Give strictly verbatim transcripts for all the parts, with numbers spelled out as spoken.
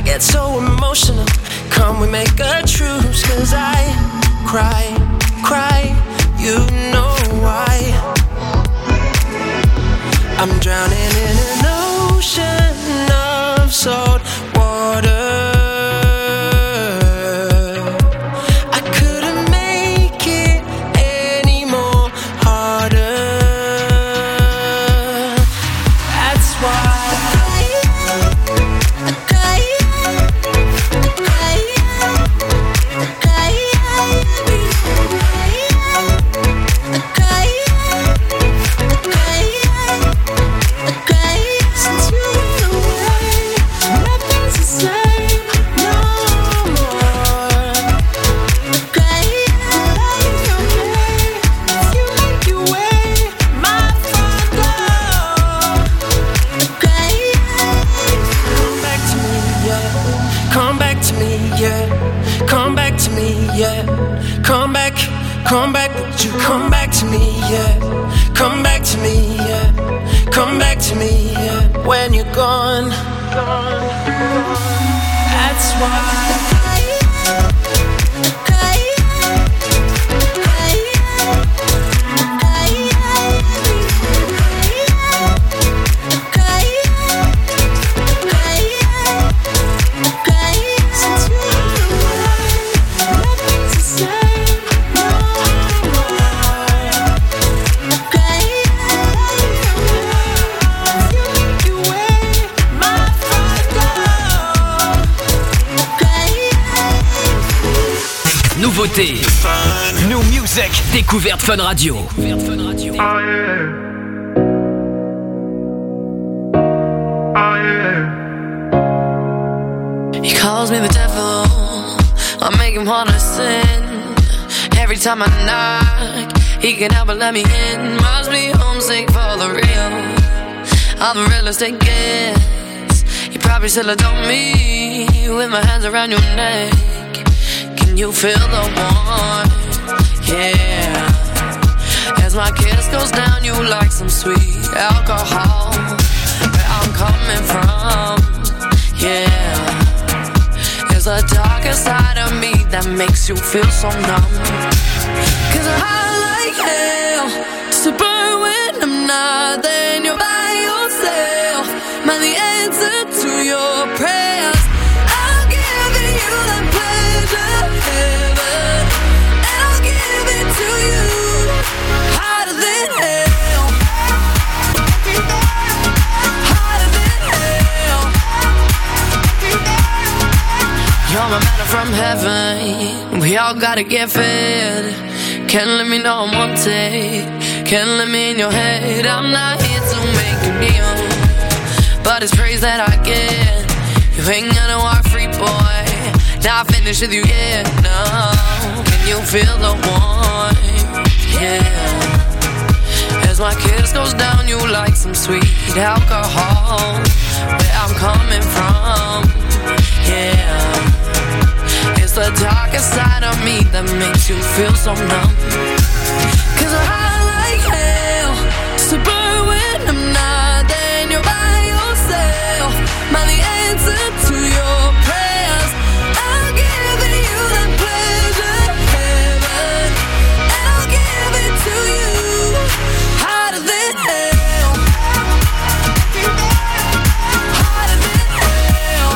I get so emotional. Come we make a truce, cause I cry, cry, you know why. I'm drowning in an ocean of salt water. Come back, would you come back to me, yeah. Come back to me, yeah. Come back to me, yeah. When you're gone, that's why. Nouveauté, New Music, découverte Fun Radio. Découverte Fun Radio. Oh yeah. Oh yeah. He calls me the devil, I make him wanna sin. Every time I knock, he can help but let me in. Must be homesick for the real, I'm the realest it gets. You probably still adore me, with my hands around your neck. Can you feel the warmth? Yeah. As my kiss goes down, you like some sweet alcohol. Where I'm coming from, yeah. There's a darker side of me that makes you feel so numb. Cause I like hell to burn when I'm not there and you're by yourself. Man, the answer to your prayers, I'm giving you that pleasure, heaven, and I'll give it to you, harder than hell, harder than hell. You're my manna from heaven, we all gotta get fed. Can't let me know I'm wanted, can't let me in your head. I'm not here to make you kneel, but it's praise that I get. You ain't gonna walk free, boy, not finished with you yet, no. Can you feel the warmth, yeah. As my kiss goes down, you like some sweet alcohol. Where I'm coming from, yeah. It's the darkest side of me that makes you feel so numb. Cause I like hell to burn when I'm not there and you're by yourself. Man, the answer to your prayers, I'm giving you that pleasure, heaven, and I'll give it to you, harder than hell, harder than hell.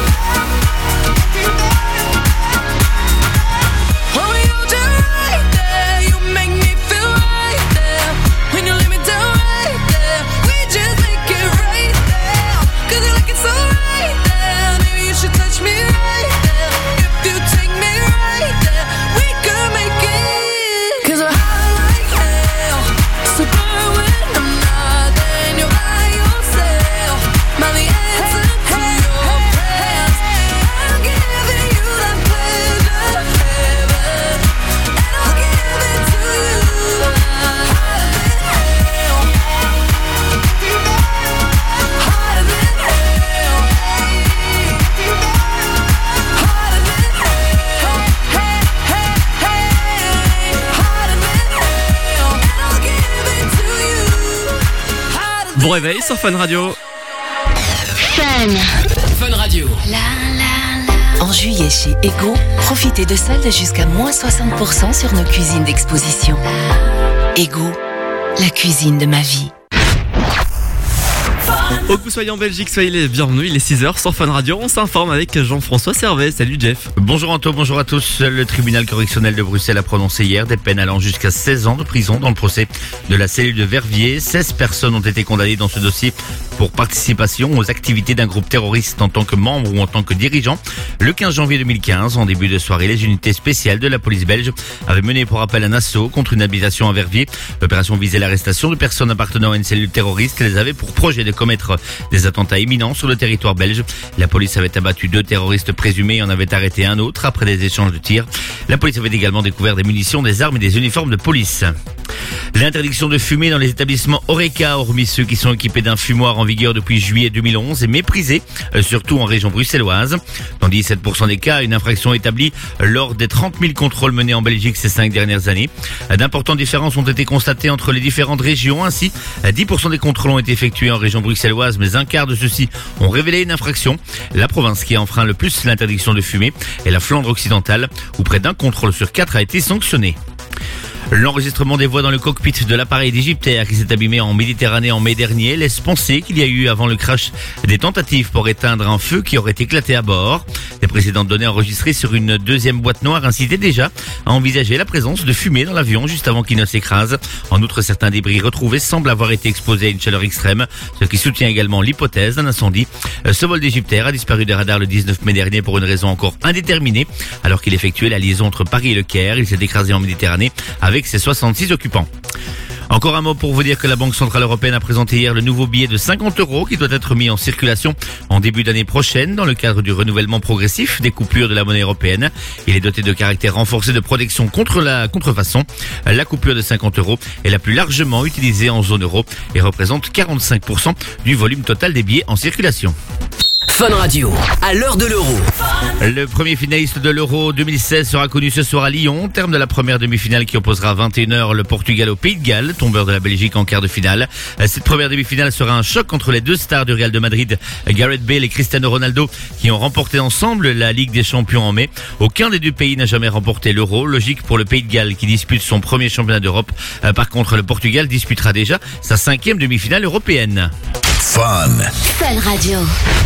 Oh, you're just right there, you make me feel right there. When you lay me down right there, we just make it right there. Cause you like it so right there, maybe you should touch me right there. If you take me right there, we could make it. Cause we're high like hell, so burn when I'm not there and you're by yourself. Man, the answer to your prayers, I'm giving you that pleasure, heaven, and I'll give it to you, harder than hell, harder than hell, harder than hell, hey, hey, hey, harder than hell, and I'll give it to you, harder than Bon réveil sur Fun Radio. Fun. Fun Radio. La la juillet chez Ego, profitez de soldes jusqu'à moins soixante pour cent sur nos cuisines d'exposition. Ego, la cuisine de ma vie. Où que vous soyez en Belgique, soyez les bienvenus, il est six heures sur Fun Radio, on s'informe avec Jean-François Servet. Salut Jeff. Bonjour Anto, bonjour à tous. Le tribunal correctionnel de Bruxelles a prononcé hier des peines allant jusqu'à seize ans de prison dans le procès de la cellule de Verviers. seize personnes ont été condamnées dans ce dossier pour participation aux activités d'un groupe terroriste en tant que membre ou en tant que dirigeant. Le quinze janvier deux mille quinze, en début de soirée, les unités spéciales de la police belge avaient mené pour rappel un assaut contre une habitation à Verviers. L'opération visait l'arrestation de personnes appartenant à une cellule terroriste. Elles avaient pour projet de commettre des attentats imminents sur le territoire belge. La police avait abattu deux terroristes présumés et en avait arrêté un autre après des échanges de tirs. La police avait également découvert des munitions, des armes et des uniformes de police. L'interdiction de fumer dans les établissements Horeca, hormis ceux qui sont équipés d'un fumoir en vigueur depuis juillet deux mille onze, est méprisée, surtout en région bruxelloise. Dans dix-sept pour cent des cas, une infraction établie lors des trente mille contrôles menés en Belgique ces cinq dernières années. D'importantes différences ont été constatées entre les différentes régions. Ainsi, dix pour cent des contrôles ont été effectués en région bruxelloise, mais un quart de ceux-ci ont révélé une infraction. La province qui a enfreint le plus l'interdiction de fumer est la Flandre occidentale, où près d'un contrôle sur quatre a été sanctionné. L'enregistrement des voix dans le cockpit de l'appareil d'Egyptair qui s'est abîmé en Méditerranée en mai dernier laisse penser qu'il y a eu avant le crash des tentatives pour éteindre un feu qui aurait éclaté à bord. Les précédentes données enregistrées sur une deuxième boîte noire incitaient déjà à envisager la présence de fumée dans l'avion juste avant qu'il ne s'écrase. En outre, certains débris retrouvés semblent avoir été exposés à une chaleur extrême, ce qui soutient également l'hypothèse d'un incendie. Ce vol d'Egyptair a disparu des radars le dix-neuf mai dernier pour une raison encore indéterminée. Alors qu'il effectuait la liaison entre Paris et Le Caire, il s'est écrasé en Méditerranée avec avec ses soixante-six occupants. Encore un mot pour vous dire que la Banque Centrale Européenne a présenté hier le nouveau billet de cinquante euros qui doit être mis en circulation en début d'année prochaine dans le cadre du renouvellement progressif des coupures de la monnaie européenne. Il est doté de caractères renforcés de protection contre la contrefaçon. La coupure de cinquante euros est la plus largement utilisée en zone euro et représente quarante-cinq pour cent du volume total des billets en circulation. Fun Radio, à l'heure de l'Euro. Le premier finaliste de l'Euro deux mille seize sera connu ce soir à Lyon, terme de la première demi-finale qui opposera à vingt et une heures le Portugal au Pays de Galles, tombeur de la Belgique en quart de finale. Cette première demi-finale sera un choc entre les deux stars du Real de Madrid, Gareth Bale et Cristiano Ronaldo, qui ont remporté ensemble la Ligue des Champions en mai. Aucun des deux pays n'a jamais remporté l'Euro, logique pour le Pays de Galles qui dispute son premier championnat d'Europe. Par contre, le Portugal disputera déjà sa cinquième demi-finale européenne. Fun. Fun Radio.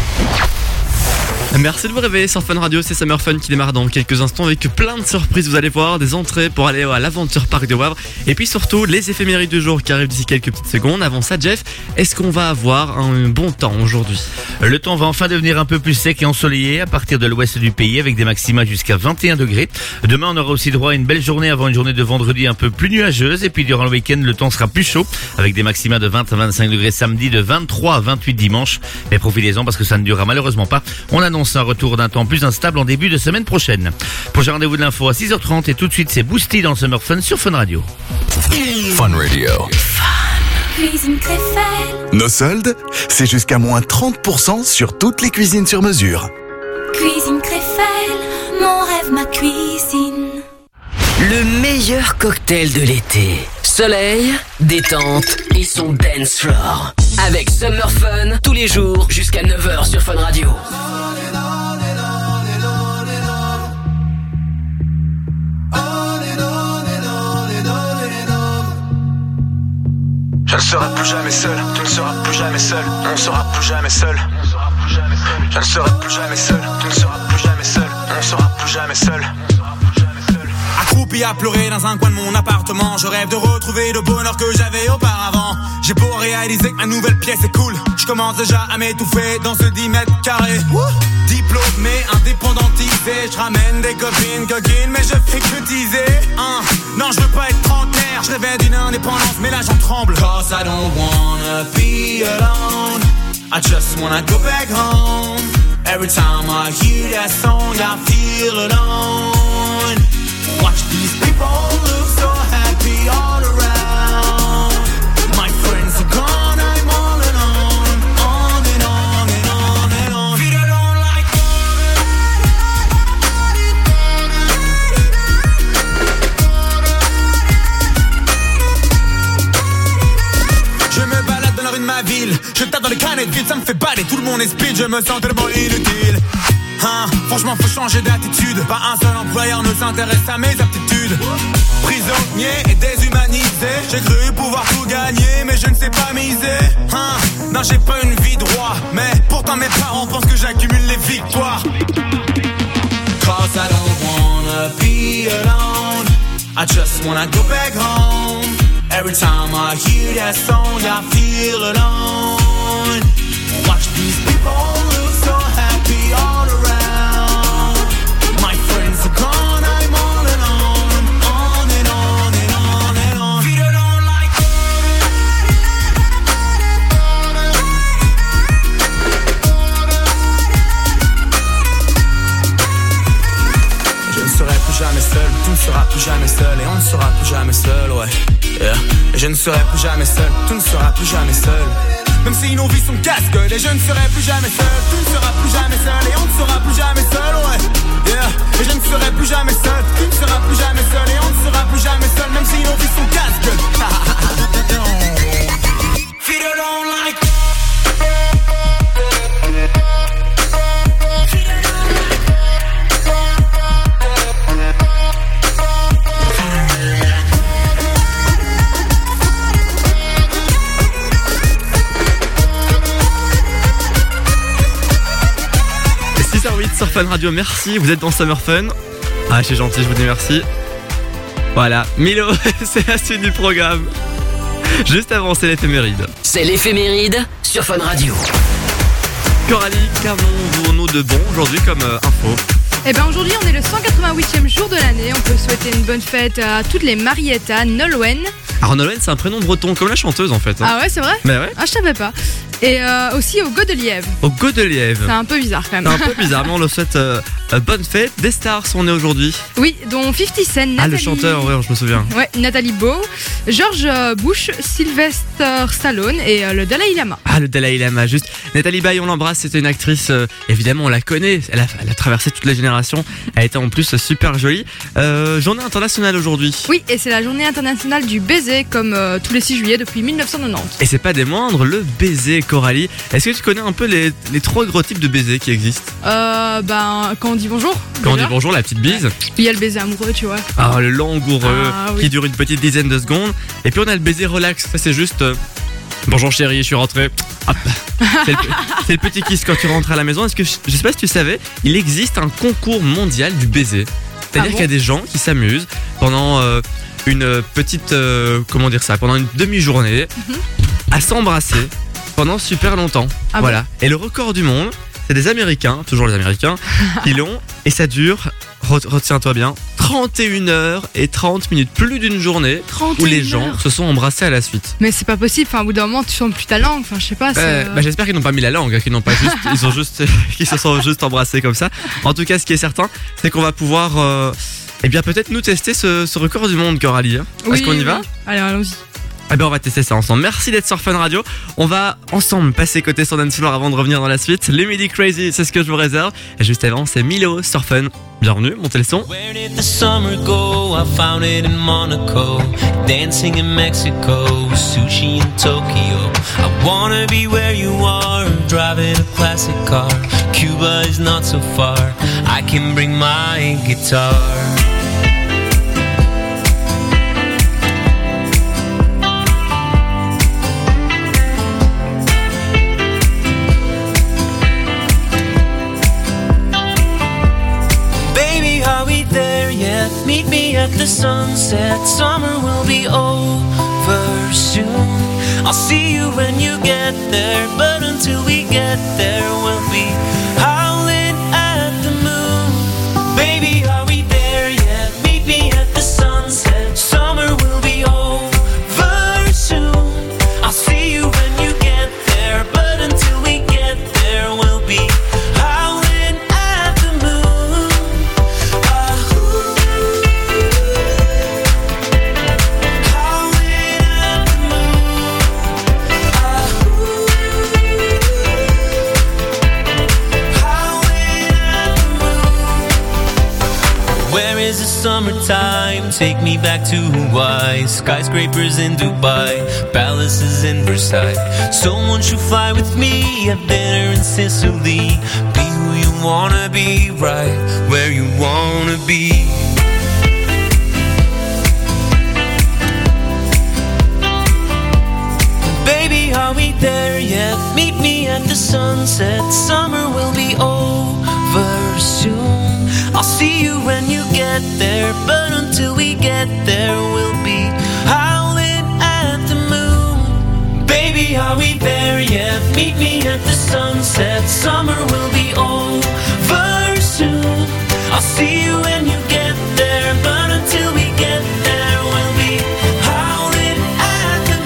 Merci de vous réveiller sur Fun Radio, c'est Summer Fun qui démarre dans quelques instants avec plein de surprises, vous allez voir, des entrées pour aller à l'Aventure Park de Wavre et puis surtout les éphémérides du jour qui arrivent d'ici quelques petites secondes. Avant ça, Jeff, est-ce qu'on va avoir un bon temps aujourd'hui ? Le temps va enfin devenir un peu plus sec et ensoleillé à partir de l'ouest du pays avec des maxima jusqu'à vingt et un degrés. Demain, on aura aussi droit à une belle journée avant une journée de vendredi un peu plus nuageuse et puis durant le week-end, le temps sera plus chaud avec des maxima de vingt à vingt-cinq degrés samedi, de vingt-trois à vingt-huit dimanche. Mais profitez-en parce que ça ne durera malheureusement pas. On annonce un retour d'un temps plus instable en début de semaine prochaine. Prochain rendez-vous de l'info à six heures trente et tout de suite c'est Boosty dans le Summer Fun sur Fun Radio. Fun Radio. Cuisine Créfelle. Nos soldes, c'est jusqu'à moins trente pour cent sur toutes les cuisines sur mesure. Cuisine Créfelle, mon rêve, ma cuisine. Le meilleur cocktail de l'été. Soleil, détente et son dance floor. Avec Summer Fun, tous les jours jusqu'à neuf heures sur Fun Radio. Je ne serai plus jamais seul, tu ne seras plus jamais seul, on ne sera plus jamais seul. Je ne serai plus jamais seul, tu ne seras plus jamais seul, on ne sera plus jamais seul. Accroupi à pleurer dans un coin de mon appartement, je rêve de retrouver le bonheur que j'avais auparavant. J'ai beau réaliser que ma nouvelle pièce est cool, je commence déjà à m'étouffer dans ce dix mètres carrés. Diplômé, indépendantisé, je ramène des copines, coquines, mais je fais que teaser. Hein, non, je veux pas être trentenaire, je rêvais d'une indépendance, mais là j'en tremble. Cause I don't wanna be alone, I just wanna go back home. Every time I hear that song, I feel alone. Watch these people look so happy all around. My friends are gone, I'm all alone. On and on and on and on. Feel alone like je me balade dans la rue de ma ville, je tape dans les canettes vides, ça me fait baler, tout le monde est speed, je me sens tellement inutile. Hein, Franchement faut changer d'attitude. Pas un seul employeur ne s'intéresse à mes aptitudes. Prisonnier et déshumanisé, j'ai cru pouvoir tout gagner, mais je ne sais pas miser. Hein? Non, j'ai pas une vie droit, mais pourtant mes parents pensent que j'accumule les victoires. Cause I don't wanna be alone, I just wanna go back home. Every time I hear that song, I feel alone. Watch these people look so happy all around. My friends are gone, I'm all alone. On and on and on and on. If you don't like Je ne serai plus jamais seul, tu ne seras plus jamais seul, et on ne sera plus jamais seul, ouais. Yeah. Et je ne serai plus jamais seul, tu ne seras plus jamais seul. Même si nos vies sont casse-gueule, et je ne serai plus jamais seul, tu ne seras plus jamais seul, et on ne sera plus jamais seul, ouais. Yeah. Et je ne serai plus jamais seul, tu ne seras plus jamais seul, et on ne sera plus jamais seul, même si nos vies sont casse-gueule. If you don't like six heures huit sur Fun Radio, merci, vous êtes dans Summer Fun. Ah, c'est gentil, je vous dis merci. Voilà, Milo, c'est la suite du programme. Juste avant, c'est l'éphéméride. C'est l'éphéméride sur Fun Radio. Coralie, qu'avons-nous de bon aujourd'hui comme euh, info? Eh ben aujourd'hui on est le cent quatre-vingt-huitième jour de l'année. On peut souhaiter une bonne fête à toutes les Marietta Nolwenn. Alors Nolwenn, c'est un prénom breton, comme la chanteuse en fait. Hein. Ah ouais, c'est vrai? Mais ouais. Ah, je savais pas. Et euh, aussi au Godelièvre. Au Godelièvre. C'est un peu bizarre quand même. C'est un peu bizarre, mais on le souhaite euh, euh, bonne fête. Des stars sont nées aujourd'hui. Oui, dont fifty Cent, Nathalie... Ah, le chanteur, ouais, je me souviens. Ouais, Nathalie Beau, George Bush, Sylvester Stallone et euh, le Dalai Lama. Ah, le Dalai Lama, juste. Nathalie Baye, on l'embrasse, c'était une actrice, euh, évidemment, on la connaît. Elle a, elle a traversé toutes les générations. Elle était en plus super jolie. Euh, journée internationale aujourd'hui. Oui, et c'est la journée internationale du baiser, comme euh, tous les six juillet depuis mille neuf cent quatre-vingt-dix. Et c'est pas des moindres, le baiser, Coralie. Est-ce que tu connais un peu les, les trois gros types de baisers qui existent? Euh, ben, quand on dit bonjour. Quand déjà. on dit bonjour, la petite bise. Il y a le baiser amoureux, tu vois. Ah, le langoureux, ah, oui. qui dure une petite dizaine de secondes. Et puis on a le baiser relax. Ça, c'est juste. Euh, bonjour chérie, je suis rentré. Hop. C'est, le, c'est le petit kiss quand tu rentres à la maison. Est-ce que je sais pas si tu savais, il existe un concours mondial du baiser. C'est-à-dire ah bon qu'il y a des gens qui s'amusent pendant euh, une petite, euh, comment dire ça, pendant une demi-journée mm-hmm. à s'embrasser pendant super longtemps. Ah voilà. Bon. Et le record du monde, c'est des Américains, toujours les Américains, qui l'ont. Et ça dure, retiens-toi bien, trente et une heures et trente minutes, plus d'une journée où les gens heures. se sont embrassés à la suite. Mais c'est pas possible, enfin, au bout d'un moment tu sens plus ta langue, enfin je sais pas. Euh, bah, j'espère qu'ils n'ont pas mis la langue, qu'ils n'ont pas juste, ils ont juste, qu'ils se sont juste embrassés comme ça. En tout cas, ce qui est certain, c'est qu'on va pouvoir, euh, eh bien peut-être nous tester ce, ce record du monde, Coralie. Hein. Oui, Est-ce qu'on y oui. va? Allez, allons-y. Eh ben on va tester ça ensemble. Merci d'être sur Fun Radio. On va ensemble passer côté sur Dance Floor avant de revenir dans la suite. Le Midi Crazy, c'est ce que je vous réserve. Et juste avant, c'est Milo sur Fun. Bienvenue, montez le son. Where did the summer go? I found it in Monaco, dancing in Mexico, sushi in Tokyo. I wanna be where you are, driving a classic car. Cuba is not so far, I can bring my guitar. Meet me at the sunset, summer will be over soon. I'll see you when you get there, but until we get there, we'll be howling at the moon. Baby, are we there yet? Meet me at the sunset, summer will be over soon. I'll see you when you get there, but until we get there, we'll be summertime, take me back to Hawaii. Skyscrapers in Dubai, palaces in Versailles. Someone should fly with me, have dinner in Sicily. Be who you wanna be right where you wanna be. Baby, are we there yet? Meet me at the sunset. Summer will be over soon. I'll see you when you get there, but until we get there, we'll be howling at the moon. Baby, are we there yet? Meet me at the sunset. Summer will be over soon. I'll see you when you get there, but until we get there, we'll be howling at the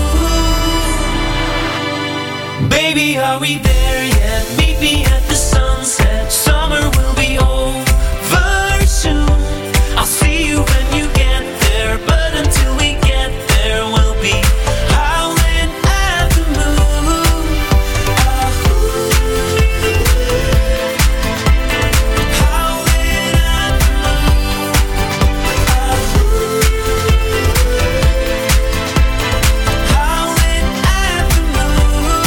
moon. Baby, are we there yet? Meet me at the sunset. Summer will be over soon. I'll see you when you get there, but until we get there, we'll be howling at the moon. Howling at the moon. Howling at the moon.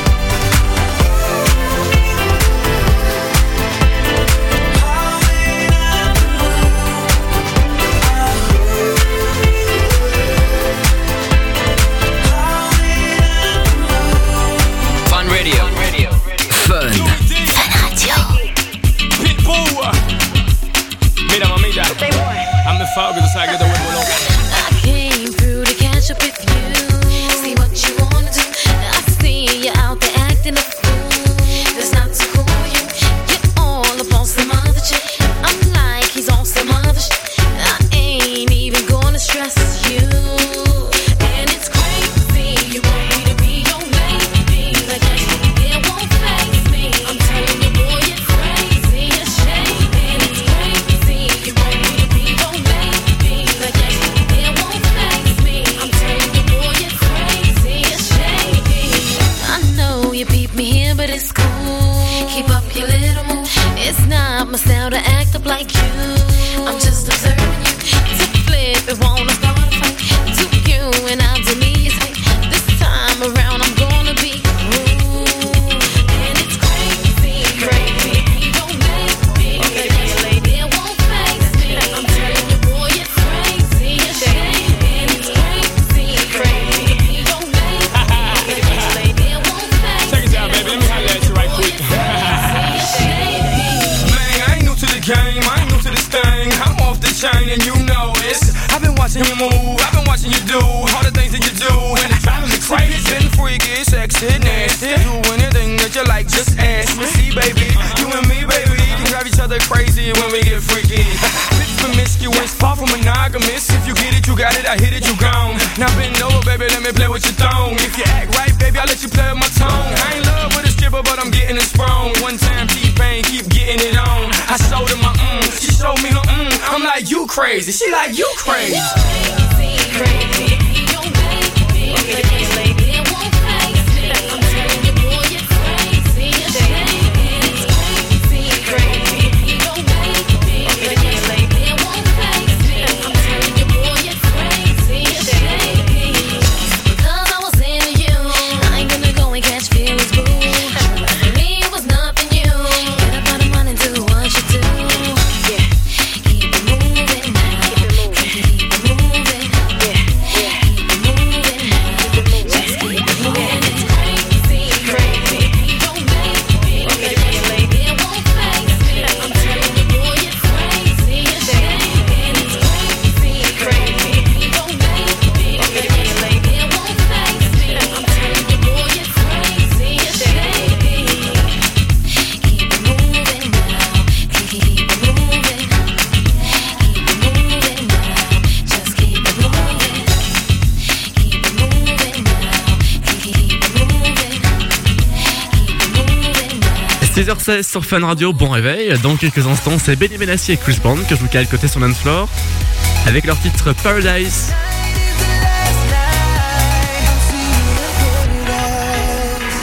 Fun Radio. Fun. Pitbull. Mira, mamita. Hazme favor que tú sabes que te vuelvo loca. I came through to catch up with you. See what you wanna do. I see you out there acting a fool. That's not so cool. You, you're all up on some other chick. I'm like he's on some other shit. I ain't even gonna stress you. And it's crazy. You want me to be your lady, but it won't faze me. I'm telling you, boy, you're crazy. You're shady. And it's crazy. You want me to be your lady, but it won't faze me. I'm telling you, boy, you're crazy. You're shady. I know you beat me here, but it's cool. Keep up your little move. It's not my style to act up like you. I'm just observing you. To flip it, wanna start a fight. Do you and I'll do me. It's like this time around I'm gonna be cool. And it's crazy, crazy. You don't make me. It won't faze me. I'm telling you, boy, you're crazy. You're shady. And it's crazy, crazy. You don't make me. It won't faze me. Check it out, baby. Let me holler at you right quick. Man, I ain't new to the game. I ain't new to this thing. I'm off the chain and you know this. I've been watching you move. I've been watching you do all the things that you do. And it's driving me crazy. Getting freaky, sexy, nasty. Do anything that you like, just ask me. See, baby, you and me, baby, can drive each other crazy when we get freaky. Bitch promiscuous, far from monogamous. If you get it, you got it. I hit it, you gone. Now bend over, baby, let me play with your thong. If you act right, baby, I'll let you play with my tongue. I ain't love with a stripper, but I'm getting it sprung. One time T-Pain, keep getting it on. I showed her my mm, she showed me her mm. I'm like, you crazy. She like, you crazy. Crazy, you don't make me. It won't faze me. I'm telling you, boy, you're crazy. You're shady. It's crazy, crazy. You don't make me. It won't faze me. I'm telling you, boy, you're crazy. You're shady. Because I was into you, I ain't gonna go and catch feelings, boo. For me, it was nothing new. Get up out of money and do what you do. Yeah, keep it moving now. Keep it moving. Yeah, keep it moving now. Just keep it moving. It's crazy, crazy. You don't make me. It won't faze me. I'm telling you, boy, you're crazy. You're shady. It's crazy, crazy. You don't make me. It won't faze me. I'm telling you, boy, you're crazy. You're shady. Keep it moving now. Keep it moving. Keep it moving now. Just keep it moving. Keep it moving now. Keep it moving. Keep it moving now. six heures seize sur Fun Radio, bon réveil. Dans quelques instants, c'est Benny Benassi et Chris Brown que je vous cale côté sur Dance Floor avec leur titre Paradise.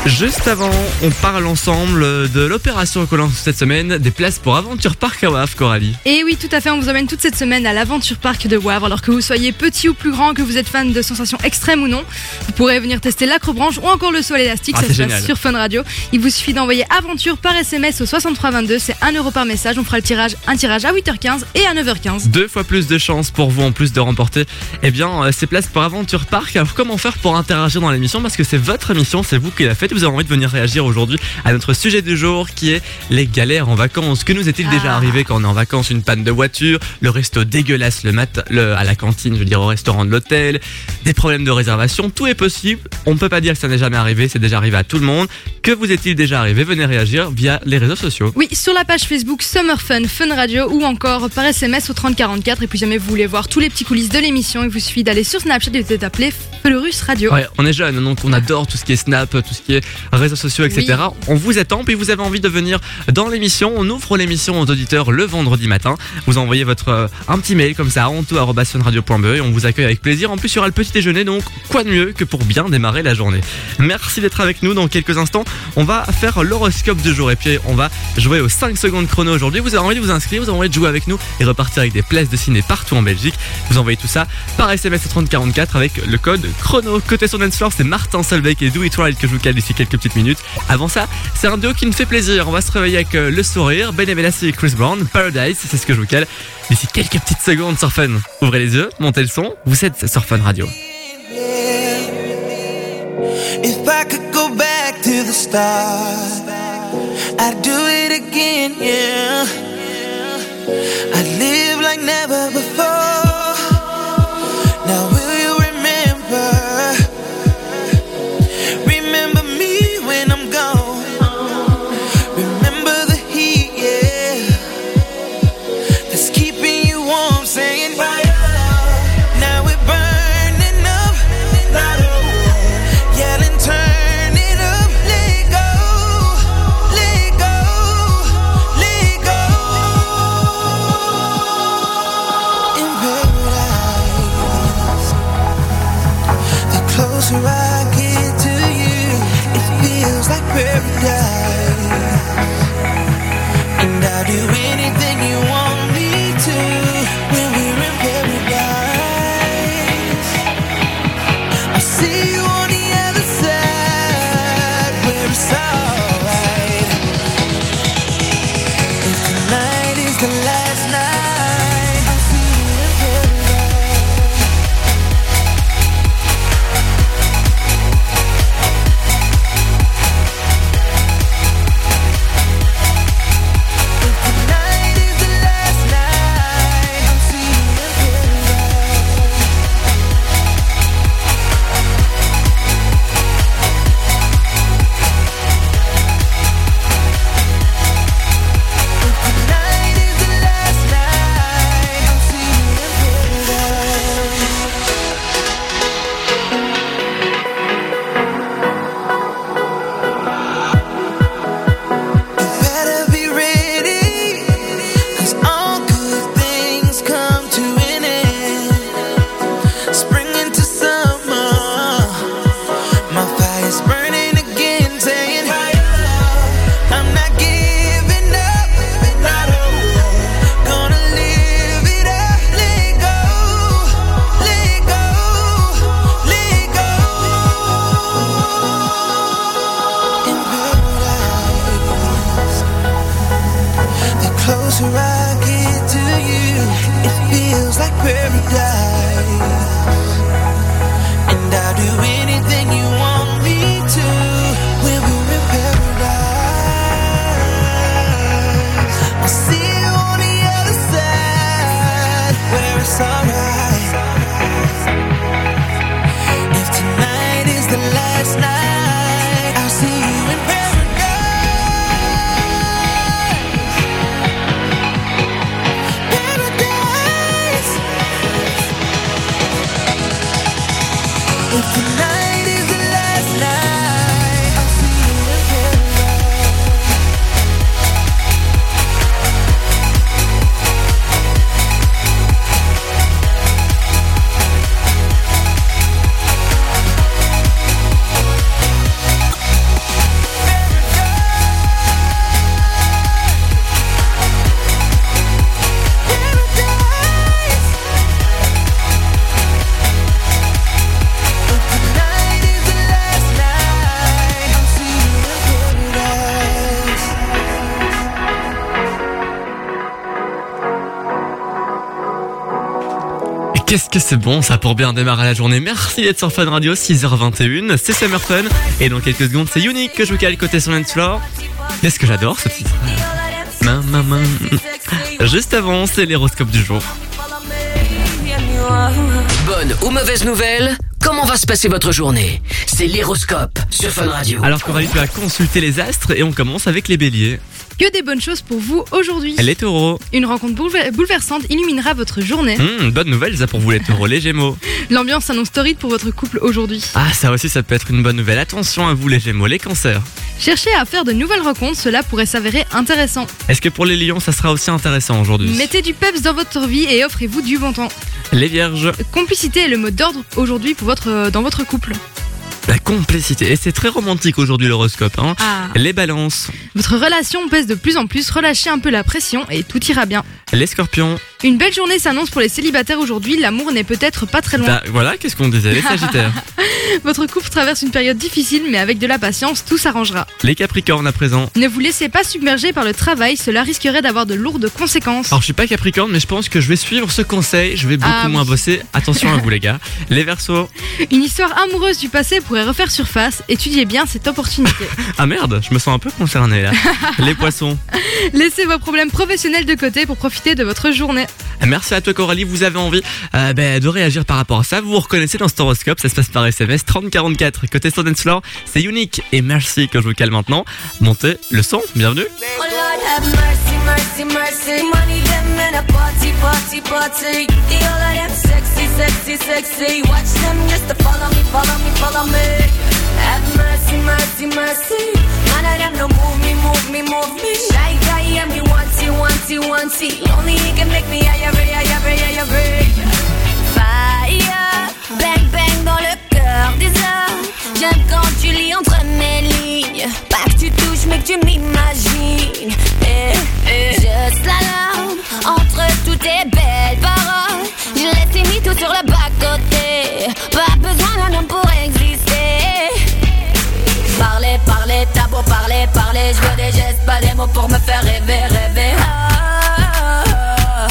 Juste avant, on parle ensemble de l'opération que lance cette semaine, des places pour Aventure Park à Wavre, Coralie. Et oui, tout à fait, on vous emmène toute cette semaine à l'Aventure Park de Wavre. Alors que vous soyez petit ou plus grand, que vous êtes fan de sensations extrêmes ou non, vous pourrez venir tester l'acrobranche ou encore le saut à l'élastique, Ah, ça c'est se passe génial. sur Fun Radio. Il vous suffit d'envoyer Aventure par S M S au soixante-trois vingt-deux, c'est un euro par message. On fera le tirage, un tirage à huit heures quinze et à neuf heures quinze. Deux fois plus de chances pour vous en plus de remporter eh bien, euh, ces places pour Aventure Park. Alors comment faire pour interagir dans l'émission, parce que c'est votre émission, c'est vous qui la faites. Vous avez envie de venir réagir aujourd'hui à notre sujet du jour qui est les galères en vacances. Que nous est-il déjà Ah. arrivé quand on est en vacances? Une panne de voiture, le resto dégueulasse le mat le, à la cantine, je veux dire au restaurant de l'hôtel, des problèmes de réservation, tout est possible. On ne peut pas dire que ça n'est jamais arrivé, c'est déjà arrivé à tout le monde. Que vous est-il déjà arrivé? Venez réagir via les réseaux sociaux. Oui, sur la page Facebook Summer Fun, Fun Radio ou encore par S M S au trente quarante-quatre. Et puis jamais vous voulez voir tous les petits coulisses de l'émission, il vous suffit d'aller sur Snapchat et d'appeler Fleurus Radio. Ouais, on est jeune, donc on adore tout ce qui est Snap, tout ce qui est réseaux sociaux, et cetera. On vous attend, puis vous avez envie de venir dans l'émission. On ouvre l'émission aux auditeurs le vendredi matin. Vous envoyez votre euh, un petit mail comme ça à anto arobase fun radio point b e et on vous accueille avec plaisir. En plus, il y aura le petit déjeuner, donc quoi de mieux que pour bien démarrer la journée. Merci d'être avec nous. Dans quelques instants, on va faire l'horoscope du jour et puis on va jouer aux cinq secondes chrono aujourd'hui. Vous avez envie de vous inscrire, vous avez envie de jouer avec nous et repartir avec des places de ciné partout en Belgique. Vous envoyez tout ça par S M S au trente quarante-quatre avec le code chrono. Côté son dance floor, c'est Martin Solveig et Do It Right que je vous cale d'ici quelques petites minutes. Avant ça, c'est un duo qui me fait plaisir. On va se réveiller avec euh, le sourire. Ben Benassi et Chris Brown, Paradise, c'est ce que je vous cale d'ici quelques petites secondes sur Fun. Ouvrez les yeux, montez le son. Vous êtes sur Fun Radio. If I could go back to the start, I'd do it again, yeah. I'd live like never before. Now will you remember? Remember me when I'm gone. Remember the heat, yeah, that's keeping you warm, saying fire. Now we're burning up, yelling, turn it up, let go, let go, let go. In paradise, the closer I get to you, it feels like paradise. And I'll do anything you want me to when we're in paradise. I'll see you on the other side where it's alright. If tonight is the last night, I'll see you in paradise. If tonight is the last night, I'll see you in paradise. If tonight is the last night, I'll see you in paradise. You better be ready, 'cause all good things come to an end. Spring into summer, my fire's burning again, saying I'm not giving up, gonna live it up, let go, let go, let go. In paradise, the closer I get to you, it feels like paradise. And I'll do anything you want me to when we're in paradise. I'll see you on the other side where it's alright. If tonight is the last night, I'll see you in paradise. Paradise. Qu'est-ce que c'est bon ça pour bien démarrer la journée. Merci d'être sur Fun Radio, six heures vingt et une, c'est Summer Fun. Et dans quelques secondes, c'est Unique que je vous cale côté sur Dance Floor. Qu'est-ce que j'adore ce titre. Main, main, main. Juste avant, c'est l'horoscope du jour. Bonne ou mauvaise nouvelle, comment va se passer votre journée? C'est l'horoscope sur Fun Radio. Alors Coralie, tu as consulté les astres et on commence avec les béliers. Que des bonnes choses pour vous aujourd'hui. Les taureaux. Une rencontre boulever- bouleversante illuminera votre journée. Mmh, bonne nouvelle ça pour vous les taureaux. Les gémeaux. L'ambiance s'annonce torride pour votre couple aujourd'hui. Ah ça aussi ça peut être une bonne nouvelle. Attention à vous les gémeaux. Les cancers. Cherchez à faire de nouvelles rencontres, cela pourrait s'avérer intéressant. Est-ce que pour les lions ça sera aussi intéressant aujourd'hui? Mettez du peps dans votre vie et offrez-vous du bon temps. Les vierges. Complicité est le mot d'ordre aujourd'hui pour votre, dans votre couple. La complicité. Et c'est très romantique aujourd'hui l'horoscope. Hein. Ah. Les balances. Votre relation pèse de plus en plus, relâchez un peu la pression et tout ira bien. Les scorpions. Une belle journée s'annonce pour les célibataires aujourd'hui, l'amour n'est peut-être pas très loin. Bah, voilà, qu'est-ce qu'on disait? Les sagittaires. Votre couple traverse une période difficile, mais avec de la patience, tout s'arrangera. Les capricornes à présent. Ne vous laissez pas submerger par le travail, cela risquerait d'avoir de lourdes conséquences. Alors je suis pas capricorne, mais je pense que je vais suivre ce conseil, je vais beaucoup Ah, moins oui. bosser. Attention à vous les gars. Les verseaux. Une histoire amoureuse du passé pourrait refaire surface, étudiez bien cette opportunité. Ah merde, je me sens un peu concerné là. Les poissons. Laissez vos problèmes professionnels de côté pour profiter de votre journée. Merci à toi Coralie, vous avez envie euh, bah, de réagir par rapport à ça. Vous vous reconnaissez dans cet horoscope, ça se passe par S M S trente quarante-quatre. Côté sur Dance Floor, c'est Unique et merci que je vous cale maintenant. Montez le son, bienvenue. Oh Lord have mercy, mercy, mercy. Money them in a party, party, party. The all of them sexy, sexy, sexy. Watch them just to follow me, follow me, follow me. Have mercy, mercy, mercy. None of them no move me, move me, move me. Shy guy and me wanty, wanty, wanty. Only he can make me higher, higher, higher, higher. Fire, bang, bang dans le cœur des hommes. J'aime quand tu lis entre mes lignes. Pas que tu touches mais que tu m'imagines. Eh, eh. Je slalom entre toutes tes belles paroles. Je laisse mis tout sur le bas-côté. Pas besoin d'un homme pour exister. Parler, parler, t'as beau parler, parler. Je veux des gestes, pas des mots pour me faire rêver, rêver. Ah, ah,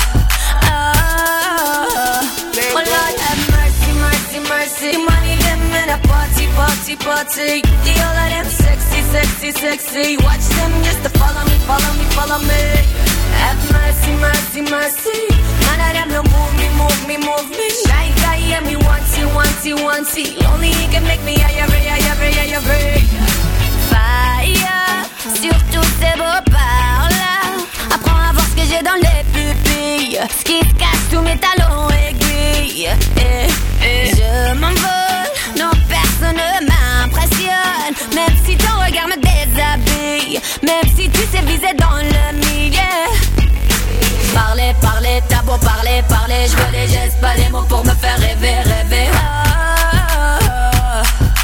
ah. Oh Lord have mercy, mercy, mercy. Money them in a party, party, party. The all of them sexy, sexy, sexy. Watch them just to follow me, follow me, follow me. Have mercy, mercy, mercy. None of them no move me, move me, move me. Shy guy and me wanty, wanty, wanty. Only he can make me higher, higher, higher, higher. Fire sur tous ces beaux parts-là. Apprends à voir ce que j'ai dans les pupilles. Ce qui se cache sous mes talons aiguilles. Eh, eh. Je m'envole, non personne ne m'impressionne. Même si ton regard me déshabille. Même si tu sais viser dans le milieu. Parler, parler, t'as beau parler, parler. Je veux des gestes, pas des mots pour me faire rêver, rêver. Ah, ah,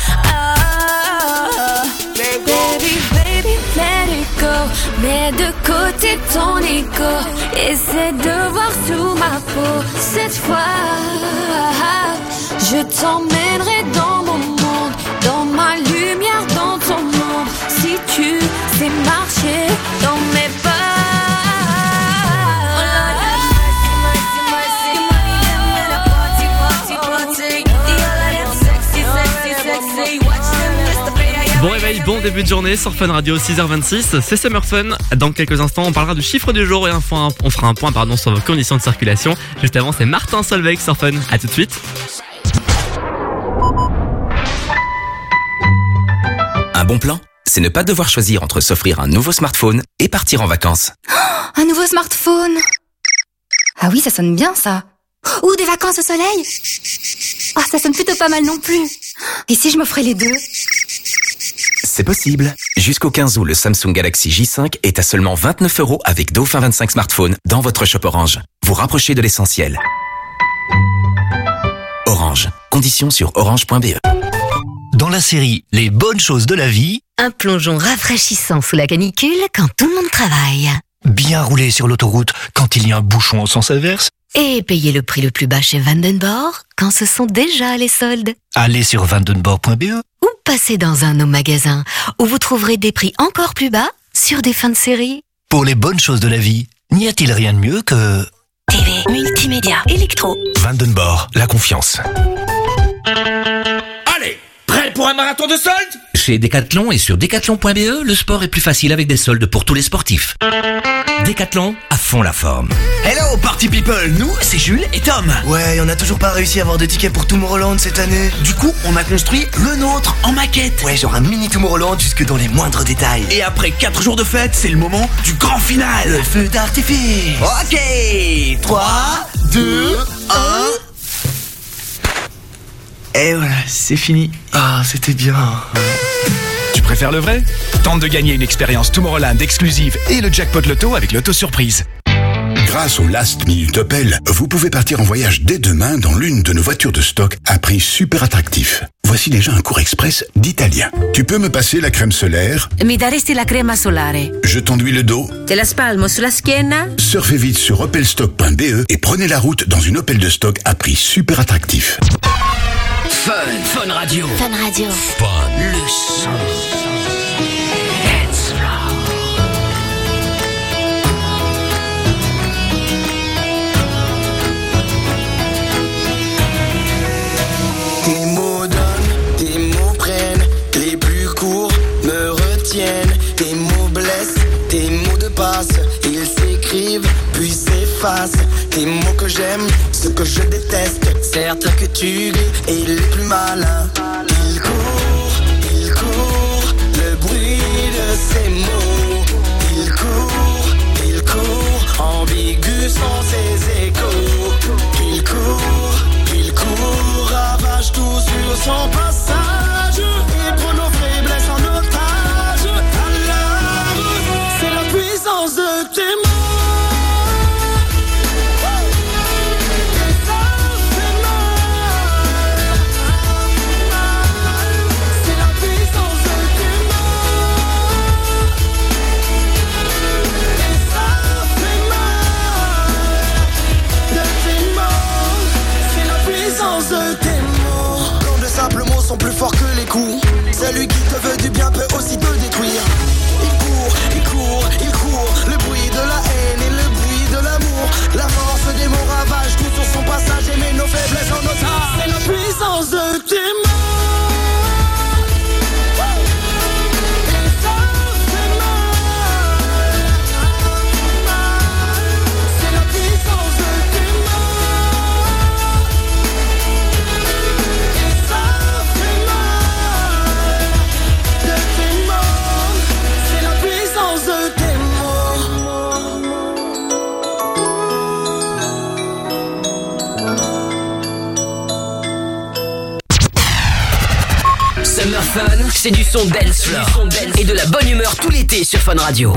ah. Baby, baby, let it go. Mets de côté ton ego. Essaie de voir sous ma peau. Cette fois, je t'emmènerai dans mon monde. Dans ma lumière, dans ton monde. Si tu sais marcher dans mes pas. Bon réveil, bon début de journée sur Fun Radio, six heures vingt-six, c'est Summer Fun. Dans quelques instants, on parlera du chiffre du jour et un point, on fera un point pardon, sur vos conditions de circulation. Juste avant, c'est Martin Solveig sur Fun. A tout de suite. Un bon plan, c'est ne pas devoir choisir entre s'offrir un nouveau smartphone et partir en vacances. Oh, un nouveau smartphone. Ah oui, ça sonne bien ça. Ou des vacances au soleil. Oh, ça sonne plutôt pas mal non plus. Et si je m'offrais les deux? C'est possible. Jusqu'au quinze août, le Samsung Galaxy J cinq est à seulement vingt-neuf euros avec Dauphin vingt-cinq smartphones dans votre shop Orange. Vous rapprochez de l'essentiel. Orange. Conditions sur orange point b e. Dans la série Les bonnes choses de la vie, un plongeon rafraîchissant sous la canicule quand tout le monde travaille. bien rouler sur l'autoroute quand il y a un bouchon au sens inverse, et payer le prix le plus bas chez Vandenborg quand ce sont déjà les soldes. aller sur vandenborg point b e Ou passer dans un de nos magasins où vous trouverez des prix encore plus bas sur des fins de série. Pour les bonnes choses de la vie, n'y a-t-il rien de mieux que... T V, multimédia, électro, Vandenborg, la confiance. Allez, prêt pour un marathon de soldes? Chez Decathlon et sur decathlon point b e, le sport est plus facile avec des soldes pour tous les sportifs. Decathlon, à fond la forme. Hello party people, nous c'est Jules et Tom. Ouais, on a toujours pas réussi à avoir de tickets pour Tomorrowland cette année. Du coup, on a construit le nôtre en maquette. Ouais, genre un mini Tomorrowland jusque dans les moindres détails. Et après quatre jours de fête, c'est le moment du grand final. Le feu d'artifice. Ok, trois, deux, un. Et voilà, c'est fini. Ah, c'était bien. Tu préfères le vrai? Tente de gagner une expérience Tomorrowland exclusive et le jackpot loto avec l'auto surprise. Grâce au Last Minute Opel, vous pouvez partir en voyage dès demain dans l'une de nos voitures de stock à prix super attractif. Voici déjà un cours express d'Italien. Tu peux me passer la crème solaire? Mi daresti la crema solare? Je t'enduis le dos? Te la spalmo sulla schiena? Surfez vite sur opelstock point b e et prenez la route dans une Opel de stock à prix super attractif. Fun, Fun Radio. Fun Radio. Fun. Le son. Dance Floor. Tes mots donnent, tes mots prennent, les plus courts me retiennent. Tes mots blessent, tes mots de passe, ils s'écrivent puis s'effacent. Tes mots que j'aime, ceux que je déteste, certes que tu es les plus malins. Il court, il court, le bruit de ces mots. Il court, il court, ambigu sont ses échos. Il court, il court, ravage tout sur son passage et prend nos faiblesses en otage. Alors, c'est la puissance de tes mots. Plus fort que les coups. Celui qui te veut du bien peut aussi te détruire. Il court, il court, il court. Le bruit de la haine et le bruit de l'amour. La force des mots ravage tout sur son passage et met nos faiblesses en otage. C'est la puissance de tes mots. Summer Fun, c'est du son dance floor et de la bonne humeur tout l'été sur Fun Radio.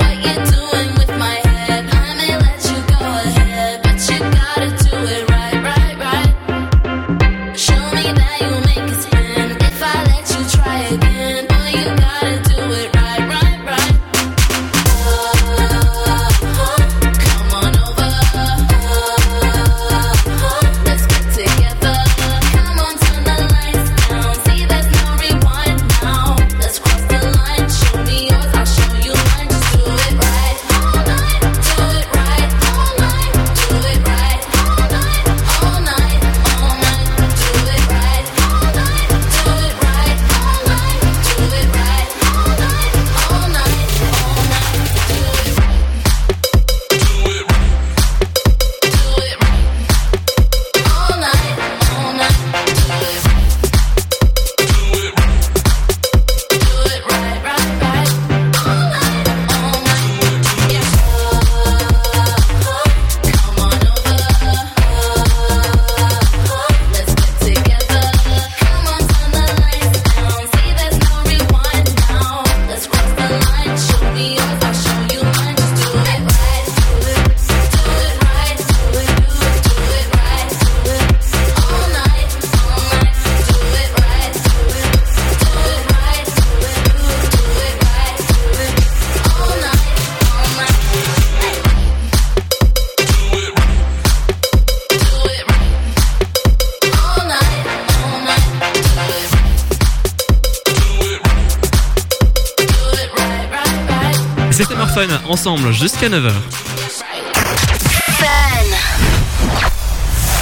C'est Summer Fun, ensemble jusqu'à neuf heures. Fun.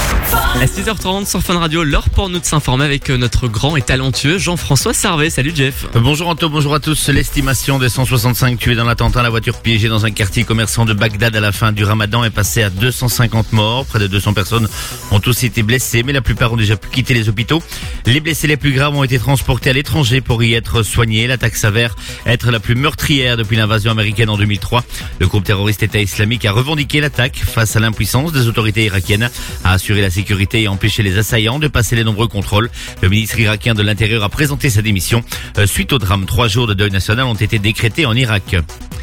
À six heures trente sur Fun Radio, l'heure pour nous de s'informer avec notre grand et talentueux Jean-François Servet. Salut Jeff. Bonjour Anto, bonjour à tous. L'estimation des cent soixante-cinq tués dans l'attentat à la voiture piégée dans un quartier commerçant de Bagdad à la fin du Ramadan est passée à deux cent cinquante morts. Près de deux cents personnes ont aussi été blessées, mais la plupart ont déjà pu quitter les hôpitaux. Les blessés les plus graves ont été transportés à l'étranger pour y être soignés. L'attaque s'avère être la plus meurtrière depuis l'invasion américaine en deux mille trois. Le groupe terroriste État islamique a revendiqué l'attaque face à l'impuissance des autorités irakiennes à assurer la sécurité et empêcher les assaillants de passer les nombreux contrôles. Le ministre irakien de l'Intérieur a présenté sa démission. Euh, suite au drame, trois jours de deuil national ont été décrétés en Irak.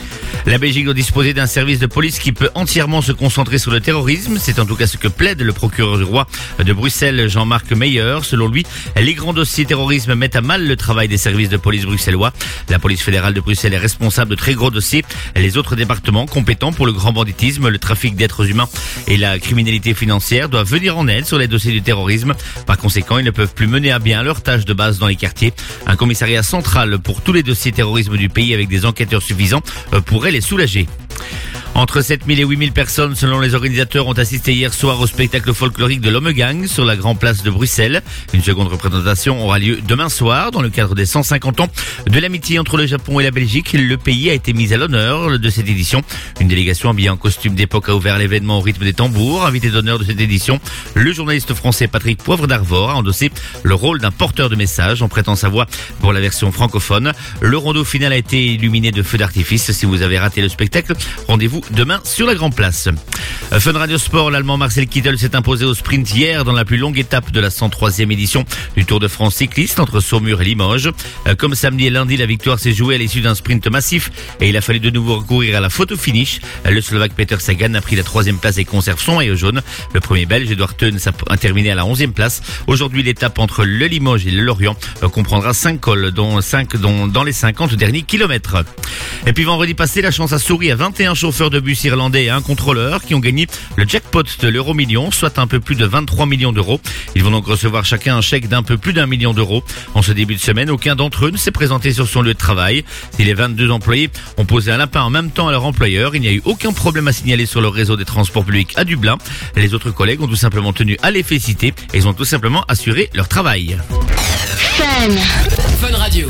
La Belgique doit disposer d'un service de police qui peut entièrement se concentrer sur le terrorisme. C'est en tout cas ce que plaide le procureur du roi de Bruxelles, Jean-Marc Meyer. Selon lui, les grands dossiers terrorisme mettent à mal le travail des services de police bruxellois. La police fédérale de Bruxelles est responsable de très gros dossiers. Les autres départements compétents pour le grand banditisme, le trafic d'êtres humains et la criminalité financière doivent venir en aide sur les dossiers du terrorisme. Par conséquent, ils ne peuvent plus mener à bien leurs tâches de base dans les quartiers. Un commissariat central pour tous les dossiers terrorisme du pays avec des enquêteurs suffisants pourrait les soulager. Entre sept mille et huit mille personnes, selon les organisateurs, ont assisté hier soir au spectacle folklorique de l'Ommegang sur la Grand Place de Bruxelles. Une seconde représentation aura lieu demain soir dans le cadre des cent cinquante ans de l'amitié entre le Japon et la Belgique. Le pays a été mis à l'honneur de cette édition. Une délégation habillée en costume d'époque a ouvert l'événement au rythme des tambours. Invité d'honneur de cette édition, le journaliste français Patrick Poivre d'Arvor a endossé le rôle d'un porteur de message en prêtant sa voix pour la version francophone. Le rondeau final a été illuminé de feux d'artifice. Si vous avez raté le spectacle, rendez-vous demain sur la Grand Place. Fun Radio Sport, l'Allemand Marcel Kittel s'est imposé au sprint hier dans la plus longue étape de la cent troisième édition du Tour de France cycliste entre Saumur et Limoges. Comme samedi et lundi, la victoire s'est jouée à l'issue d'un sprint massif et il a fallu de nouveau recourir à la photo finish. Le Slovaque Peter Sagan a pris la troisième place et conserve son maillot jaune. Le premier Belge, Edouard Theuns, a terminé à la onzième place. Aujourd'hui, l'étape entre le Limoges et le Lorient comprendra cinq cols, dont cinq dont dans les cinquante derniers kilomètres. Et puis vendredi passé, la chance a souri à vingt et un chauffeurs de bus irlandais et un contrôleur qui ont gagné le jackpot de l'euro million, soit un peu plus de vingt-trois millions d'euros. Ils vont donc recevoir chacun un chèque d'un peu plus d'un million d'euros. En ce début de semaine, aucun d'entre eux ne s'est présenté sur son lieu de travail. Si les vingt-deux employés ont posé un lapin en même temps à leur employeur, il n'y a eu aucun problème à signaler sur le réseau des transports publics à Dublin. Les autres collègues ont tout simplement tenu à les féliciter et ils ont tout simplement assuré leur travail. Fun. Fun Radio.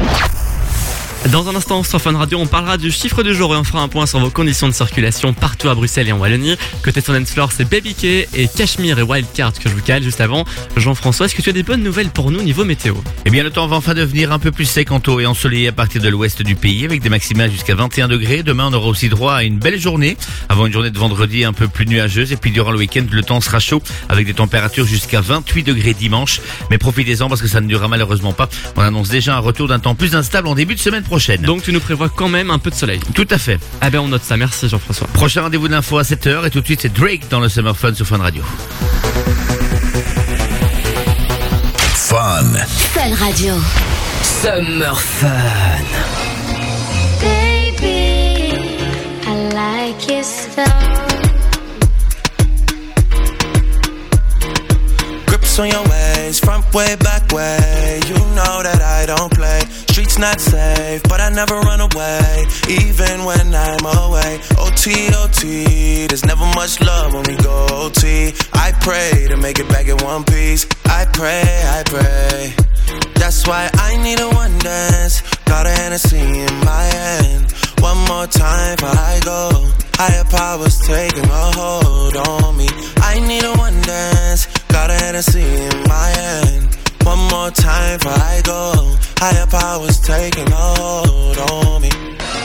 Dans un instant sur Fun Radio, on parlera du chiffre du jour et on fera un point sur vos conditions de circulation partout à Bruxelles et en Wallonie. Côté Son dance floor, c'est Baby K et Cashmere et Wildcard que je vous cale juste avant. Jean-François, est-ce que tu as des bonnes nouvelles pour nous niveau météo? Eh bien, le temps va enfin devenir un peu plus sec en tôt et ensoleillé à partir de l'ouest du pays avec des maximales jusqu'à vingt et un degrés. Demain, on aura aussi droit à une belle journée avant une journée de vendredi un peu plus nuageuse et puis durant le week-end, le temps sera chaud avec des températures jusqu'à vingt-huit degrés dimanche. Mais profitez-en parce que ça ne durera malheureusement pas. On annonce déjà un retour d'un temps plus instable en début de semaine prochaine. Donc tu nous prévois quand même un peu de soleil. Tout à fait. Ah ben on note ça, merci Jean-François. Prochain rendez-vous d'info à sept heures et tout de suite c'est Drake dans le Summer Fun sur Fun Radio. Fun. Fun Radio. Summer Fun. Baby, I like your stuff. Grips on your ways, front way, back way. You know that I don't play. Streets not safe, but I never run away, even when I'm away. O T, O T, there's never much love when we go O T. I pray to make it back in one piece. I pray, I pray. That's why I need a one dance. Got a Hennessy in my hand. One more time before I go. Higher powers taking a hold on me. I need a one dance. Got a Hennessy in my hand. One more time before I go. Higher powers taking a hold on me.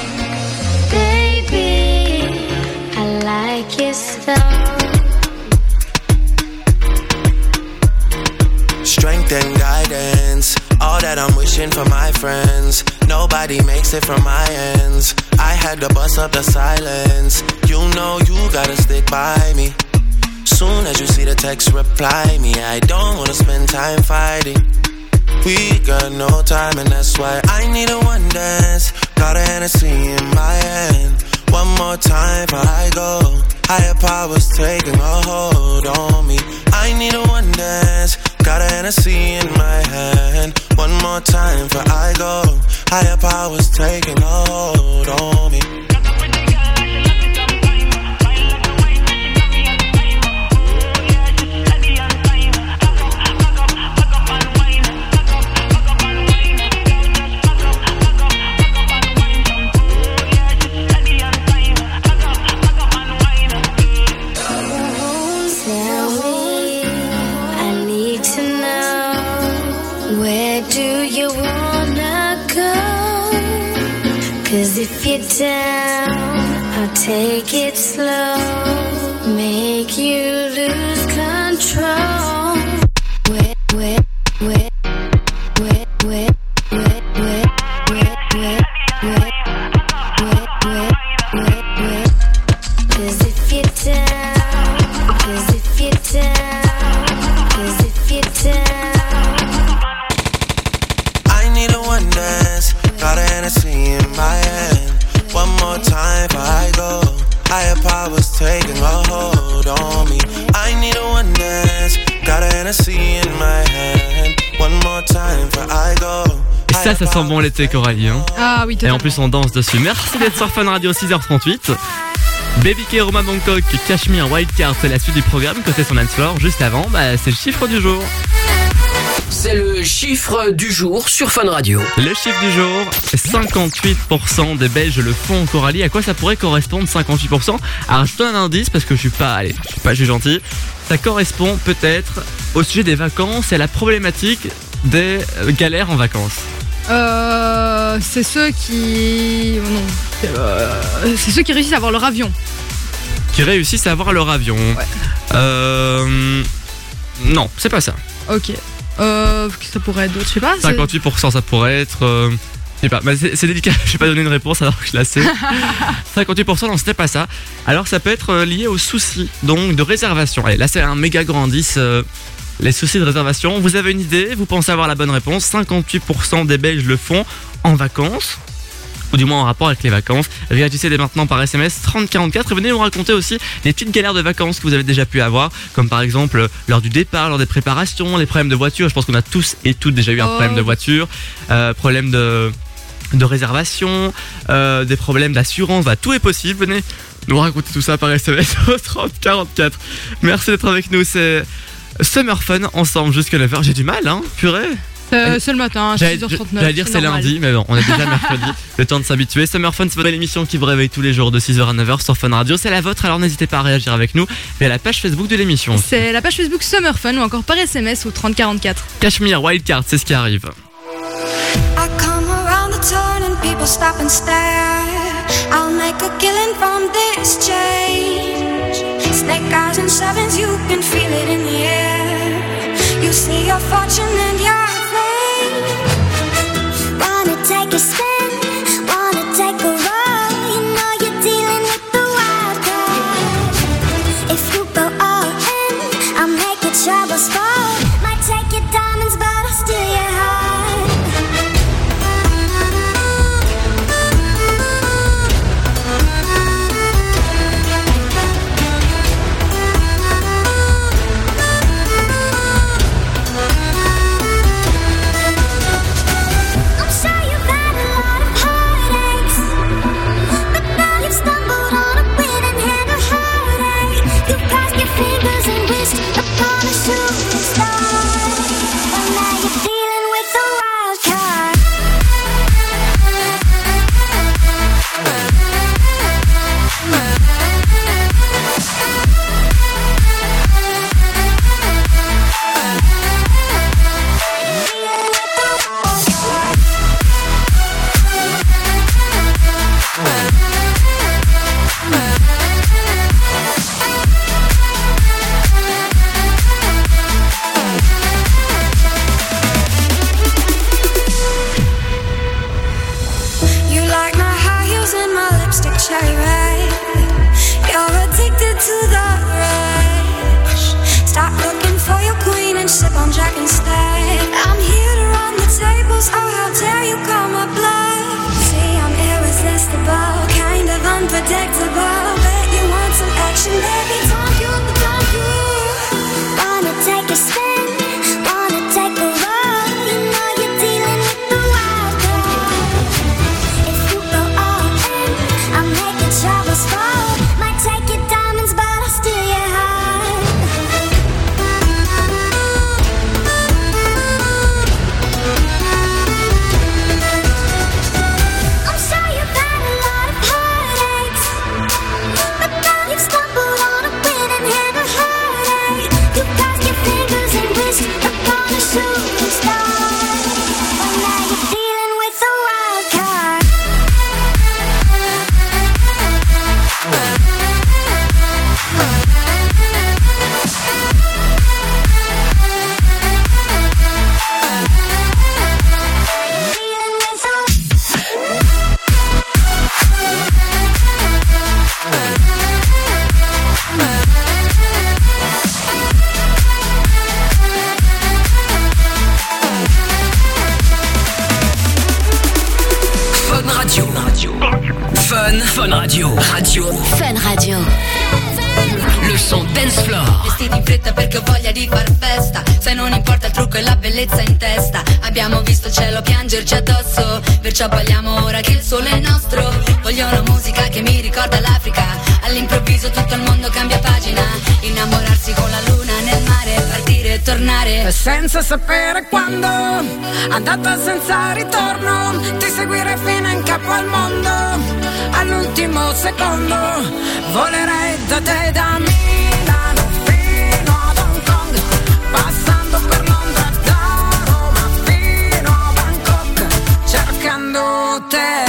Baby, I like your stuff. Strength and guidance, all that I'm wishing for my friends. Nobody makes it from my ends. I had to bust up the silence. You know you gotta stick by me. Soon as you see the text, reply me. I don't wanna spend time fighting. We got no time and that's why I need a one dance. Got a Hennessy in my hand. One more time before I go. Higher powers taking a hold on me. I need a one dance. Got a Hennessy in my hand. One more time before I go. Higher powers taking a hold on me. you down, I'll take it slow, make you lose control. Wet, wet, wet, wet, wet, wet, wet, wet, wet, wet, wet, wet, wet, wet. 'Cause if you're down, 'cause if you're down, 'cause if you're down. I need a one dance, got a Hennessy in my hand. One more time before I go. Higher powers taking a hold on me. I need a one dance, got a Hennessy in my hand. One more time before I go. Et ça, ça sent bon l'été, Coralie. Hein. Ah oui, totalement. Et en plus, on danse dessus. Merci d'être sur Fun Radio, six heures trente-huit. Baby K, Romain Bangkok, Cashmere, Wildcard, c'est la suite du programme. Côté son dance floor, juste avant, bah, c'est le chiffre du jour. C'est le chiffre du jour sur Fun Radio. Le chiffre du jour, cinquante-huit pour cent des Belges le font, Coralie. À quoi ça pourrait correspondre, cinquante-huit pour cent? Alors, je te donne un indice parce que je suis pas, allez, je suis pas, je suis gentil. Ça correspond peut-être au sujet des vacances et à la problématique des galères en vacances. Euh, c'est ceux qui... oh non. Euh, c'est ceux qui réussissent à avoir leur avion. Qui réussissent à avoir leur avion. Ouais. Euh... Non, c'est pas ça. Ok. Euh, ça pourrait être d'autres, je sais pas. c'est- cinquante-huit pour cent ça pourrait être... euh, Je sais pas, bah, c'est, c'est délicat, je vais pas donner une réponse alors que je la sais. cinquante-huit pour cent non, c'était pas ça. Alors ça peut être euh, lié aux soucis donc de réservation. Allez, là c'est un méga grand indice. euh, Les soucis de réservation. Vous avez une idée, vous pensez avoir la bonne réponse. cinquante-huit pour cent des Belges le font en vacances, ou du moins en rapport avec les vacances. Réagissez dès maintenant par S M S trente quarante-quatre et venez nous raconter aussi les petites galères de vacances que vous avez déjà pu avoir, comme par exemple lors du départ, lors des préparations, les problèmes de voiture. Je pense qu'on a tous et toutes déjà eu un Oh. problème de voiture, euh, problème de, de réservation, euh, des problèmes d'assurance. Bah, tout est possible. Venez nous raconter tout ça par S M S au trente quarante-quatre. Merci d'être avec nous. C'est Summer Fun ensemble jusqu'à neuf heures. J'ai du mal, hein, purée. Euh, c'est le matin, J'allais six heures trente-neuf. j'allais dire c'est normal. lundi, mais bon, on est déjà mercredi. Le temps de s'habituer. Summer Fun, c'est votre émission qui vous réveille tous les jours de six heures à neuf heures sur Fun Radio. C'est la vôtre, alors n'hésitez pas à réagir avec nous via la page Facebook de l'émission. C'est la page Facebook Summer Fun ou encore par S M S au trente quarante-quatre. Cashmere, Wildcard, c'est ce qui arrive. I come around the turn and people stop and stare. I'll make a killing from this change. Snake eyes and sevens, you can feel it in the air. You see your fortune and your fame. Wanna take a spin, wanna take a roll. You know you're dealing with the wild card. If you go all in, I'll make your troubles fall. Might take your diamonds, but I'll steal your heart. I'm sure you've had a Fun Radio. Radio. Fun Radio. Le son dance floor. Vestiti in fretta perché ho voglia di far festa. Se non importa il trucco e la bellezza in testa. Abbiamo visto il cielo piangerci addosso. Perciò balliamo ora che il sole è nostro. Voglio una musica che mi ricorda l'Africa. All'improvviso tutto il mondo cambia pagina. Innamorarsi con la luna nel mare. Partire e tornare. E senza sapere quando, andata senza ritorno. Ti seguire fino in capo al mondo. All'ultimo secondo volerei da te, da Milano fino ad Hong Kong, passando per Londra, da Roma fino a Bangkok, cercando te.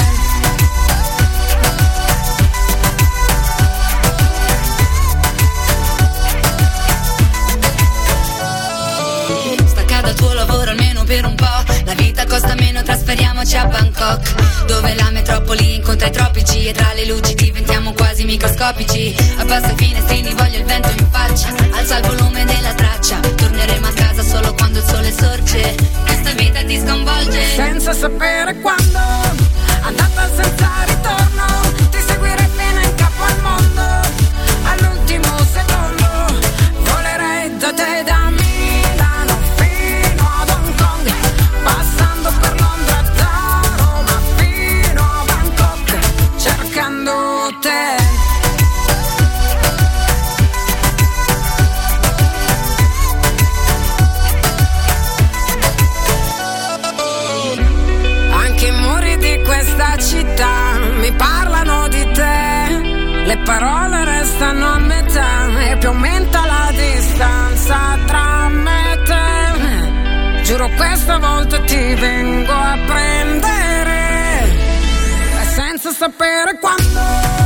Stacca dal tuo lavoro almeno per un po'. La vita costa meno, trasferiamoci a Bangkok, dove la metropoli incontra i tropici. E tra le luci diventiamo quasi microscopici. Abbassa i finestrini, voglio il vento in faccia. Alza il volume della traccia. Torneremo a casa solo quando il sole sorge. Questa vita ti sconvolge. Senza sapere quando, andata senza ritorno. Ti seguire fino in capo al mondo. All'ultimo secondo volerei da te, da Milano fino ad Hong Kong, passando per Londra, da Roma fino a Bangkok, cercando te. Anche i muri di questa città mi parlano di te. Le parole restano a metà e più aumenta la distanza tra me e te. Giuro questa volta ti vengo a prendere, e senza sapere quando.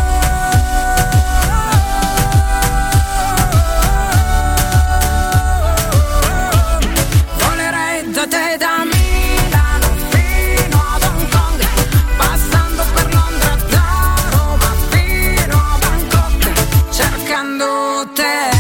Volerei da te, da Milano fino ad Hong Kong, passando per Londra, da Roma fino a Bangkok, cercando te.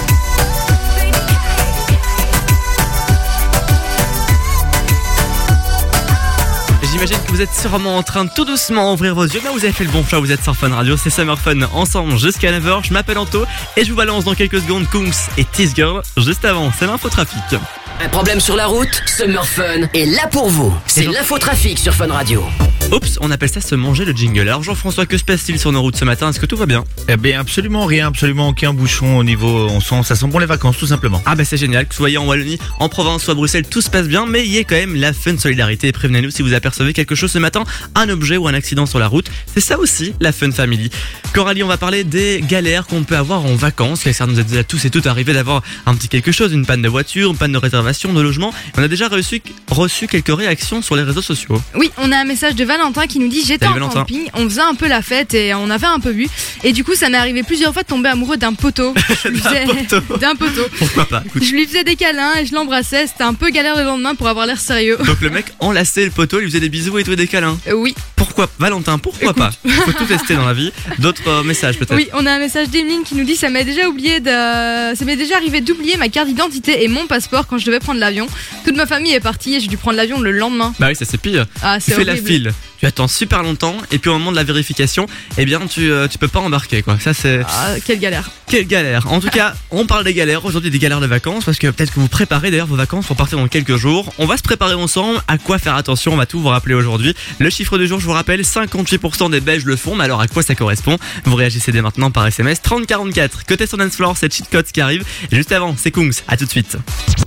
J'imagine que vous êtes sûrement en train de tout doucement ouvrir vos yeux. Mais vous avez fait le bon choix, vous êtes sur Fun Radio, c'est Summer Fun ensemble jusqu'à neuf heures. Je m'appelle Anto et je vous balance dans quelques secondes Kungs et Tease Girl. Juste avant, c'est l'infotrafic. Un problème sur la route? Summer Fun est là pour vous. C'est l'infotrafic sur Fun Radio. Oups, on appelle ça se manger le jingle. Alors Jean-François, que se passe-t-il sur nos routes ce matin? Est-ce que tout va bien? Eh bien absolument rien, absolument aucun bouchon au niveau, on sent, ça sent bon les vacances tout simplement. Ah bah c'est génial, que vous soyez en Wallonie, en province ou à Bruxelles, tout se passe bien, mais il y a quand même la Fun Solidarité. Prévenez-nous si vous apercevez quelque chose ce matin, un objet ou un accident sur la route. C'est ça aussi la Fun Family. Coralie, on va parler des galères qu'on peut avoir en vacances. Ça nous est déjà tous et toutes arrivé d'avoir un petit quelque chose, une panne de voiture, une panne de réservation, de logement. On a déjà reçu, reçu quelques réactions sur les réseaux sociaux. Oui, on a un message de Valentin qui nous dit: j'étais Salut en Valentin. camping, on faisait un peu la fête et on avait un peu bu. Et du coup, ça m'est arrivé plusieurs fois de tomber amoureux d'un poteau. Je lui faisais- D'un poteau. D'un poteau. Pourquoi pas, écoute. Je lui faisais des câlins et je l'embrassais. C'était un peu galère le lendemain pour avoir l'air sérieux. Donc le mec enlaçait le poteau, il lui faisait des bisous et tout et des câlins. Euh, oui. Pourquoi, Valentin, pourquoi pas? Il faut tout tester dans la vie. D'autres euh, messages peut-être? Oui, on a un message d'Emeline qui nous dit: ça m'est déjà oublié de... ça m'est déjà arrivé d'oublier ma carte d'identité et mon passeport quand je devais prendre l'avion. Toute ma famille est partie et j'ai dû prendre l'avion le lendemain. Bah oui, ça c'est pire. Ah, c'est tu fais la horrible. file, tu attends super longtemps et puis au moment de la vérification, eh bien tu, euh, tu peux pas embarquer quoi. Ça c'est... Ah, quelle galère. Quelle galère. En tout cas, on parle des galères aujourd'hui, des galères de vacances, parce que peut-être que vous préparez d'ailleurs vos vacances pour partir dans quelques jours. On va se préparer ensemble, à quoi faire attention, on va tout vous rappeler aujourd'hui. Le chiffre du jour, je vous rappelle, cinquante-huit pour cent des Belges le font, mais alors à quoi ça correspond? Vous réagissez dès maintenant par S M S trente quarante-quatre. Côté sur Dance Floor, c'est Cheat Codes qui arrive. Et juste avant, c'est Kungs. À tout de suite.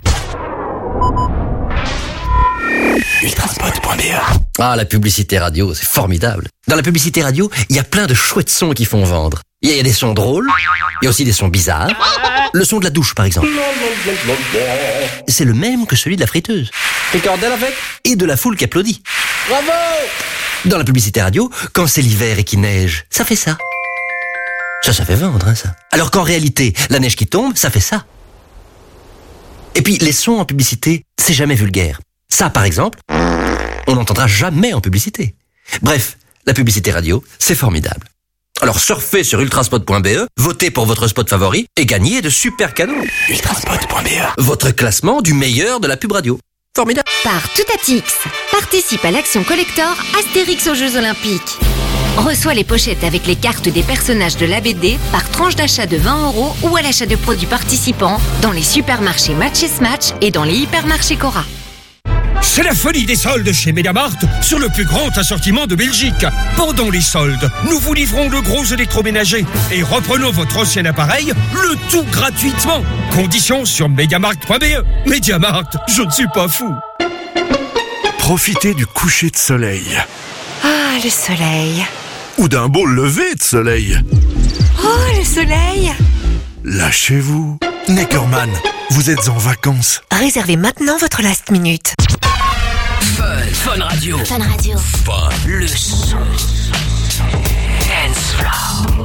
ultraspot point b e. Ah, la publicité radio, c'est formidable. Dans la publicité radio, il y a plein de chouettes sons qui font vendre. Il y a des sons drôles, il y a aussi des sons bizarres. Le son de la douche, par exemple. C'est le même que celui de la friteuse. Ricordel avec? Et de la foule qui applaudit. Bravo! Dans la publicité radio, quand c'est l'hiver et qu'il neige, ça fait ça. Ça, ça fait vendre, hein, ça. Alors qu'en réalité, la neige qui tombe, ça fait ça. Et puis, les sons en publicité, c'est jamais vulgaire. Ça, par exemple, on n'entendra jamais en publicité. Bref, la publicité radio, c'est formidable. Alors surfez sur ultraspot point b e, votez pour votre spot favori et gagnez de super cadeaux. ultraspot point b e, votre classement du meilleur de la pub radio. Formidable. Par Toutatix, participe à l'action collector Astérix aux Jeux Olympiques. Reçois les pochettes avec les cartes des personnages de la B D par tranche d'achat de vingt euros ou à l'achat de produits participants dans les supermarchés Match et Smatch et dans les hypermarchés Cora. C'est la folie des soldes chez Mediamarkt sur le plus grand assortiment de Belgique. Pendant les soldes, nous vous livrons le gros électroménager et reprenons votre ancien appareil, le tout gratuitement. Conditions sur mediamarkt point b e. Mediamarkt, je ne suis pas fou. Profitez du coucher de soleil. Ah, le soleil. Ou d'un beau lever de soleil. Oh, le soleil. Lâchez-vous. Neckerman, vous êtes en vacances. Réservez maintenant votre last minute. Fun, Fun Radio. Fun Radio. Fun. Le son. Dance floor.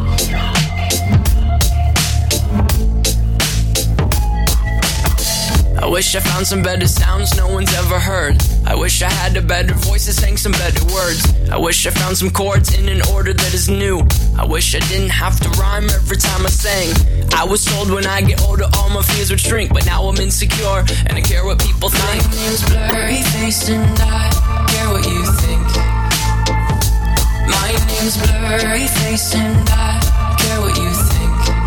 I wish I found some better sounds no one's ever heard. I wish I had a better voice that sang some better words. I wish I found some chords in an order that is new. I wish I didn't have to rhyme every time I sang. I was told when I get older all my fears would shrink, but now I'm insecure and I care what people think. My name's blurry faced and I care what you think. My name's blurry faced and I care what you think.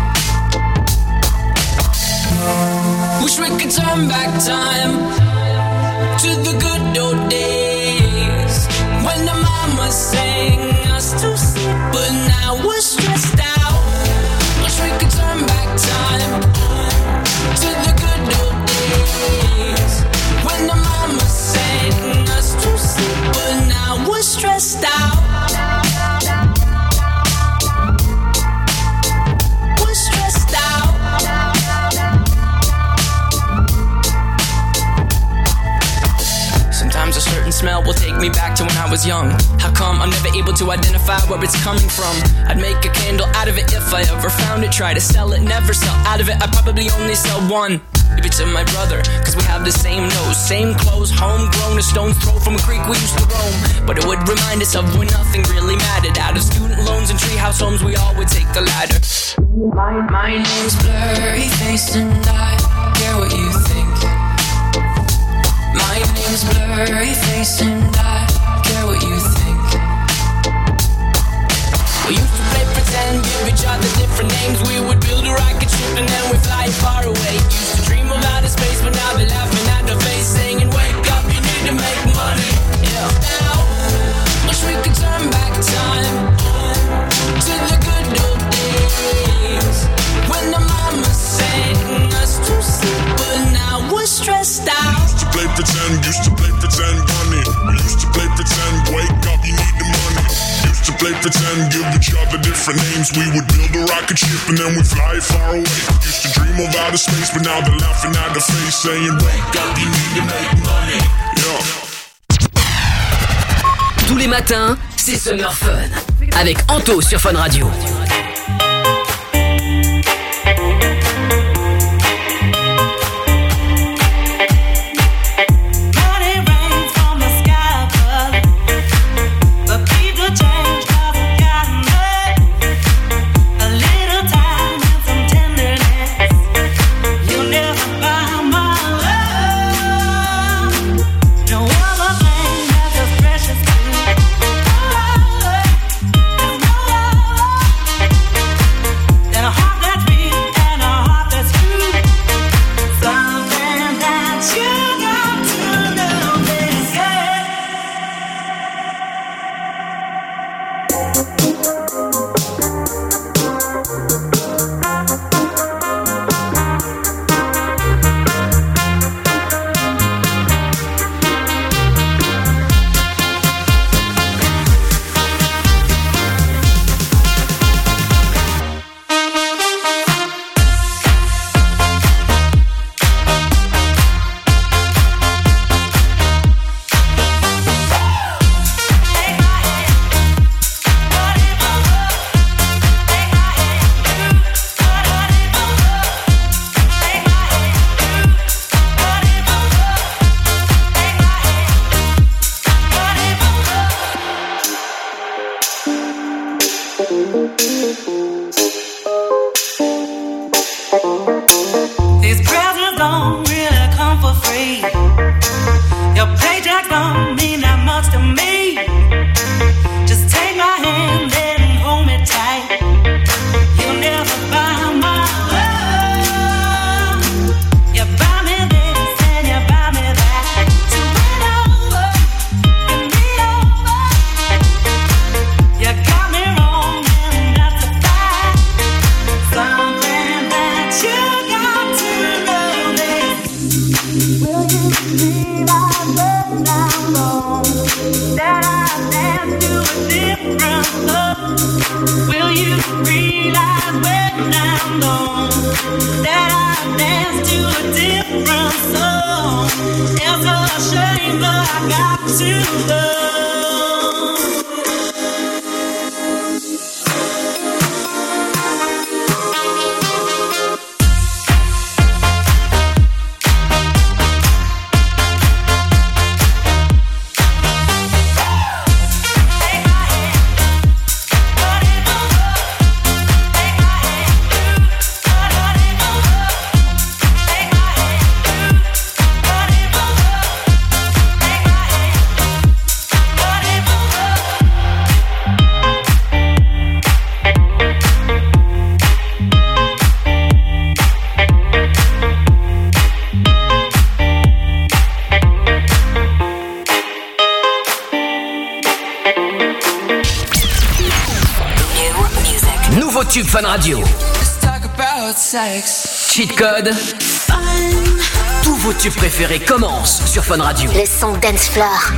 Wish we could turn back time to the good old days when the mama sang us to sleep, but now we're stressed out. Wish we could turn back time to the good old days when the mama sang us to sleep, but now we're stressed out. We're stressed out. Sometimes a certain smell will take me back to when I was young. How come I'm never able to identify where it's coming from? I'd make a candle out of it if I ever found it. Try to sell it, never sell out of it. I'd probably only sell one. Maybe to my brother, cause we have the same nose, same clothes, homegrown, a stone's throw from a creek we used to roam. But it would remind us of when nothing really mattered. Out of student loans and treehouse homes, we all would take the ladder. My, my name's blurry faced and I care what you think. My name's blurry faced and I care what you think. We used to play pretend, give each other different names. We would build a rocket ship and then we'd fly far away. Used to dream of outer space, but now they're laughing at the face, saying, wake up, you need to make money. Yeah. Now, wish we could turn back time to the good old days when the mama sang us to sleep, but now we're stressed out. Used to play pretend, used to play pretend, money. We used to play pretend, wake up, you need the money. Used to play pretend, give each other different names. We would build a rocket ship and then we fly far away. Used to dream of outer space, but now they're laughing at the face, saying, wake up, you need to make money. Yeah. Tous les matins, c'est Summer Fun avec Anto sur Fun Radio. Precious. different love. Will you realize when I'm gone that I dance to a different song? It's a shame, but I got to love. Tube Fun Radio. Cheat Code. Tous vos tubes préférés commencent sur Fun Radio. Le son Dance Floor.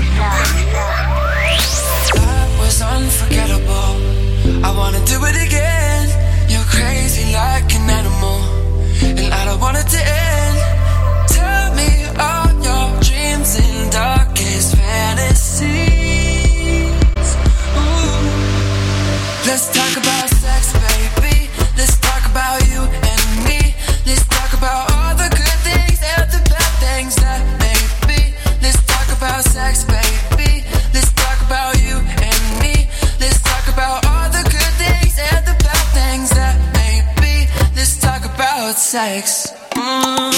Was unforgettable. I wanna do it again. You're crazy like an animal, and I don't want it to end. Tell me all your dreams and darkest fantasies. Ooh. Let's talk about sex, baby. Let's talk about you and me. Let's talk about all the good things and the bad things that may be. Let's talk about sex, baby. Let's talk about you and me. Let's talk about all the good things and the bad things that may be. Let's talk about sex. Mm.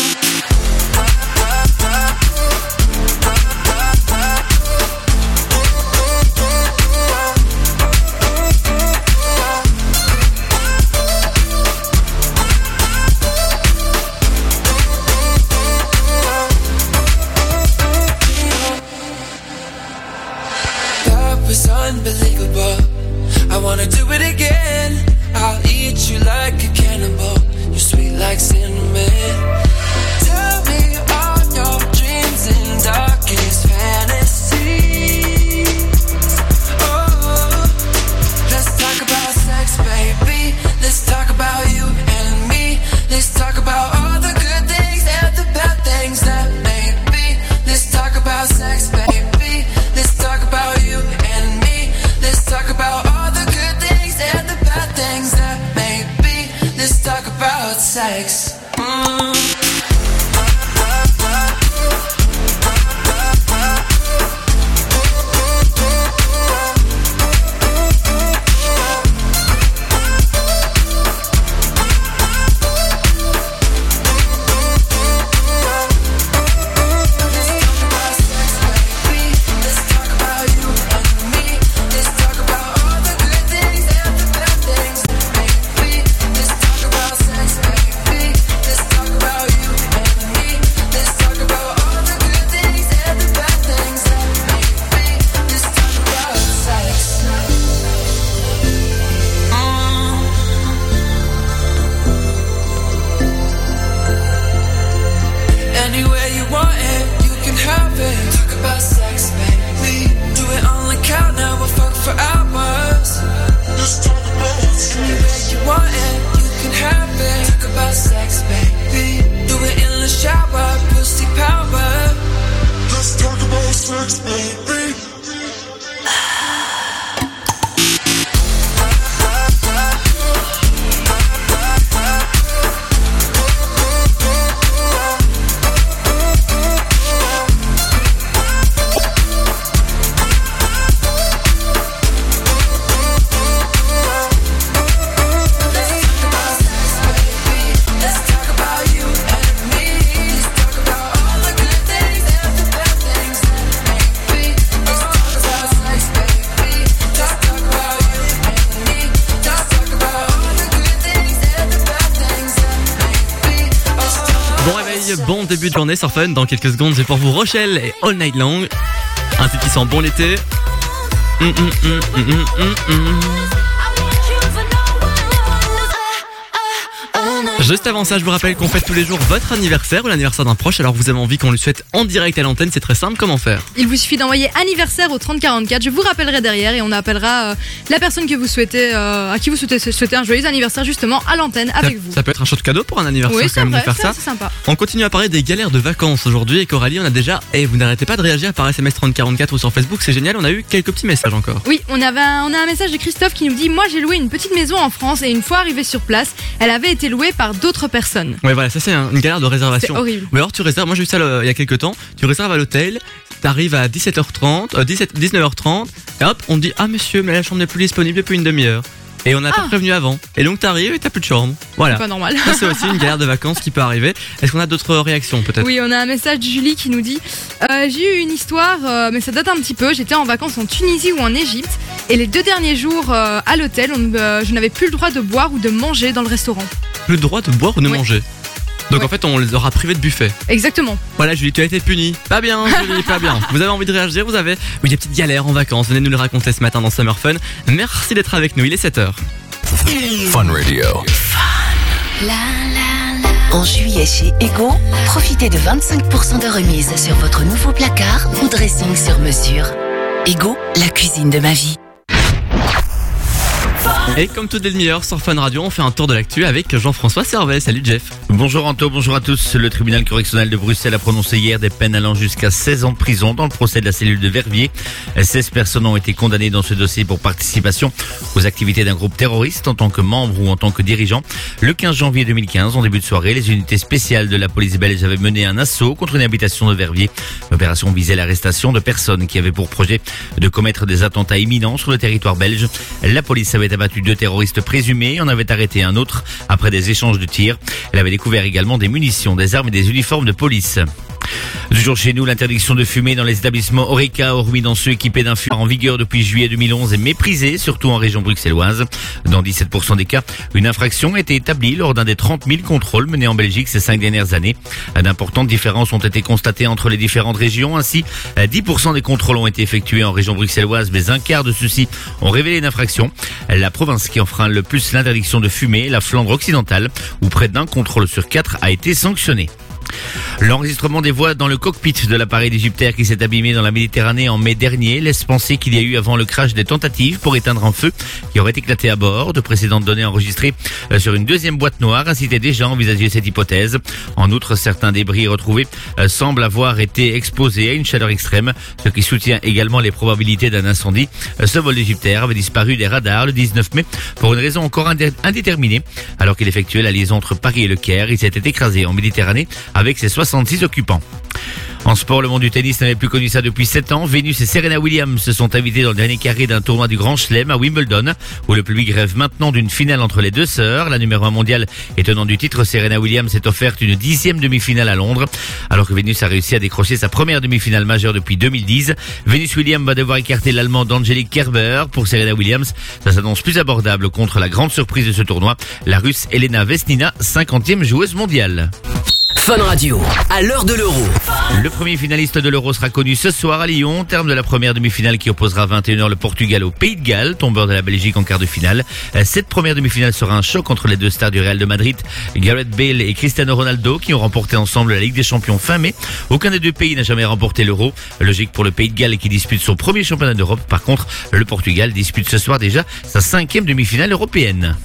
Unbelievable. I wanna do it again. I'll eat you like a cannibal. You're sweet like cinnamon. Tell me all your dreams and darkest fantasies. Oh, let's talk about sex, baby. Let's talk about you and me. Let's talk about all the good things and the bad things that may be. Let's talk about sex, baby. Let's talk about you and me. Let's talk about all the good things and the bad things that may be. Let's talk about sex. Mm. Bon début de journée sur Fun. Dans quelques secondes, j'ai pour vous Rochelle et All Night Long. Un titre qui sent bon l'été. Mm, mm, mm, mm, mm, mm. Juste avant ça, je vous rappelle qu'on fête tous les jours votre anniversaire ou l'anniversaire d'un proche. Alors vous avez envie qu'on lui souhaite en direct à l'antenne, c'est très simple, comment faire? Il vous suffit d'envoyer anniversaire au trente quarante-quatre, je vous rappellerai derrière et on appellera euh, la personne que vous souhaitez, euh, à qui vous souhaitez souhaiter un joyeux anniversaire justement à l'antenne avec ça, vous. Ça peut être un chouette cadeau pour un anniversaire. Oui, quand c'est même vrai, de faire c'est ça. c'est sympa. On continue à parler des galères de vacances aujourd'hui et Coralie, on a déjà, et vous n'arrêtez pas de réagir par S M S trente quarante-quatre ou sur Facebook, c'est génial, on a eu quelques petits messages encore. Oui, on, avait un, on a un message de Christophe qui nous dit: moi j'ai loué une petite maison en France et une fois arrivé sur place, elle avait été louée par d'autres personnes. Ouais, voilà, ça c'est un- une galère de réservation. C'est horrible. Ou alors tu réserves, moi j'ai eu ça le- il y a quelques temps, tu réserves à l'hôtel, t'arrives à dix-sept heures trente, euh, dix-sept, dix-neuf heures trente, et hop, on te dit: ah monsieur, mais la chambre n'est plus disponible depuis une demi-heure. Et on n'a Ah. pas prévenu avant. Et donc t'arrives et t'as plus de chambre. Voilà. C'est pas normal. Ça c'est aussi une galère de vacances qui peut arriver. Est-ce qu'on a d'autres réactions peut-être? Oui, on a un message de Julie qui nous dit euh, j'ai eu une histoire, euh, mais ça date un petit peu. J'étais en vacances en Tunisie ou en Égypte, et les deux derniers jours euh, à l'hôtel, on, euh, je n'avais plus le droit de boire ou de manger dans le restaurant. Plus le droit de boire ou de Oui. manger. Donc Ouais. en fait on les aura privés de buffet. Exactement. Voilà Julie, tu as été punie. Pas bien Julie, pas bien. Vous avez envie de réagir, vous avez oui, des petites galères en vacances. Venez nous le raconter ce matin dans Summer Fun. Merci d'être avec nous, il est sept heures. Fun Radio. En juillet chez Ego, profitez de vingt-cinq pour cent de remise sur votre nouveau placard ou dressing sur mesure. Ego, la cuisine de ma vie. Et comme toutes les demi-heures sur Fun Radio, on fait un tour de l'actu avec Jean-François Servet. Salut Jeff. Bonjour Anto, bonjour à tous. Le tribunal correctionnel de Bruxelles a prononcé hier des peines allant jusqu'à seize ans de prison dans le procès de la cellule de Verviers. seize personnes ont été condamnées dans ce dossier pour participation aux activités d'un groupe terroriste en tant que membre ou en tant que dirigeant. Le quinze janvier deux mille quinze, en début de soirée, les unités spéciales de la police belge avaient mené un assaut contre une habitation de Verviers. L'opération visait l'arrestation de personnes qui avaient pour projet de commettre des attentats imminents sur le territoire belge. La police avait abattu deux terroristes présumés et en avait arrêté un autre après des échanges de tirs. Elle avait découvert également des munitions, des armes et des uniformes de police. Toujours chez nous, l'interdiction de fumer dans les établissements Horeca, hormis dans ceux équipés d'un fumeur en vigueur depuis juillet deux mille onze, est méprisée, surtout en région bruxelloise. Dans dix-sept pour cent des cas, une infraction a été établie lors d'un des trente mille contrôles menés en Belgique ces cinq dernières années. D'importantes différences ont été constatées entre les différentes régions. Ainsi, dix pour cent des contrôles ont été effectués en région bruxelloise, mais un quart de ceux-ci ont révélé une infraction. La province qui enfreint le plus l'interdiction de fumer, la Flandre occidentale, où près d'un contrôle sur quatre a été sanctionné. L'enregistrement des voix dans le cockpit de l'appareil d'Égyptaire qui s'est abîmé dans la Méditerranée en mai dernier laisse penser qu'il y a eu avant le crash des tentatives pour éteindre un feu qui aurait éclaté à bord. De précédentes données enregistrées sur une deuxième boîte noire incitaient déjà à envisager cette hypothèse. En outre, certains débris retrouvés semblent avoir été exposés à une chaleur extrême, ce qui soutient également les probabilités d'un incendie. Ce vol d'Égyptaire avait disparu des radars le dix-neuf mai pour une raison encore indé- indéterminée. Alors qu'il effectuait la liaison entre Paris et Le Caire, il s'était écrasé en Méditerranée avec ses soixante-six occupants. En sport, le monde du tennis n'avait plus connu ça depuis sept ans. Venus et Serena Williams se sont invités dans le dernier carré d'un tournoi du Grand Chelem à Wimbledon, où le public rêve maintenant d'une finale entre les deux sœurs. La numéro un mondiale et tenant du titre, Serena Williams s'est offerte une dixième demi-finale à Londres, alors que Venus a réussi à décrocher sa première demi-finale majeure depuis deux mille dix. Venus Williams va devoir écarter l'Allemand Angelique Kerber. Pour Serena Williams, ça s'annonce plus abordable contre la grande surprise de ce tournoi, la Russe Elena Vesnina, cinquantième joueuse mondiale. Fun Radio, à l'heure de l'Euro. Le premier finaliste de l'Euro sera connu ce soir à Lyon, terme de la première demi-finale qui opposera à vingt et une heures le Portugal au Pays de Galles, tombeur de la Belgique en quart de finale. Cette première demi-finale sera un choc entre les deux stars du Real de Madrid, Gareth Bale et Cristiano Ronaldo, qui ont remporté ensemble la Ligue des Champions fin mai. Aucun des deux pays n'a jamais remporté l'Euro. Logique pour le Pays de Galles qui dispute son premier championnat d'Europe. Par contre, le Portugal dispute ce soir déjà sa cinquième demi-finale européenne.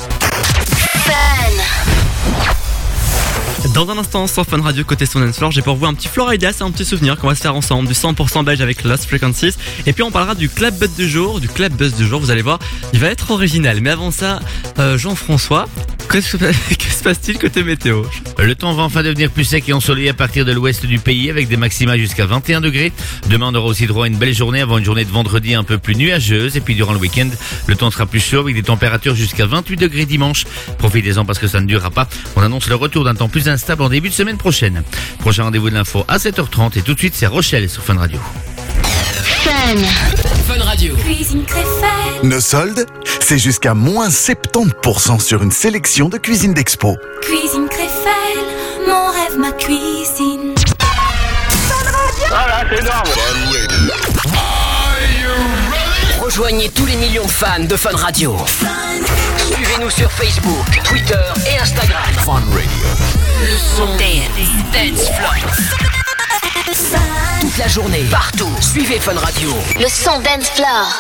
Dans un instant, sur Fun Radio côté Stone and Floor, j'ai pour vous un petit Florida, c'est un petit souvenir qu'on va se faire ensemble, du cent pour cent belge avec Lost Frequencies. Et puis on parlera du Club Buzz du jour, du Club Buzz du jour, vous allez voir, il va être original. Mais avant ça, euh, Jean-François, que se, que se passe-t-il côté météo? Le temps va enfin devenir plus sec et ensoleillé à partir de l'ouest du pays avec des maxima jusqu'à vingt et un degrés. Demain, on aura aussi droit à une belle journée avant une journée de vendredi un peu plus nuageuse. Et puis durant le week-end, le temps sera plus chaud avec des températures jusqu'à vingt-huit degrés dimanche. Profitez-en parce que ça ne durera pas. On annonce le retour d'un temps plus instable en début de semaine prochaine. Prochain rendez-vous de l'info à sept heures trente et tout de suite c'est Rochelle sur Fun Radio. Fun. Fun Radio. Cuisine Créfelle. Nos soldes, c'est jusqu'à moins soixante-dix pour cent sur une sélection de cuisine d'expo. Cuisine Créfelle. Mon rêve, ma cuisine. Ah là, c'est énorme. Prochain Rejoignez tous les millions de fans de Fun Radio. Suivez-nous sur Facebook, Twitter et Instagram. Fun Radio. Le son Dance, Dance Floor. Toute la journée, partout. Suivez Fun Radio. Le son Dance Floor.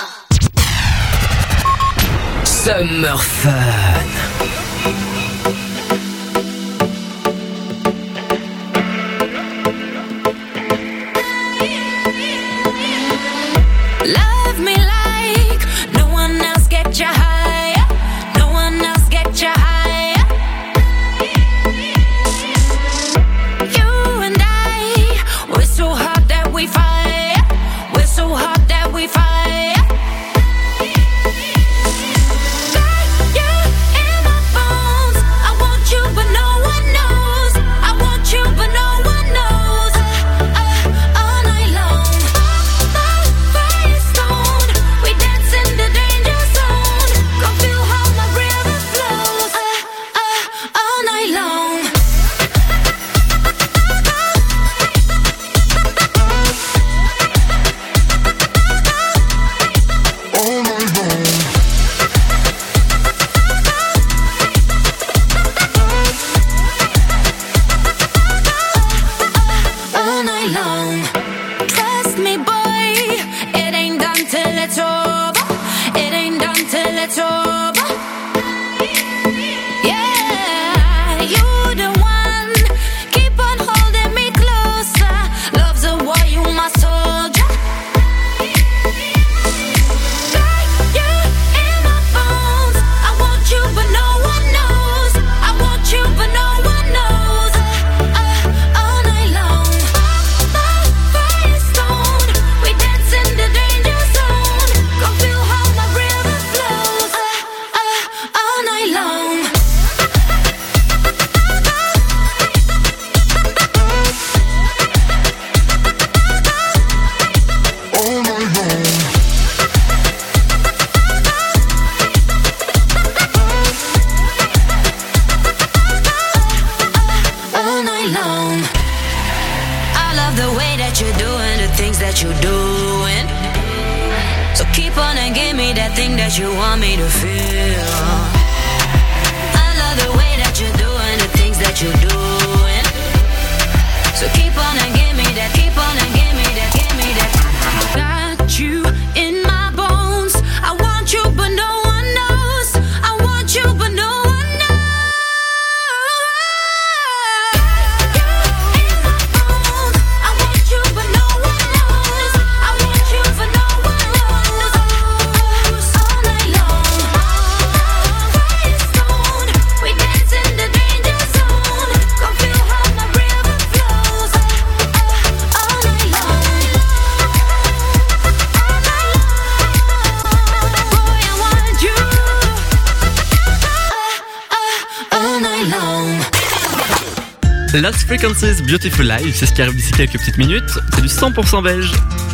Summer Fun. Love me like no one else, get you higher. No one else get you higher. You and I, we're so hot that we fire. We're so hot that we fire. Got you in my bones. I want you, but no one knows. I want you, but no one knows. Uh, uh, all night long. We dance in the danger zone. Come feel how my river flows. Uh, uh, all night long. All night long. All night long. Trust me, boy, it ain't done till it's over. It ain't done till it's over. Yeah, you the one. Keep on holding me closer. Love's a war, you my soldier. Got you in my bones. I want you, but no one knows. I want you, but no one knows. Uh, uh, all night long. Firestone, we dance in the danger zone. Come feel how my river flows. Uh, uh, all night long. All night long. All night long. I love the way that you're doing the things that you're doing. So keep on and give me that thing that you want me to feel. I love the way that you're doing the things that you're doing. So keep on and give me that, keep on and give me that, give me that. Got you in my bones. I want you, but no one knows. I want you, but no one knows. I want you, but no one knows. I want you, but no one knows. All night long. Firestone, we dance in the danger zone. Come feel how my river flows. All night long. Boy, I want you. All night long. Lost Frequencies, Beautiful Life, c'est ce qui arrive d'ici quelques petites minutes. C'est du cent pour cent belge.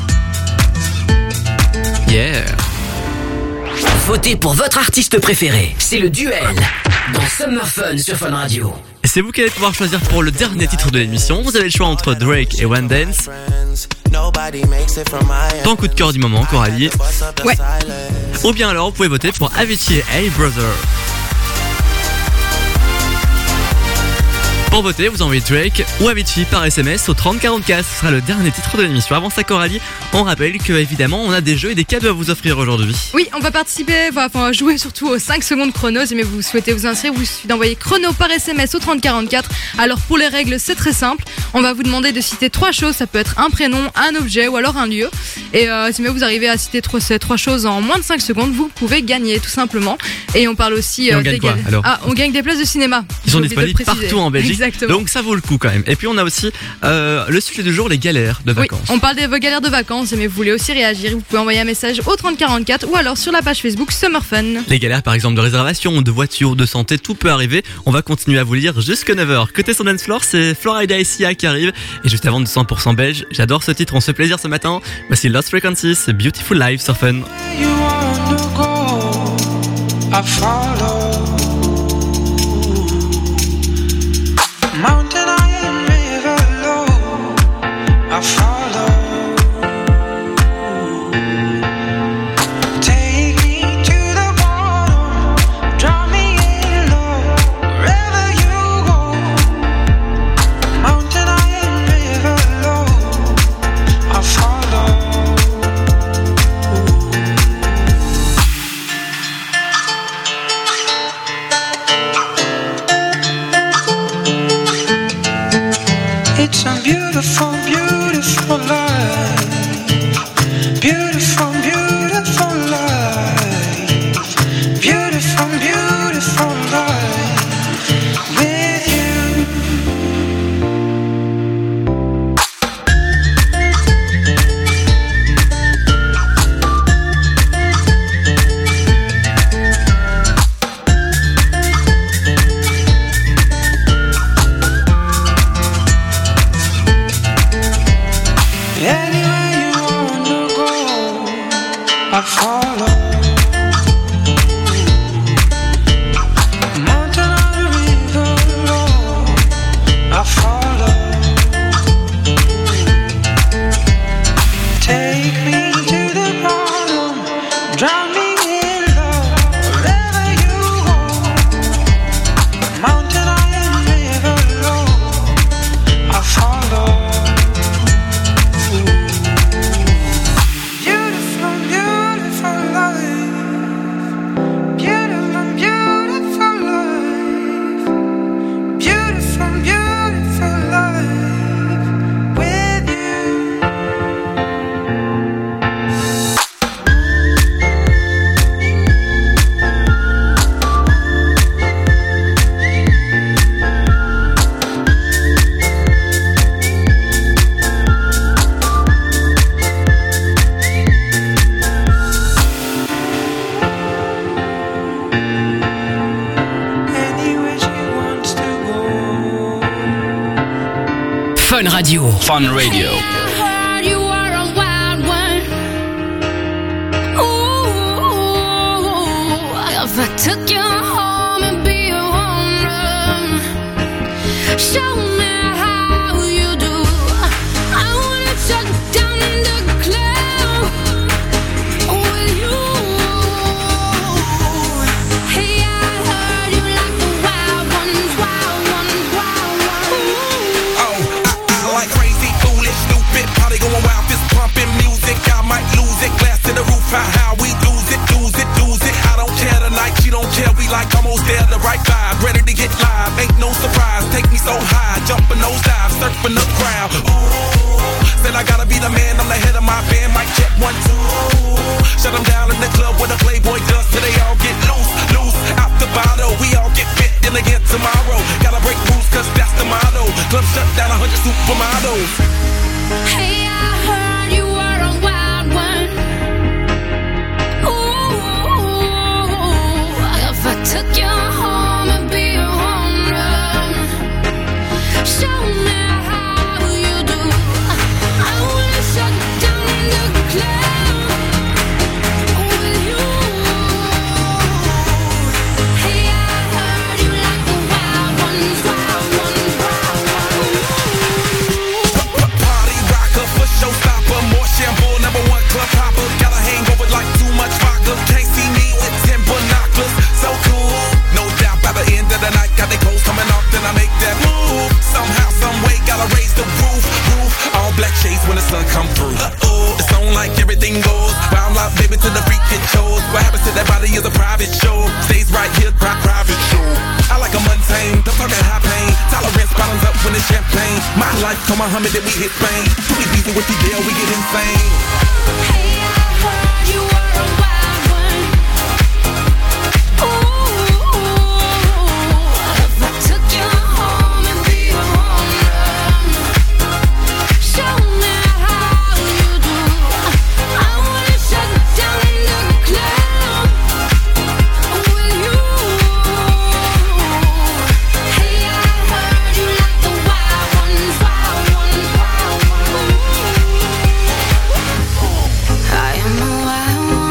Yeah. Votez pour votre artiste préféré. C'est le duel dans Summer Fun sur Fun Radio. Et c'est vous qui allez pouvoir choisir pour le dernier titre de l'émission. Vous avez le choix entre Drake et One Dance. Ton coup de cœur du moment, Coralie. Ouais. Ou bien alors, vous pouvez voter pour Avicii et Hey Brother. Pour voter, vous envoyez Drake ou Avicii par S M S au trente quarante-quatre. Ce sera le dernier titre de l'émission. Avant ça, Coralie, on rappelle que évidemment, on a des jeux et des cadeaux à vous offrir aujourd'hui. Oui, on va participer, enfin, on va jouer surtout aux cinq secondes chrono. Si vous souhaitez vous inscrire, vous suffit d'envoyer chrono par S M S au trente quarante-quatre. Alors pour les règles, c'est très simple. On va vous demander de citer trois choses. Ça peut être un prénom, un objet ou alors un lieu. Et euh, si vous arrivez à citer trois, ces trois choses en moins de cinq secondes, vous pouvez gagner tout simplement. Et on parle aussi Et on euh, gagne des quoi, gal- alors Ah, on gagne des places de cinéma. Ils sont J'ai oublié de le disponibles préciser. partout en Belgique. Exactement. Donc ça vaut le coup quand même. Et puis on a aussi euh, le sujet du jour, les galères de Oui, vacances. on parle de vos galères de vacances, mais vous voulez aussi réagir, vous pouvez envoyer un message au trente quarante-quatre ou alors sur la page Facebook Summer Fun. Les galères par exemple de réservation, de voiture, de santé, tout peut arriver. On va continuer à vous lire jusque neuf heures. Côté son dance floor, c'est Florida et Sia qui arrive. Et juste avant de cent pour cent belge, j'adore ce titre, on se fait plaisir ce matin. Voici Lost Frequencies, c'est Beautiful Life sur Fun. You want to go, I follow. Mountain high and river low, I follow. Take It's a beautiful, beautiful life. Beautiful, beautiful life. Beautiful, beautiful life with you. Anywhere you wanna go, I follow. Mountain or the river, Lord, I follow. Take me to the bottom, drown me in love, wherever you go. Mountain or the river, Lord, I follow. Beautiful, beautiful life. Beautiful, beautiful life. Beautiful, beautiful life with you. Anywhere she wants to go. Fun Radio. Fun Radio. Heard you are a wild one. Ooh, if I took you home and be a home run, show me how you do. I wanna shut down the club with you. Hey, I heard you like the wild ones, wild ones, wild ones. Oh, I, I like crazy, foolish, stupid, party going wild, fist pumping music. I might lose it, glass to the roof, how, how we lose it, lose it, lose it. I don't care tonight, she don't care, we like almost there, the right vibe, ready to get live, ain't no surprise, take me so high, jumping those dives, surfing the crowd. Ooh, said I gotta be the man, I'm the head of my band, mic check one, two. Shut them down in the club with a Playboy does, till they all get loose, loose, out the bottle, we all get fit in again tomorrow. Gotta break rules, cause that's the motto. Club shut down, a hundred supermodels. Hey, I heard you were a wild one. Ooh, if I took you home and be a home run, show me how you do. I wanna shut down the club with you. Hey, I heard you like the wild ones, wild ones, wild ones. Party rocker, for showstopper, more shampoo, number one club hopper. Got a hangover like too much vodka. Can't see me with ten binoculars. So cool, no doubt by the end of the night, got the clothes coming off, then I make that move. Somehow, some way, gotta raise the roof, roof. All black shades when the sun come through. Uh-oh, it's on like everything goes. Wild out, baby, to the freak it shows. What happens to that body is a private show. Stays right here, pri- private show. I like a mundane, don't talk that high pain. Tolerance bottoms up when it's champagne. My life, come Muhammad, then we hit Spain. Too easy with the deal, we get insane. Hey, I heard you were a wild one. Ooh, if I took you home and be a home run, show me how you do. I wanna shut down the club with you. Hey, I heard you like the wild ones, wild ones, wild ones. I am a wild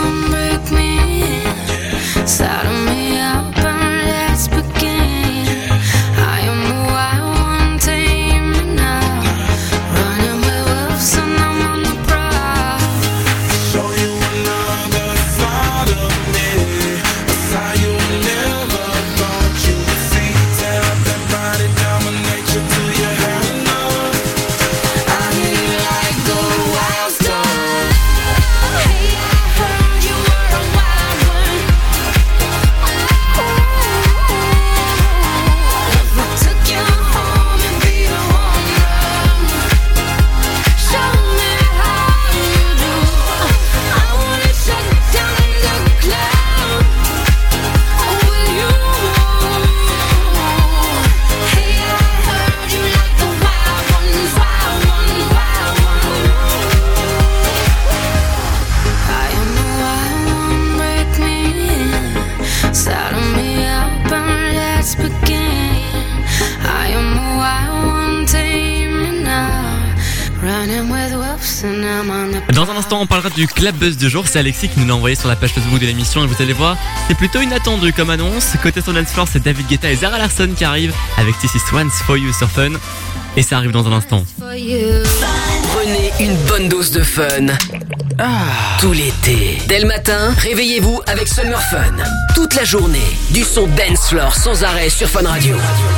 Dans un instant, on parlera du Club Buzz du jour. C'est Alexis qui nous l'a envoyé sur la page Facebook de l'émission et vous allez voir, c'est plutôt inattendu comme annonce. Côté son dance floor, c'est David Guetta et Zara Larsson qui arrivent avec This Is Once For You sur Fun. Et ça arrive dans un instant. Prenez une bonne dose de fun. Tout l'été. Dès le matin, réveillez-vous avec Summer Fun. Toute la journée, du son dance floor sans arrêt sur Fun Radio.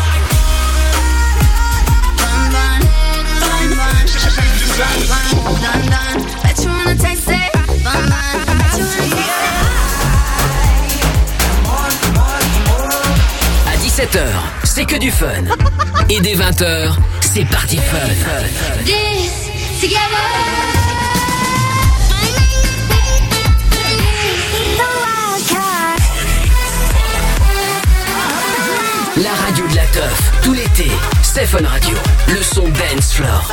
À dix-sept heures, c'est que du fun. Et dès vingt heures, c'est parti fun. La radio de la teuf, tout l'été, c'est Fun Radio, le son dance floor.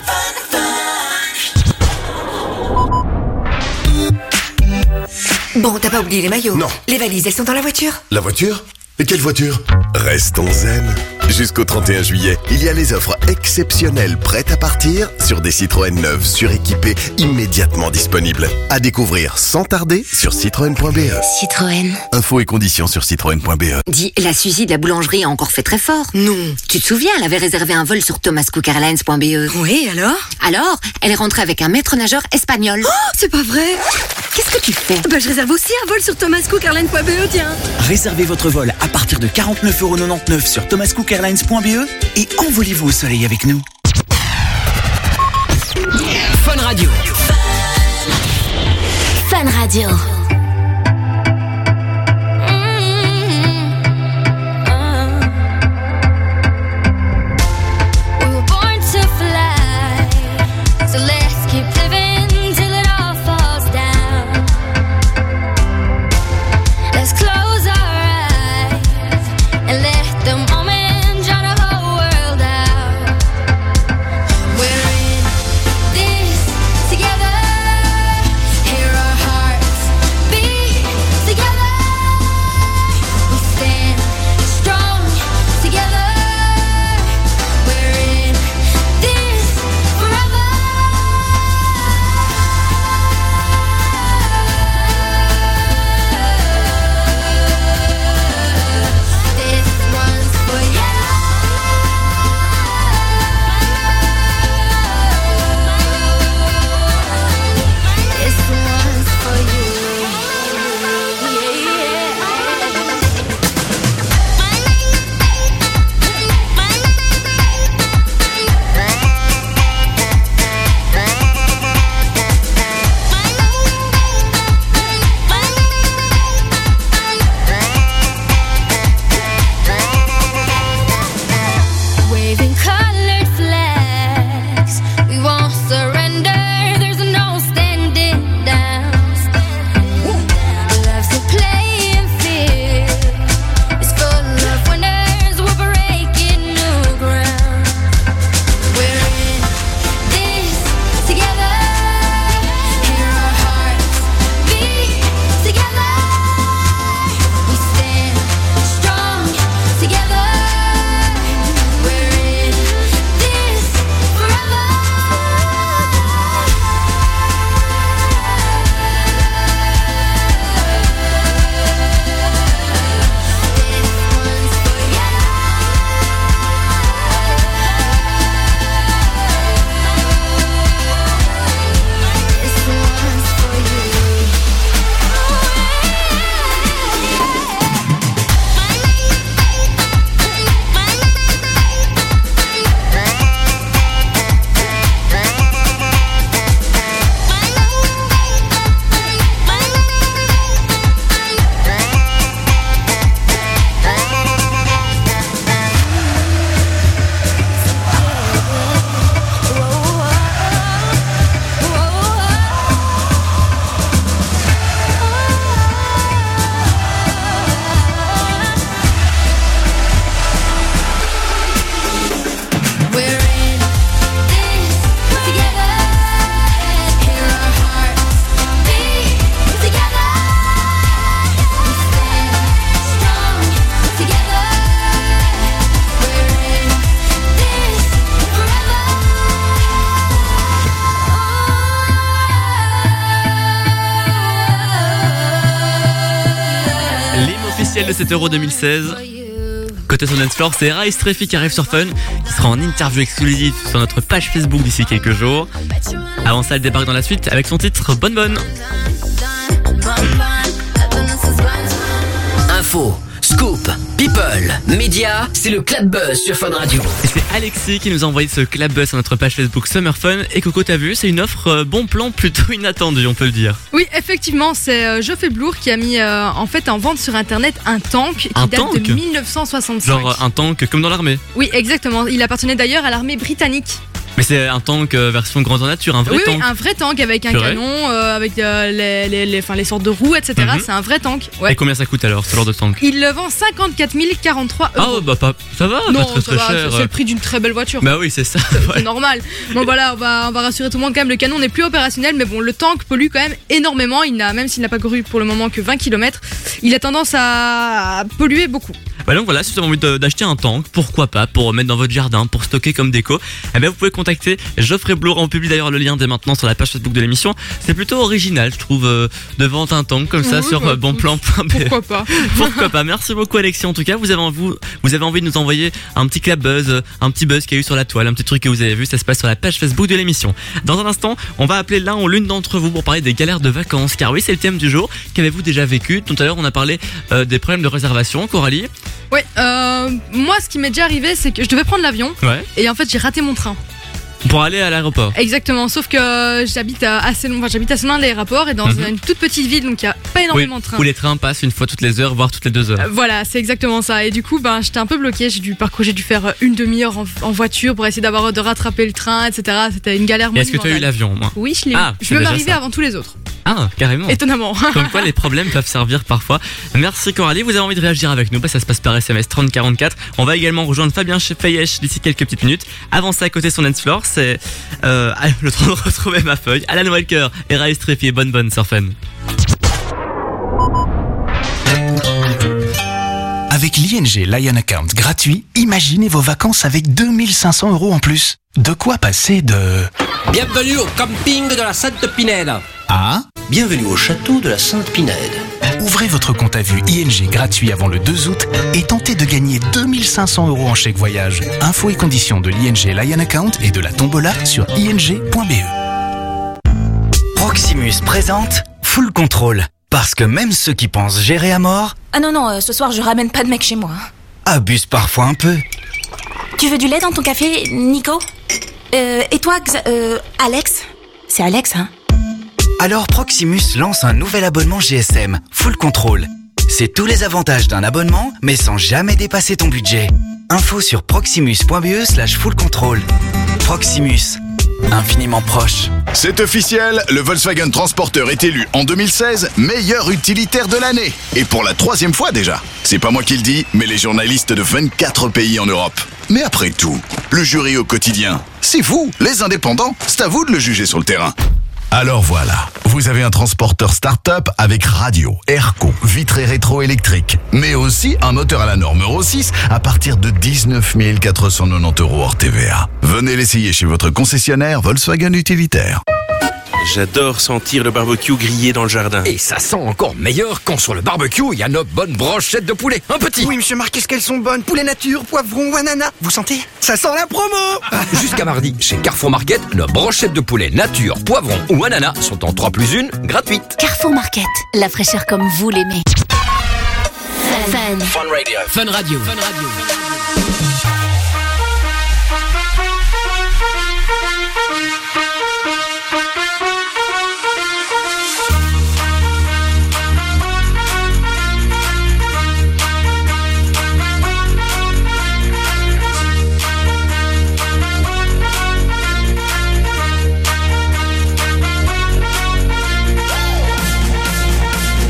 Bon, t'as pas oublié les maillots? Non. Les valises, elles sont dans la voiture? La voiture? Et quelle voiture? Restons zen. Jusqu'au trente et un juillet, il y a les offres exceptionnelles prêtes à partir sur des Citroën neuves suréquipées immédiatement disponibles. À découvrir sans tarder sur citroën point b e. Citroën. Infos et conditions sur citroën point b e. Dis, la Suzy de la boulangerie a encore fait très fort. Non. Tu te souviens, elle avait réservé un vol sur thomas cook airlines point b e. Oui, alors? Alors, elle est rentrée avec un maître nageur espagnol. Oh, c'est pas vrai. Qu'est-ce que tu fais? Bah, je réserve aussi un vol sur thomas cook airlines point b e, tiens. Réservez votre vol à partir de quarante-neuf euros quatre-vingt-dix-neuf sur thomas cook airlines point b e et envolez-vous au soleil avec nous. Fun Radio. Fun Radio. Together, hear our hearts de cet Euro deux mille seize. Côté son dance floor, c'est Rise Treffy qui arrive sur Fun, qui sera en interview exclusive sur notre page Facebook d'ici quelques jours. Avant ça, elle débarque dans la suite avec son titre Bonne Bonne. Info, scoop, people, médias, c'est le Clap Buzz sur Fun Radio. Et c'est Alexis qui nous a envoyé ce Clap Buzz sur notre page Facebook Summer Fun. Et Coco, t'as vu, c'est une offre euh, bon plan plutôt inattendue, on peut le dire. Oui, effectivement, c'est euh, Geoffrey Blour qui a mis euh, en fait en vente sur internet un tank qui Un date tank de dix-neuf cent soixante-cinq. Genre euh, un tank comme dans l'armée. Oui, exactement. Il appartenait d'ailleurs à l'armée britannique. Mais c'est un tank euh, version grandeur nature, un vrai oui, tank. oui, un vrai tank avec un Purée. canon, euh, avec euh, les, les, les, enfin, les sortes de roues, et cetera. Mhm. C'est un vrai tank. Ouais. Et combien ça coûte alors, ce genre de tank? Il le vend cinquante-quatre mille quarante-trois euros. Ah ouais, bah pas, ça va, non, pas très ça très va, cher. c'est le prix d'une très belle voiture. Bah oui, c'est ça. C'est normal. Bon voilà, on va, on va rassurer tout le monde quand même. Le canon n'est plus opérationnel, mais bon, le tank pollue quand même énormément. Il n'a, même s'il n'a pas couru pour le moment que vingt kilomètres, il a tendance à polluer beaucoup. Bah donc voilà, si vous avez envie de- d'acheter un tank, pourquoi pas, pour mettre dans votre jardin, pour stocker comme déco, eh bien vous pouvez contacter Geoffrey Blour. On publie d'ailleurs le lien dès maintenant sur la page Facebook de l'émission. C'est plutôt original, je trouve, euh, de vendre un tank comme ça Oui, sur bah, euh, bonplan point b e. Pourquoi pas. Pourquoi pas. Merci beaucoup Alexis. En tout cas, vous avez, vous, vous avez envie de nous envoyer un petit clap buzz, euh, un petit buzz qu'il y a eu sur la toile, un petit truc que vous avez vu, ça se passe sur la page Facebook de l'émission. Dans un instant, on va appeler l'un ou l'une d'entre vous pour parler des galères de vacances, car oui, c'est le thème du jour. Qu'avez-vous déjà vécu? Tout à l'heure, on a parlé euh, des problèmes de réservation. Coralie? Ouais, euh, moi ce qui m'est déjà arrivé, c'est que je devais prendre l'avion Ouais. et en fait j'ai raté mon train. Pour aller à l'aéroport. Exactement, sauf que j'habite à assez loin, enfin, j'habite assez loin de l'aéroport et dans Mhm. une toute petite ville, donc il y a pas énormément Oui, de trains. où les trains passent une fois toutes les heures, voire toutes les deux heures. Euh, Voilà, c'est exactement ça. Et du coup, ben, j'étais un peu bloquée. J'ai dû parcourir, j'ai dû faire une demi-heure en, en voiture pour essayer d'avoir de rattraper le train, et cetera. C'était une galère Et est-ce que monumentale. tu as eu l'avion, moi? Oui, je l'ai eu. Ah, je c'est veux déjà m'arriver ça. avant tous les autres. Ah, carrément. Étonnamment. Comme quoi les problèmes peuvent servir parfois. Merci Coralie, vous avez envie de réagir avec nous, bah, ça se passe par S M S trente quarante-quatre. On va également rejoindre Fabien chez Fayesh d'ici quelques petites minutes. Avant ça, à côté son dance floor, c'est euh, le temps de retrouver ma feuille. Alan Walker et Rise Treffy et Bonne Bonne sur Fun. Avec l'I N G Lion Account gratuit, imaginez vos vacances avec deux mille cinq cents euros en plus. De quoi passer de... Bienvenue au camping de la Sainte-Pinède. Ah, Bienvenue au château de la Sainte-Pinède. ouvrez votre compte à vue I N G gratuit avant le deux août et tentez de gagner deux mille cinq cents euros en chèque voyage. Infos et conditions de l'I N G Lion Account et de la tombola sur i n g point b e. Proximus présente Full Control. Parce que même ceux qui pensent gérer à mort Ah non, non, euh, ce soir je ramène pas de mec chez moi. abusent parfois un peu. Tu veux du lait dans ton café, Nico euh, Et toi, Xa- euh, Alex C'est Alex, hein Alors Proximus lance un nouvel abonnement G S M, Full Control. C'est tous les avantages d'un abonnement, mais sans jamais dépasser ton budget. Info sur proximus point b e slash full control. Proximus, infiniment proche. C'est officiel, le Volkswagen Transporter est élu en deux mille seize meilleur utilitaire de l'année. Et pour la troisième fois déjà. C'est pas moi qui le dis, mais les journalistes de vingt-quatre pays en Europe. Mais après tout, le jury au quotidien, c'est vous, les indépendants. C'est à vous de le juger sur le terrain. Alors voilà, vous avez un transporteur start-up avec radio, airco, vitrée rétro-électrique, mais aussi un moteur à la norme Euro six à partir de dix-neuf mille quatre cent quatre-vingt-dix euros hors T V A. Venez l'essayer chez votre concessionnaire Volkswagen Utilitaire. J'adore sentir le barbecue grillé dans le jardin. Et ça sent encore meilleur quand sur le barbecue, il y a nos bonnes brochettes de poulet. Un petit. Oui, monsieur Marc, qu'est-ce qu'elles sont bonnes. Poulet nature, poivron ou ananas. Vous sentez? Ça sent la promo. Jusqu'à mardi, chez Carrefour Market, nos brochettes de poulet nature, poivron ou ananas sont en trois plus un gratuites. Carrefour Market, la fraîcheur comme vous l'aimez. Fun. Fun Radio. Fun Radio. Fun Radio. Fun.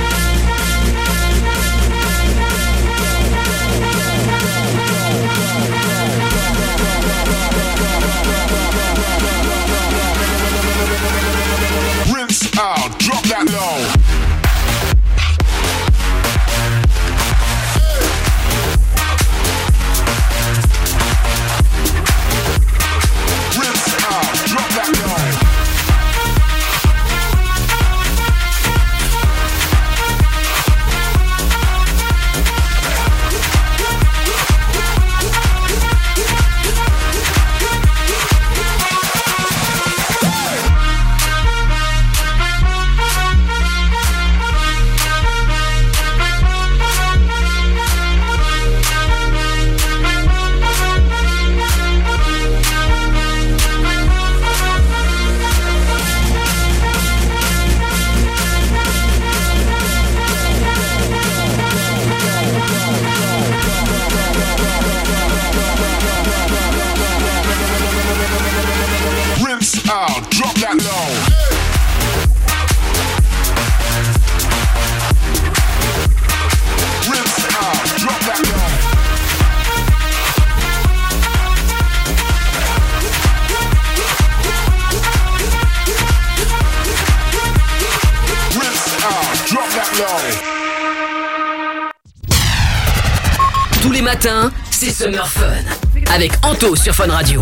matins, c'est Summer Fun. Avec Anto sur Fun Radio.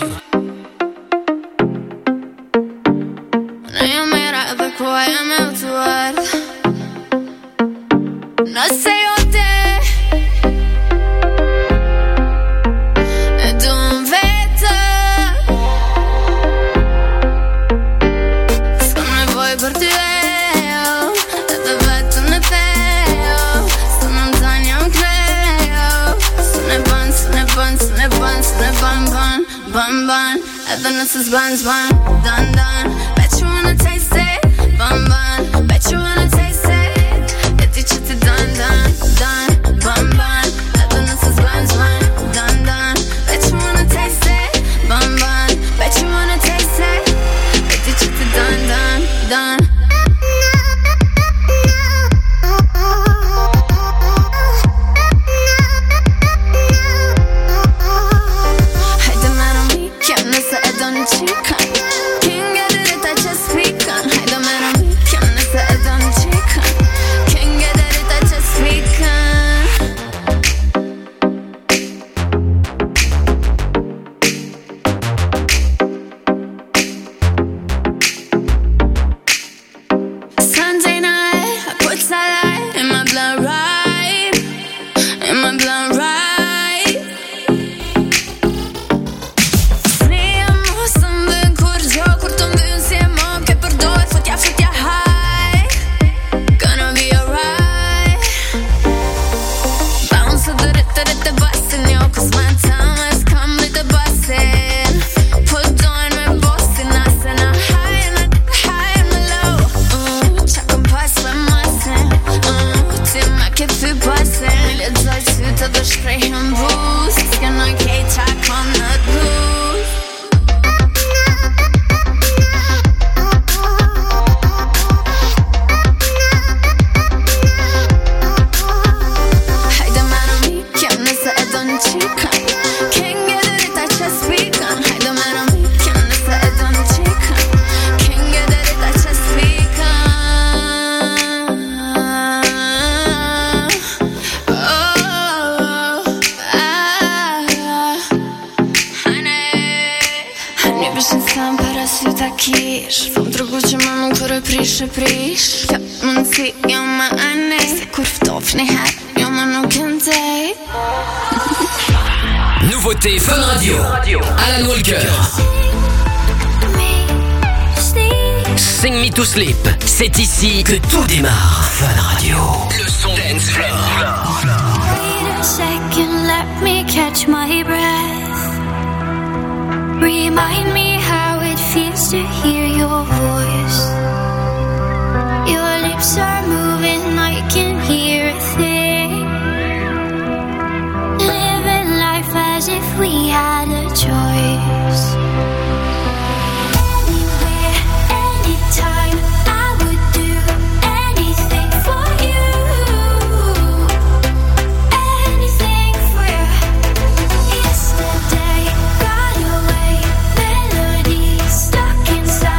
Bun bun, evidence is buns bun, done done. Bet you wanna taste it, bun bun. Bet you wanna taste it. Etti çıtı done done done, bun bun. Evidence is buns bun, done done. Bet you wanna taste it, bun bun. Bet you wanna taste it. Etti çıtı done done done. Nouveauté Fun Radio. Alan Walker. Sing Me to Sleep. C'est ici que tout démarre. Fun Radio. Le son dance floor. Wait a second, let me catch my breath. Remind me how it feels to hear your voice. Your lips are moving, I can hear a thing. Living life as if we had a choice. Anywhere, anytime, I would do anything for you. Anything for you. Yesterday got away, melodies stuck inside.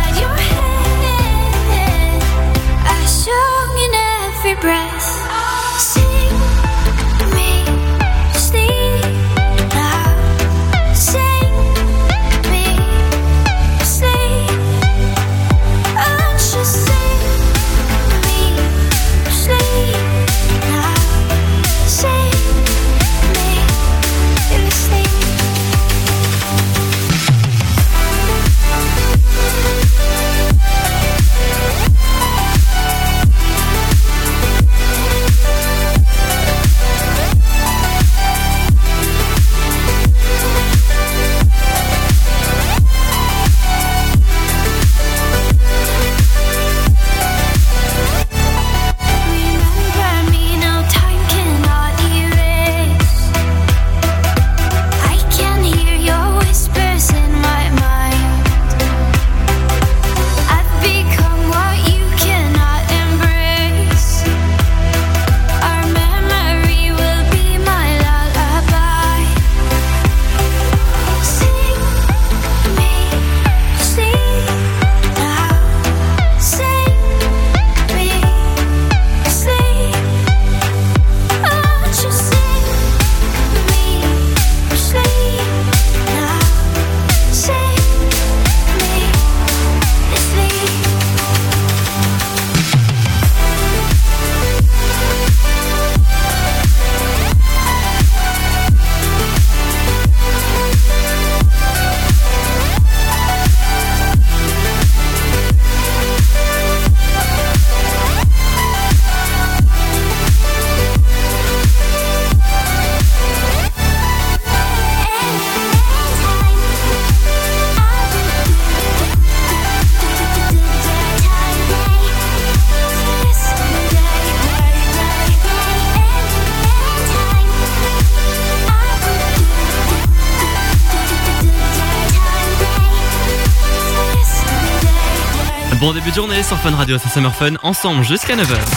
Bon début de journée sur Fun Radio, c'est Summer Fun, ensemble jusqu'à neuf heures.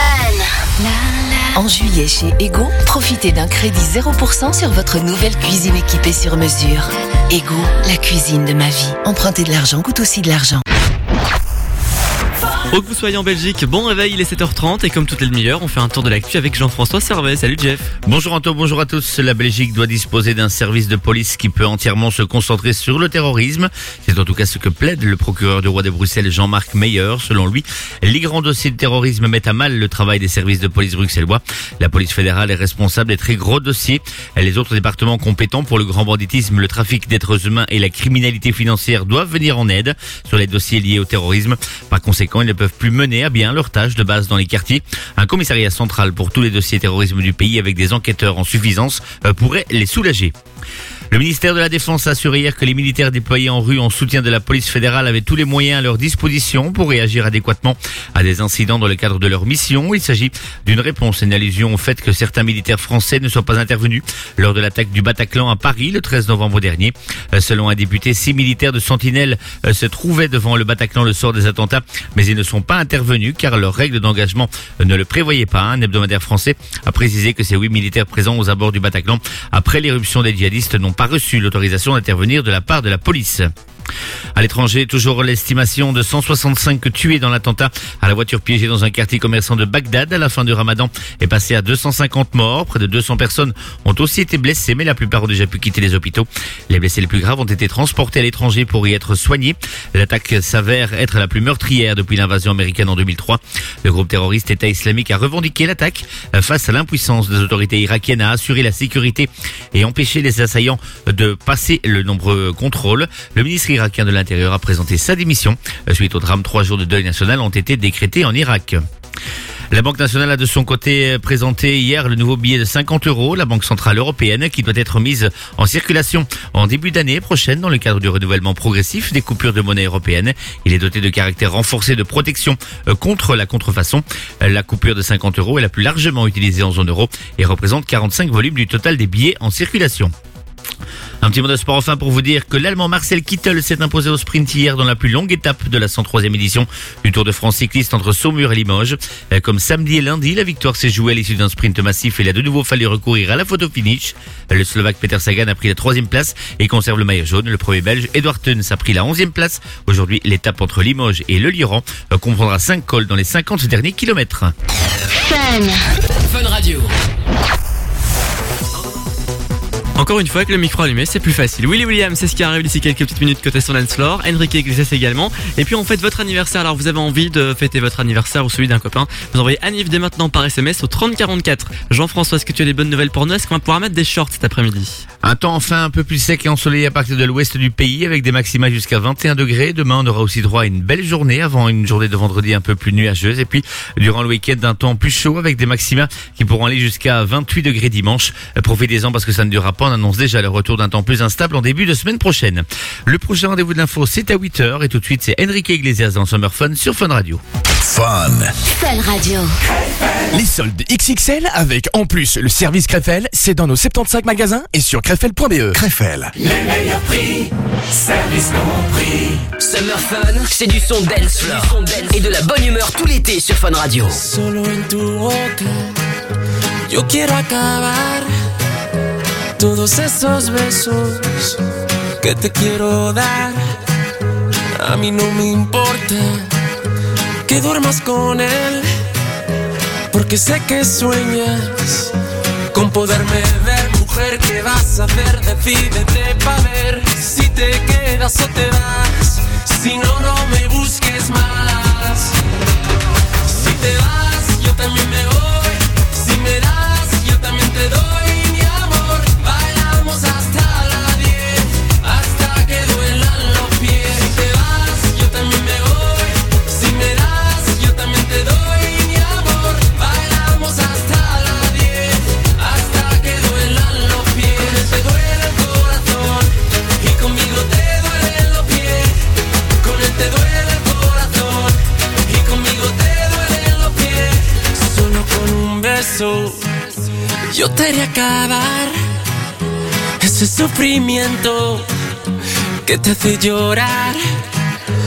En juillet chez Ego, profitez d'un crédit zéro pour cent sur votre nouvelle cuisine équipée sur mesure. Ego, la cuisine de ma vie. Emprunter de l'argent coûte aussi de l'argent. Où que vous soyez en Belgique, bon réveil, il est sept heures trente et comme toutes les demi-heures, on fait un tour de l'actu avec Jean-François Servet. Salut Jeff. Bonjour Anto, bonjour à tous. La Belgique doit disposer d'un service de police qui peut entièrement se concentrer sur le terrorisme. C'est en tout cas ce que plaide le procureur du roi de Bruxelles, Jean-Marc Meyer. Selon lui, les grands dossiers de terrorisme mettent à mal le travail des services de police bruxellois. La police fédérale est responsable des très gros dossiers. Les autres départements compétents pour le grand banditisme, le trafic d'êtres humains et la criminalité financière doivent venir en aide sur les dossiers liés au terrorisme. Par conséquent, ils ne peuvent plus mener à bien leurs tâches de base dans les quartiers. Un commissariat central pour tous les dossiers terrorisme du pays avec des enquêteurs en suffisance pourrait les soulager. Le ministère de la Défense a assuré hier que les militaires déployés en rue en soutien de la police fédérale avaient tous les moyens à leur disposition pour réagir adéquatement à des incidents dans le cadre de leur mission. Il s'agit d'une réponse et une allusion au fait que certains militaires français ne soient pas intervenus lors de l'attaque du Bataclan à Paris le treize novembre dernier. Selon un député, six militaires de Sentinelle se trouvaient devant le Bataclan le soir des attentats, mais ils ne sont pas intervenus car leurs règles d'engagement ne le prévoyaient pas. Un hebdomadaire français a précisé que ces huit militaires présents aux abords du Bataclan après l'éruption des djihadistes n'ont pas reçu l'autorisation d'intervenir de la part de la police. À l'étranger, toujours l'estimation de cent soixante-cinq tués dans l'attentat à la voiture piégée dans un quartier commerçant de Bagdad à la fin du Ramadan est passé à deux cent cinquante morts. Près de deux cents personnes ont aussi été blessées, mais la plupart ont déjà pu quitter les hôpitaux. Les blessés les plus graves ont été transportés à l'étranger pour y être soignés. L'attaque s'avère être la plus meurtrière depuis l'invasion américaine en deux mille trois. Le groupe terroriste État islamique a revendiqué l'attaque face à l'impuissance des autorités irakiennes à assurer la sécurité et empêcher les assaillants de passer le nombreux contrôles. Le ministre irakien de l'Intérieur a présenté sa démission. Suite au drame, trois jours de deuil national ont été décrétés en Irak. La Banque nationale a de son côté présenté hier le nouveau billet de cinquante euros, la Banque centrale européenne, qui doit être mise en circulation en début d'année prochaine dans le cadre du renouvellement progressif des coupures de monnaie européenne. Il est doté de caractères renforcés de protection contre la contrefaçon. La coupure de cinquante euros est la plus largement utilisée en zone euro et représente quarante-cinq volumes du total des billets en circulation. Un petit mot de sport enfin pour vous dire que l'Allemand Marcel Kittel s'est imposé au sprint hier dans la plus longue étape de la cent troisième édition du Tour de France cycliste entre Saumur et Limoges. Comme samedi et lundi, la victoire s'est jouée à l'issue d'un sprint massif et il a de nouveau fallu recourir à la photo finish. Le Slovaque Peter Sagan a pris la troisième place et conserve le maillot jaune. Le premier Belge Edward Theuns a pris la onzième place. Aujourd'hui, l'étape entre Limoges et Le Liran comprendra cinq cols dans les cinquante derniers kilomètres. Fun. Fun Radio. Encore une fois, avec le micro allumé, c'est plus facile. Willy William, c'est ce qui arrive d'ici quelques petites minutes côté son dance floor. Enrique Iglesias également. Et puis on fête votre anniversaire. Alors vous avez envie de fêter votre anniversaire ou celui d'un copain, vous envoyez Anniv dès maintenant par S M S au trente quarante-quatre. Jean-François, est-ce que tu as des bonnes nouvelles pour nous? Est-ce qu'on va pouvoir mettre des shorts cet après-midi? Un temps enfin un peu plus sec et ensoleillé à partir de l'ouest du pays avec des maxima jusqu'à vingt et un degrés. Demain, on aura aussi droit à une belle journée avant une journée de vendredi un peu plus nuageuse. Et puis, durant le week-end, un temps plus chaud avec des maxima qui pourront aller jusqu'à vingt-huit degrés dimanche. Profitez-en parce que ça ne durera pas. On annonce déjà le retour d'un temps plus instable en début de semaine prochaine. Le prochain rendez-vous de l'info, c'est à huit heures et tout de suite, c'est Enrique Iglesias dans Summer Fun sur Fun Radio. Fun. Fun Radio. Les soldes X X L avec en plus le service Krefel, c'est dans nos soixante-quinze magasins et sur krefel point b e. Krefel. Les meilleurs prix, service compris. Summer Fun, c'est du son dance floor et de la bonne humeur tout l'été sur Fun Radio. Solo en tu boca, yo quiero acabar todos esos besos que te quiero dar. A mí no me importa que duermas con él, porque sé que sueñas con poderme ver. Mujer, ¿qué vas a hacer? Decídete pa' ver si te quedas o te vas. Si no, no me busques más. Si te vas, yo también me voy. Si me das, yo también te doy mi amor. Bailamos hasta las diez, hasta que duelan los pies. Si te vas, yo también me voy. Si me das, yo también te doy mi amor. Bailamos hasta las diez, hasta que duelan los pies. Te duele el corazón y conmigo te duelen los pies. Con él te duele el corazón y conmigo te duelen los pies. Solo con un beso yo te haré acabar ese sufrimiento que te hace llorar.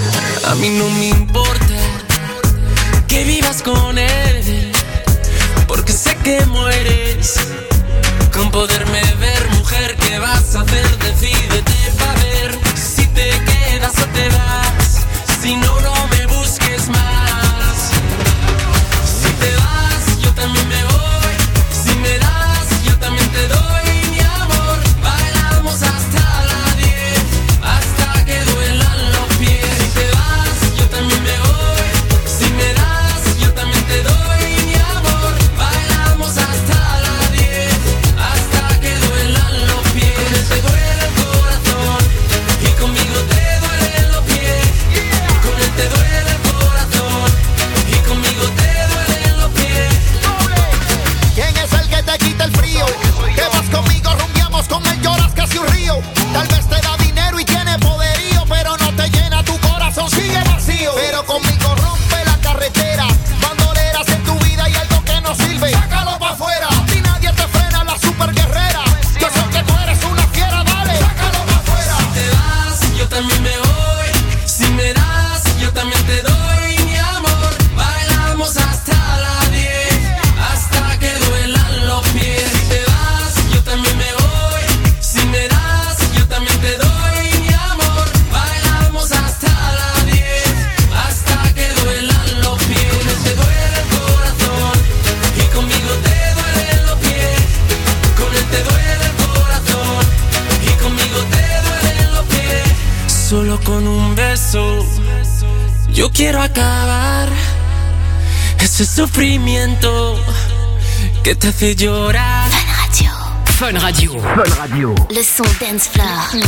A mí no me importa que vivas con él, porque sé que mueres con poderme ver. Mujer, ¿qué vas a hacer? Decídete pa' ver si te quedas o te vas. Si no, no me busques más. Si te vas, yo también me voy. Si me das, yo también te doy mi amor. Bailamos hasta las diez, hasta que duelan los pies. Si te vas, yo también me voy. Si me das, yo también te doy mi amor. Bailamos hasta las diez, hasta que duelan los pies. Con él te duele el corazón y conmigo te duelen los pies. Con él te duele el corazón y conmigo te duelen los pies. ¿Quién es el que te quita el frío? Que vas conmigo, rumbiamos, con él lloras casi un río. Tal vez te da dinero y tiene poderío, pero no te llena, tu corazón sigue vacío. Pero conmigo rompe la carretera, bandoleras en tu vida y algo que no sirve, sácalo pa' afuera. Si nadie te frena, la super guerrera. Yo sé que tú eres una fiera, dale, sácalo pa' afuera. Si te vas, yo también me voy. Si me das, yo también te doy mi amor. Bailamos hasta las diez, hasta que duelan los pies. Si te vas, yo también me voy. Si me das, yo también te doy mi amor. Bailamos hasta las diez, hasta que duelan los pies. Con él te duele el corazón y conmigo te duelen los pies. Con él te duele el corazón y conmigo te duelen los pies. Solo con un beso yo quiero acabar ese sufrimiento que te hace llorar. Fun Radio. Fun Radio. Le son dance floor.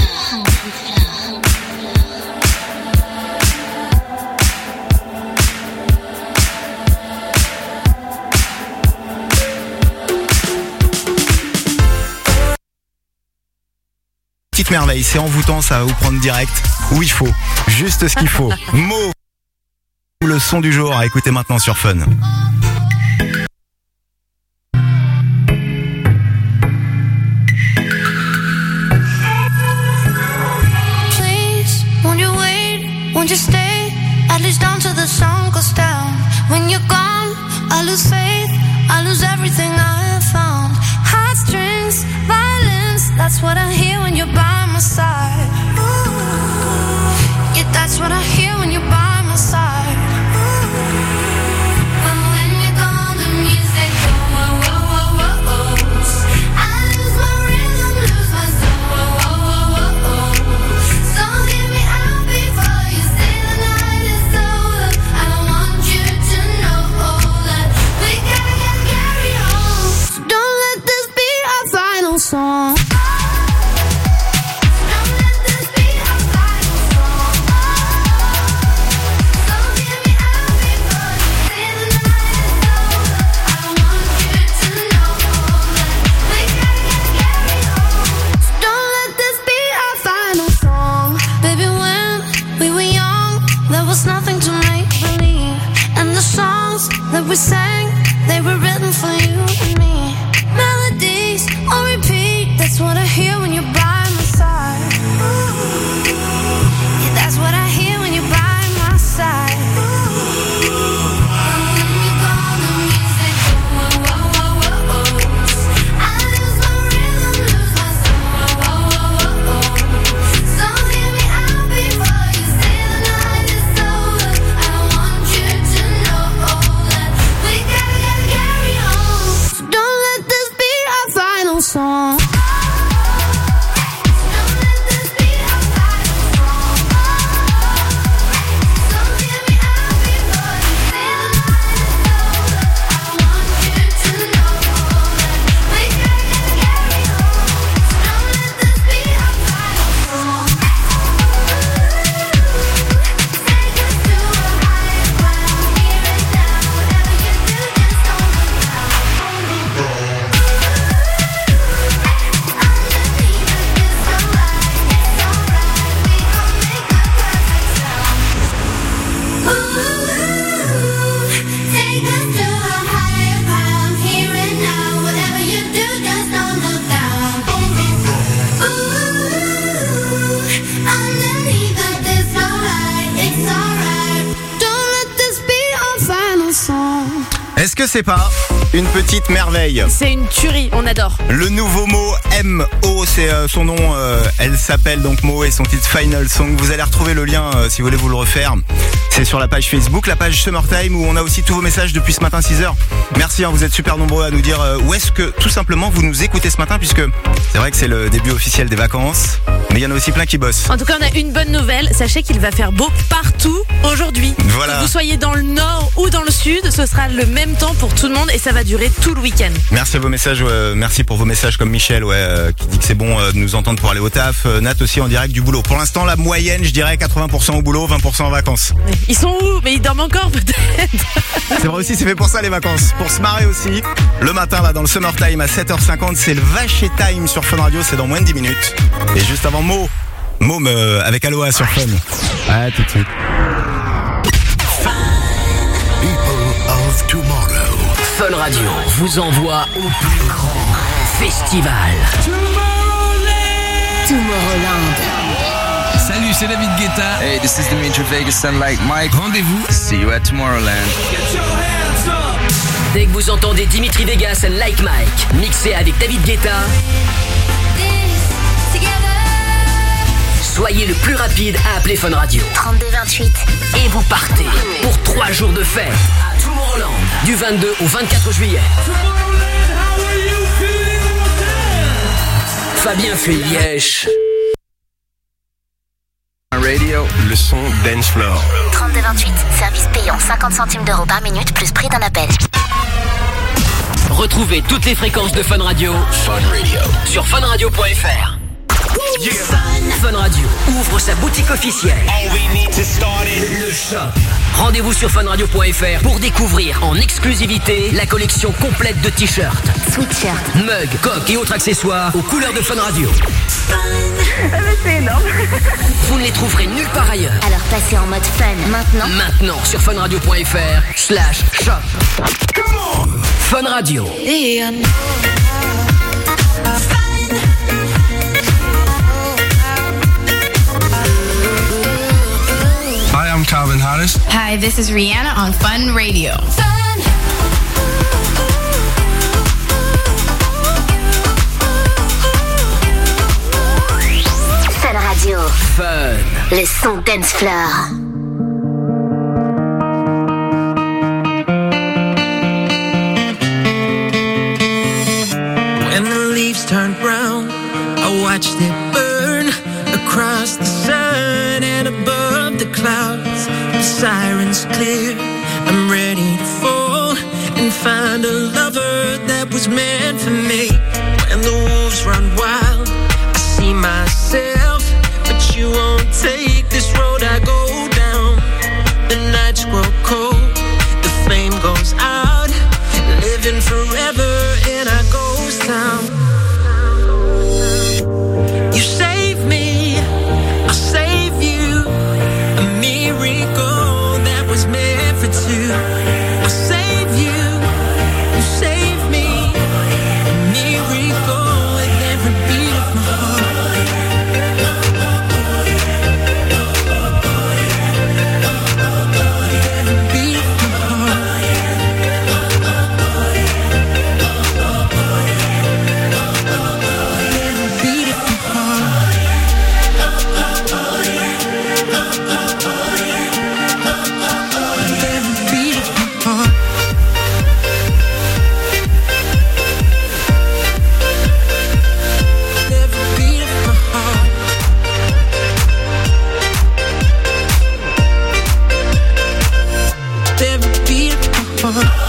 Petite merveille, c'est envoûtant, ça va vous prendre direct où il faut, juste ce qu'il faut. Mot, le son du jour à écouter maintenant sur Fun. Please, won't you wait, won't you stay, at least until the sun goes down. When you're gone, I lose faith, I lose everything I have found. Heartstrings, violence, that's what I hear when you're by my side. Yeah, that's what I hear when you're by my side. When, when you're gone, the music go, whoa, whoa, whoa, whoa, whoa. I lose my rhythm, lose my soul, whoa, whoa, whoa, whoa. So hear me out before you say the night is over. I don't want you to know that we gotta get carried on. So don't let this be our final song. That we sang, they were written for you and me. Melodies on repeat, that's what I hear when you're by my side. Yeah, that's what I hear when you're by my side. When you're gone, the music go, whoa, whoa, whoa, whoa. I lose my rhythm, lose my soul, whoa, whoa, whoa, whoa. So hear me out before you say the night is over. I don't want you to know that we gotta get carried on. So don't let this be our final song. It's Est-ce que c'est pas une petite merveille? C'est une tuerie, on adore. Le nouveau mot M O, c'est euh, son nom, euh, elle s'appelle donc Mo et son titre Final Song. Vous allez retrouver le lien euh, si vous voulez vous le refaire. C'est sur la page Facebook, la page Summertime où on a aussi tous vos messages depuis ce matin six heures. Merci, hein, vous êtes super nombreux à nous dire euh, où est-ce que tout simplement vous nous écoutez ce matin, puisque c'est vrai que c'est le début officiel des vacances, mais il y en a aussi plein qui bossent. En tout cas, on a une bonne nouvelle. Sachez qu'il va faire beau partout aujourd'hui. Voilà. Que vous soyez dans le nord ou dans le sud, ce sera le même temps pour tout le monde et ça va durer tout le week-end. Merci à vos messages, ouais, merci pour vos messages comme Michel, ouais, euh, qui dit que c'est bon euh, de nous entendre pour aller au taf. Euh, Nat aussi en direct du boulot. Pour l'instant, la moyenne, je dirais quatre-vingts pour cent au boulot, vingt pour cent en vacances. Ils sont où? Mais ils dorment encore peut-être. C'est vrai aussi, c'est fait pour ça les vacances, pour se marrer aussi. Le matin là dans le Summertime à sept heures cinquante, c'est le Vacher Time sur Fun Radio, c'est dans moins de dix minutes. Et juste avant Mo, Mo euh, avec Aloha sur Fun. Ah, tout de suite. People of Tomorrow. Fun Radio vous envoie au plus grand festival. Tomorrowland. Salut, c'est David Guetta. Hey, this is Dimitri Vegas and like Mike. Rendez-vous. See you at Tomorrowland. Dès que vous entendez Dimitri Vegas and Like Mike mixé avec David Guetta, soyez le plus rapide à appeler Fun Radio. trente-deux vingt-huit. Et vous partez pour trois jours de fête à Tomorrowland du vingt-deux au vingt-quatre juillet. Fabien Felièche. Radio, le son dance floor. trente-deux vingt-huit. Service payant cinquante centimes d'euros par minute plus prix d'un appel. Retrouvez toutes les fréquences de Fun Radio, Fun Radio. Sur fun radio point f r. Yeah. Fun Radio ouvre sa boutique officielle. All we need to start it. Le shop. Rendez-vous sur fun radio point f r pour découvrir en exclusivité la collection complète de t-shirts, sweatshirts, mugs, coques et autres accessoires aux couleurs de Fun Radio. C'est énorme. Vous ne les trouverez nulle part ailleurs. Alors passez en mode fun maintenant. Maintenant sur fun radio point f r slash shop. Fun Radio. Hi, I'm Calvin Harris. Hi, this is Rihanna on Fun Radio. Fun Radio. Fun. Le son dance floor. When the leaves turned brown, I watched it burn across the sun and above the clouds. The sirens clear, I'm ready to fall and find a lover that was meant for me. When the wolves run wild, I see myself, but you won't take this road I go down. The nights grow cold, the flame goes out, living forever in our ghost town. You save me, I'll save you. A miracle that was meant for two. I'll save you, you save me. A miracle with every beat of my heart. Every beat of my heart. Every beat of my heart. Every beat of my heart. Every beat of my heart. Every beat of my heart.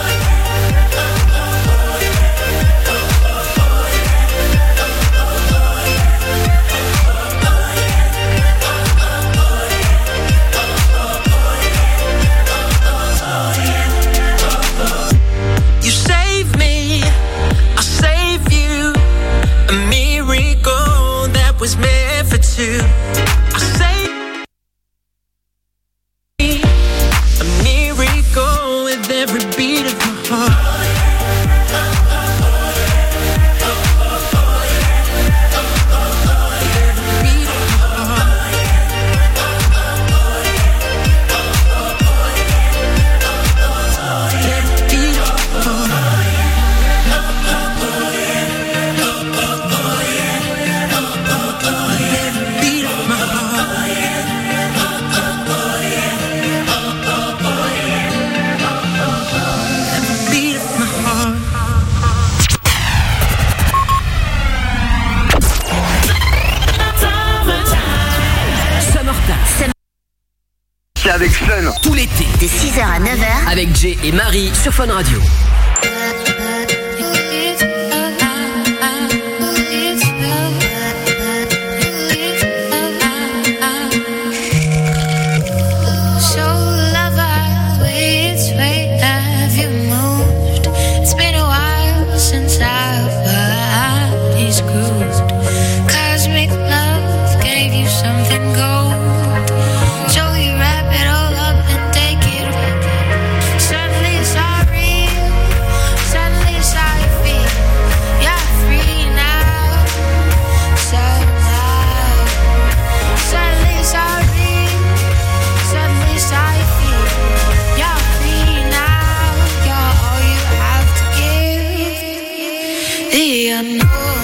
You save me, I'll save you. A miracle that was meant for two. I'll save me. A miracle with every beat of my heart. Every beat of my heart. Every beat of my heart. C'est avec Fun. Tout l'été. De six heures à neuf heures. Avec Jay et Marie sur Fun Radio. So lover, which way have you moved? It's been a while since our bodies grooved. Cosmic love gave you something gold. So you wrap it all up and take it. Suddenly it's all real. Suddenly it's how you feel. You're free now. So loud. Suddenly it's all real. Suddenly it's how you feel. You're free now. You're all you have to give. The unknown.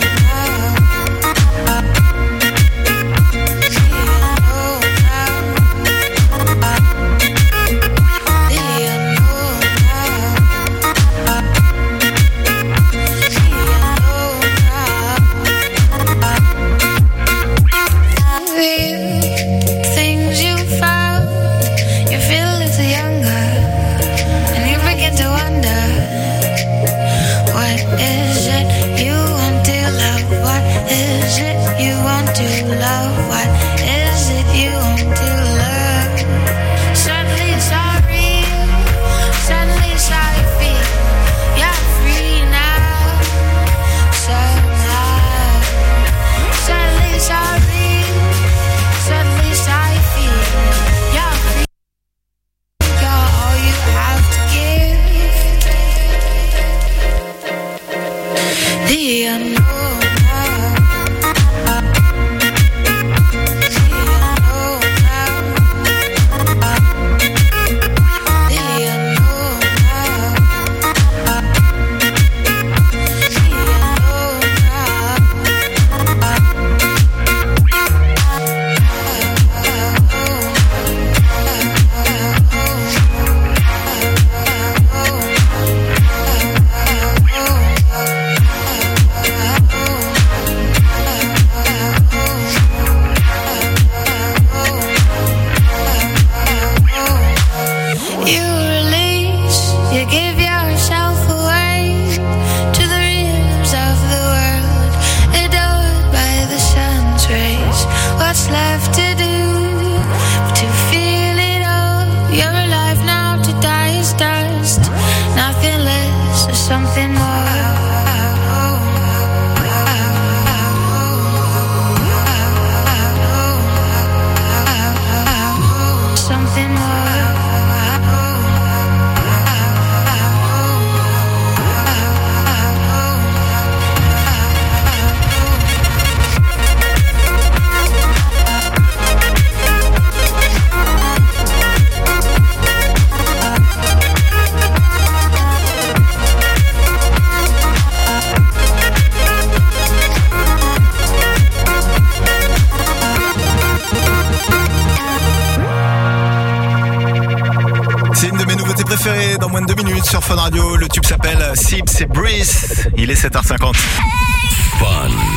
Things you found, you feel a little younger, and you begin to wonder, what is it you want to love? What is it you want to love? What is it you want to love? Suddenly it's all real, suddenly it's how you feel. You're free now, so loud. Suddenly it's all real, suddenly it's how you feel. You're free, you're all you have to give. The unknown. You release, you give yourself away to the rims of the world, adored by the sun's rays. What's left to do to feel it all? You're alive now, to die is dust. Nothing less or something more. Something more. C'est une de mes nouveautés préférées dans moins de deux minutes sur Fun Radio. Le tube s'appelle Sip, c'est Breeze. Il est sept heures cinquante. Fun.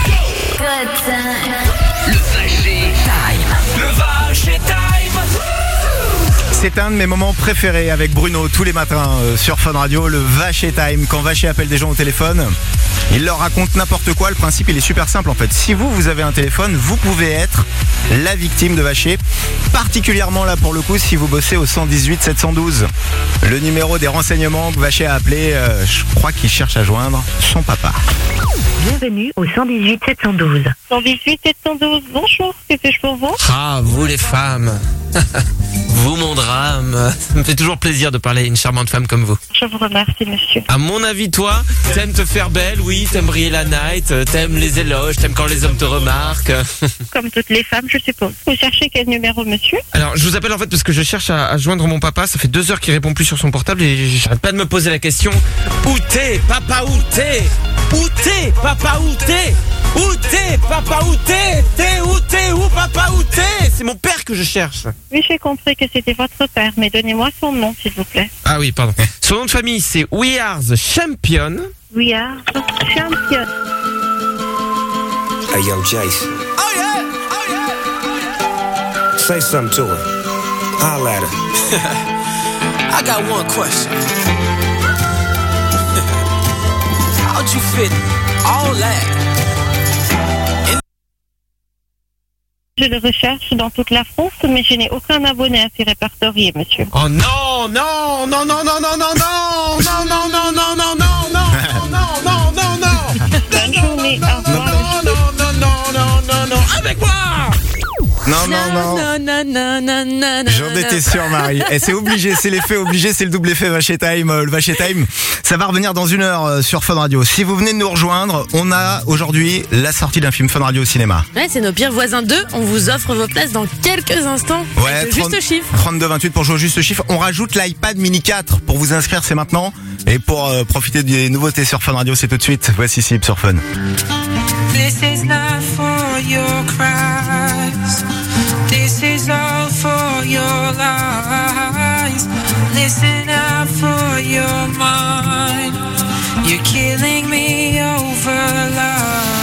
Le Vacher Time. Le Vacher Time. C'est un de mes moments préférés avec Bruno tous les matins euh, sur Fun Radio, le Vacher Time. Quand Vacher appelle des gens au téléphone, il leur raconte n'importe quoi. Le principe, il est super simple en fait. Si vous, vous avez un téléphone, vous pouvez être la victime de Vacher. Particulièrement là pour le coup si vous bossez au cent dix-huit sept cent douze. Le numéro des renseignements que Vacher a appelé, euh, je crois qu'il cherche à joindre son papa. Bienvenue au cent dix-huit sept cent douze. cent dix-huit sept cent douze, bonjour, que puis-je pour vous? Ah, vous les femmes. Vous, mon drame. Ça me fait toujours plaisir de parler à une charmante femme comme vous. Je vous remercie, monsieur. À mon avis, toi, t'aimes te faire belle, oui, t'aimes briller la night, euh, t'aimes les éloges, t'aimes quand les hommes te remarquent. Comme toutes les femmes, je suppose. Vous cherchez quel numéro, monsieur? Alors, je vous appelle en fait parce que je cherche à, à joindre mon papa. Ça fait deux heures qu'il répond plus sur son portable et j'arrête pas de me poser la question. Où t'es, papa, où t'es? Où t'es, papa, où t'es? Où t'es, papa, où t'es? T'es où t'es, où papa, où t'es? C'est mon père que je cherche. Oui, j'ai compris que c'était votre père, mais donnez-moi son nom, s'il vous plaît. Ah oui, pardon. Son nom de famille, c'est We Are the Champion. We Are the Champion. Hey, yo, Jace. Oh, yeah. Oh, yeah. Oh, yeah. Say something to her. Holla at her. I got one question. How'd you fit all that? Je le recherche dans toute la France, mais je n'ai aucun abonné à ces répertoriés, monsieur. Oh non, non, non, non, non, non, non, non, non, non, non, non, non, non, non, non, non, non, non. Bonne journée, au revoir. Non, non, non, non, non, non, non, avec moi. Non, non, non. Non, non, non, non, non, non. J'en étais sûr, Marie. Et c'est obligé, c'est l'effet obligé, c'est le double effet Vacher Time. Euh, Le Vacher Time, ça va revenir dans une heure euh, sur Fun Radio. Si vous venez de nous rejoindre, on a aujourd'hui la sortie d'un film Fun Radio au cinéma. Ouais, c'est Nos Pires Voisins deux. On vous offre vos places dans quelques instants. Ouais, Avec le juste chiffre. trente-deux vingt-huit pour jouer au juste chiffre. On rajoute l'iPad Mini quatre pour vous inscrire, c'est maintenant. Et pour euh, profiter des nouveautés sur Fun Radio, c'est tout de suite. Voici Sib sur Fun. This is not for your cries. This is all for your lies. Listen out for your mind. You're killing me over love.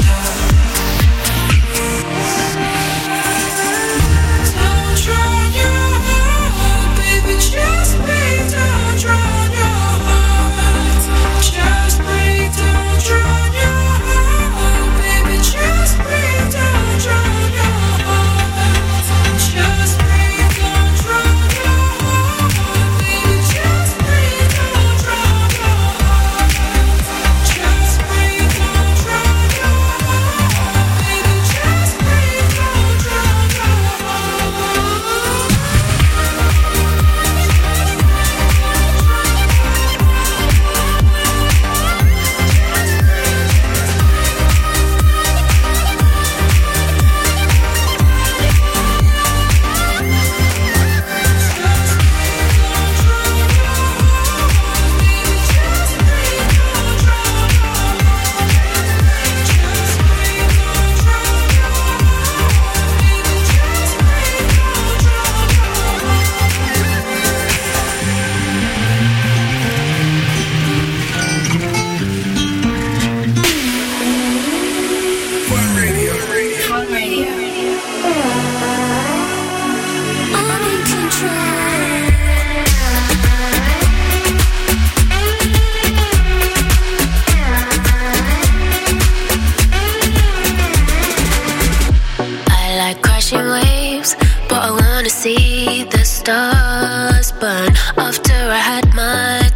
Don't try your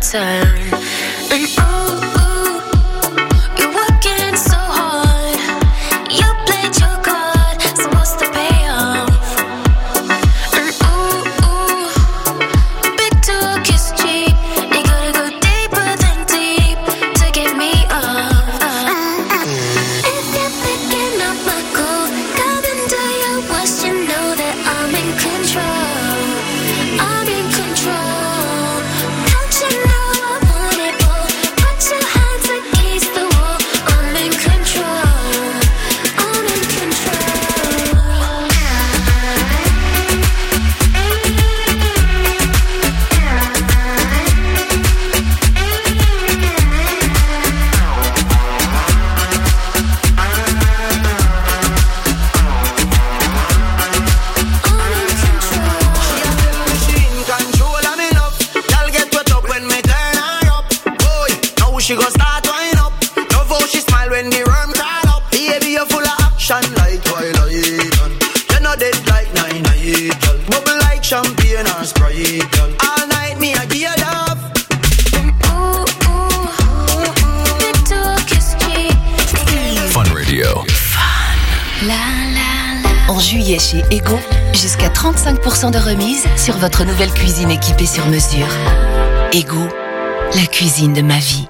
concern. And ooh, ooh, you're working so hard. You played your card, so what's the payoff? And ooh, ooh, big talk is cheap. You gotta go deeper than deep to get me off. If you're picking up my call, come into your watch, you know that I'm in control. I'm in control. Don't you know I want it all? Put your hands against the wall. I'm in control. I'm in control. Machine control of me love. Y'all get wet up when me turn her up. Boy, now she gon' start wind up. Love how she smile when the worm crawl up. Baby, you're full of action like Twilight. You're not dead like nine eight, girl. Bubble like champagne or Sprite, girl. All night me I give you love. Big talk is cheap. Fun Radio. La la la. En juillet chez Ego, jusqu'à trente-cinq pour cent de remise sur votre nouvelle cuisine équipée sur mesure. Ego, la cuisine de ma vie.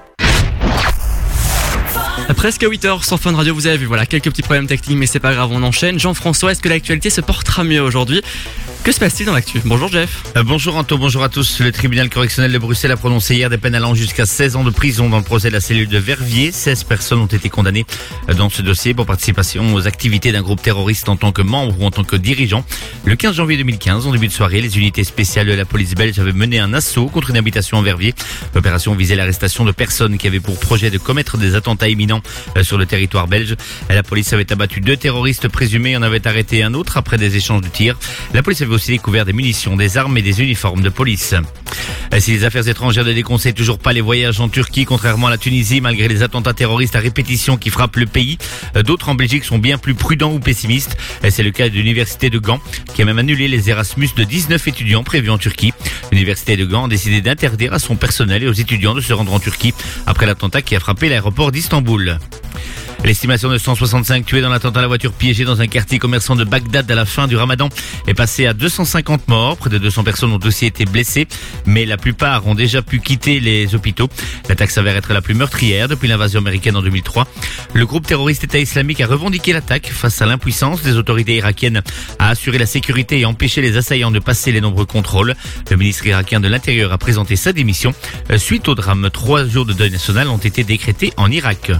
Presque à huit heures sur Fun Radio, vous avez vu, voilà, quelques petits problèmes techniques, mais c'est pas grave, on enchaîne. Jean-François, est-ce que l'actualité se portera mieux aujourd'hui? Que se passe-t-il dans l'actu? Bonjour Jeff. Euh, bonjour Anto, bonjour à tous. Le tribunal correctionnel de Bruxelles a prononcé hier des peines allant jusqu'à seize ans de prison dans le procès de la cellule de Verviers. seize personnes ont été condamnées euh, dans ce dossier pour participation aux activités d'un groupe terroriste en tant que membre ou en tant que dirigeant. Le quinze janvier deux mille quinze, en début de soirée, les unités spéciales de la police belge avaient mené un assaut contre une habitation en Verviers. L'opération visait l'arrestation de personnes qui avaient pour projet de commettre des attentats imminents euh, sur le territoire belge. La police avait abattu deux terroristes présumés et en avait arrêté un autre après des échanges de tirs. La police avait aussi découvert des munitions, des armes et des uniformes de police. Si les affaires étrangères ne déconseillent toujours pas les voyages en Turquie, contrairement à la Tunisie, malgré les attentats terroristes à répétition qui frappent le pays, d'autres en Belgique sont bien plus prudents ou pessimistes. C'est le cas de l'université de Gand, qui a même annulé les Erasmus de dix-neuf étudiants prévus en Turquie. L'université de Gand a décidé d'interdire à son personnel et aux étudiants de se rendre en Turquie après l'attentat qui a frappé l'aéroport d'Istanbul. L'estimation de cent soixante-cinq tués dans l'attentat à la voiture piégée dans un quartier commerçant de Bagdad à la fin du Ramadan est passée à deux cent cinquante morts. Près de deux cents personnes ont aussi été blessées, mais la plupart ont déjà pu quitter les hôpitaux. L'attaque s'avère être la plus meurtrière depuis l'invasion américaine en deux mille trois. Le groupe terroriste État islamique a revendiqué l'attaque face à l'impuissance des autorités irakiennes à assurer la sécurité et empêcher les assaillants de passer les nombreux contrôles. Le ministre irakien de l'Intérieur a présenté sa démission. Suite au drame, trois jours de deuil national ont été décrétés en Irak.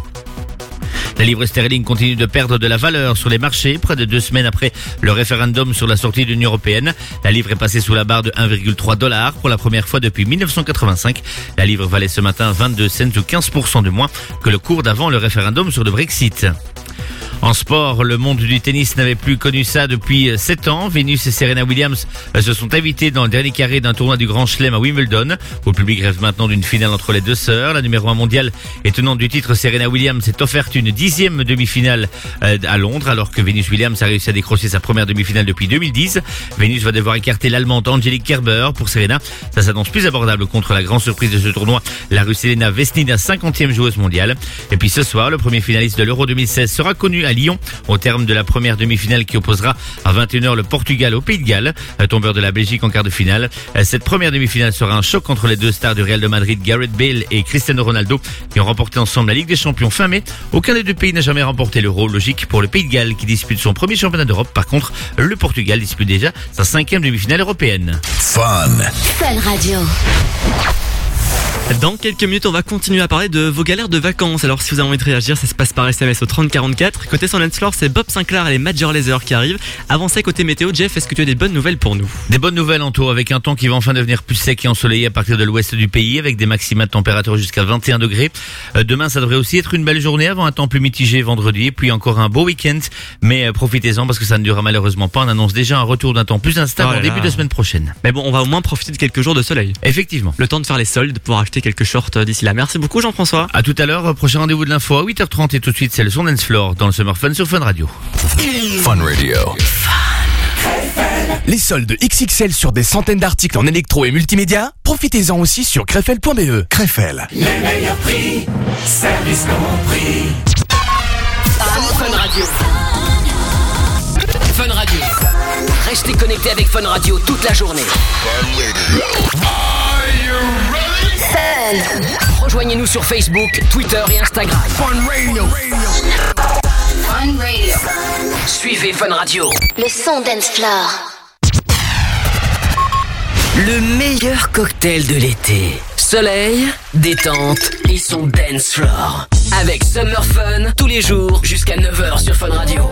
La livre sterling continue de perdre de la valeur sur les marchés, près de deux semaines après le référendum sur la sortie de l'Union européenne. La livre est passée sous la barre de un virgule trois dollars pour la première fois depuis mille neuf cent quatre-vingt-cinq. La livre valait ce matin vingt-deux cents ou quinze pour cent de moins que le cours d'avant le référendum sur le Brexit. En sport, le monde du tennis n'avait plus connu ça depuis sept ans. Venus et Serena Williams se sont invités dans le dernier carré d'un tournoi du Grand Chelem à Wimbledon. Où le public rêve maintenant d'une finale entre les deux sœurs. La numéro un mondiale et tenante du titre Serena Williams s'est offerte une dixième demi-finale à Londres, alors que Venus Williams a réussi à décrocher sa première demi-finale depuis deux mille dix. Venus va devoir écarter l'Allemande Angelique Kerber. Pour Serena, ça s'annonce plus abordable contre la grande surprise de ce tournoi, la Russe Elena Vesnina, cinquantième joueuse mondiale. Et puis ce soir, le premier finaliste de l'Euro deux mille seize sera connu à Lyon au terme de la première demi-finale qui opposera à vingt et une heures le Portugal au Pays de Galles, tombeur de la Belgique en quart de finale. Cette première demi-finale sera un choc entre les deux stars du Real de Madrid, Gareth Bale et Cristiano Ronaldo, qui ont remporté ensemble la Ligue des Champions fin mai. Aucun des deux pays n'a jamais remporté l'Euro, logique pour le Pays de Galles qui dispute son premier championnat d'Europe. Par contre, le Portugal dispute déjà sa cinquième demi-finale européenne. Fun. Fun Radio. Dans quelques minutes, on va continuer à parler de vos galères de vacances. Alors si vous avez envie de réagir, ça se passe par S M S au trente quarante-quatre. Côté son dance floor, c'est Bob Sinclair et les Major Lazer qui arrivent. Avant ça, côté météo, Jeff, est-ce que tu as des bonnes nouvelles pour nous? Des bonnes nouvelles en tout, avec un temps qui va enfin devenir plus sec et ensoleillé à partir de l'ouest du pays, avec des maxima de température jusqu'à vingt et un degrés. Euh, demain, ça devrait aussi être une belle journée avant un temps plus mitigé vendredi, et puis encore un beau week-end. Mais euh, profitez-en parce que ça ne durera malheureusement pas. On annonce déjà un retour d'un temps plus instable Oh là en début là. de semaine prochaine. Mais bon, on va au moins profiter de quelques jours de soleil. Effectivement. Le temps de faire les soldes, de pouvoir acheter quelques shorts euh, d'ici là. Merci beaucoup Jean-François. À tout à l'heure, prochain rendez-vous de l'info à huit heures trente et tout de suite c'est le son dance floor dans le Summer Fun sur Fun Radio. Fun Radio. Fun. Les soldes X X L sur des centaines d'articles en électro et multimédia, profitez-en aussi sur Crefel point B E. Crefel. Les meilleurs prix, service compris. Fun Radio. Fun Radio. Restez connectés avec Fun Radio toute la journée. Fun. Rejoignez-nous sur Facebook, Twitter et Instagram. Fun Radio. Fun Radio. Suivez Fun Radio. Le son dance floor. Le meilleur cocktail de l'été. Soleil, détente et son dance floor. Avec Summer Fun, tous les jours jusqu'à neuf heures sur Fun Radio.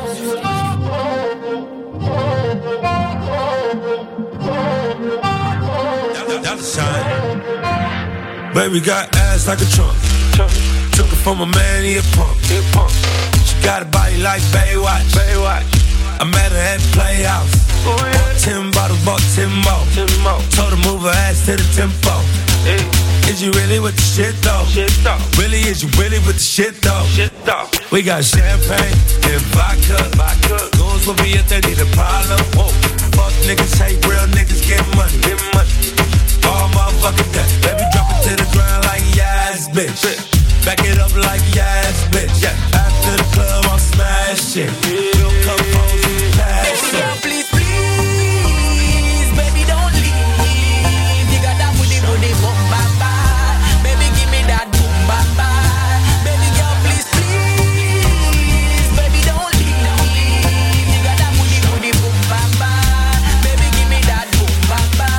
Baby got ass like a trunk. Took it from a man, he a punk. She got a body like Baywatch. Baywatch. I met her at Playhouse. Oh, yeah. Bought ten bottles, bought ten more. ten more. Told her move her ass to the tempo. Hey. Is you really with the shit though? Shit though. Really, is you really with the shit though? Shit though. We got champagne and vodka. Vodka. Goons will be if they need a problem. Whoa. Fuck niggas, hate real niggas, get money. Get money. All motherfucking day. Baby, drop it to the ground like yes, bitch. Back it up like yes, bitch. Yeah. After the club, I'm smashing. We'll come home and pass it. Please, please, baby, don't leave. You got that booty, booty, boom, bye, bye. Baby, give me that boom, bye, bye. Baby girl, please, please, baby, don't leave. You got that booty, booty, boom, bye, bye. Baby, give me that boom, bye, bye.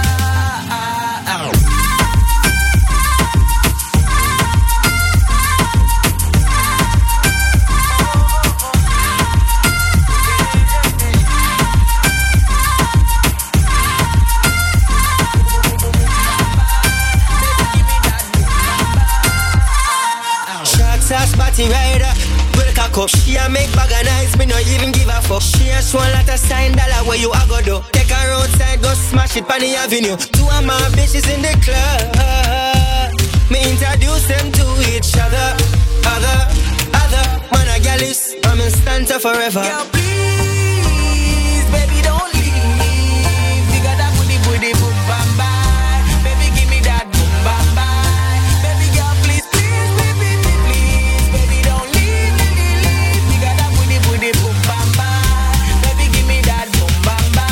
Spotty rider, break a cup. She a make bag of nice, me no even give a fuck. She a show a lot of sign dollar where you a go do. Take her outside, go smash it on the avenue. Two of my bitches in the club. Me introduce them to each other. Other, other, man a gal is, I'm in stanza forever. Girl, please, baby, don't leave. You got that booty, booty, boom, bam, bye. Baby, give me that boom, bam, bye. Baby girl, please, please, baby, please, baby, don't leave, leave, leave. You got that booty, booty, boom, bam, bye. Baby, give me that boom, bam, bye.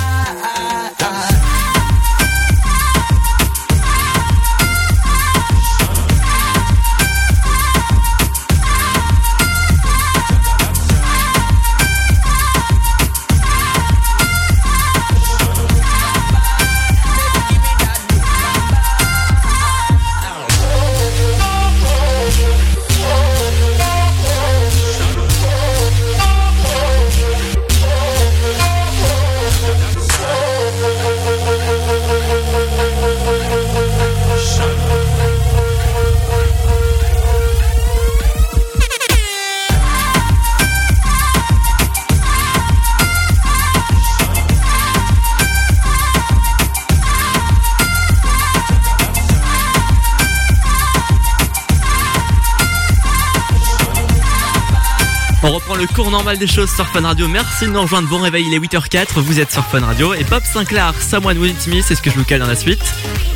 On reprend le cours normal des choses sur Fun Radio. Merci de nous rejoindre. Bon réveil, il est huit heures quatre. Vous êtes sur Fun Radio. Et Bob Sinclair, Someone With Me, c'est ce que je vous cale dans la suite.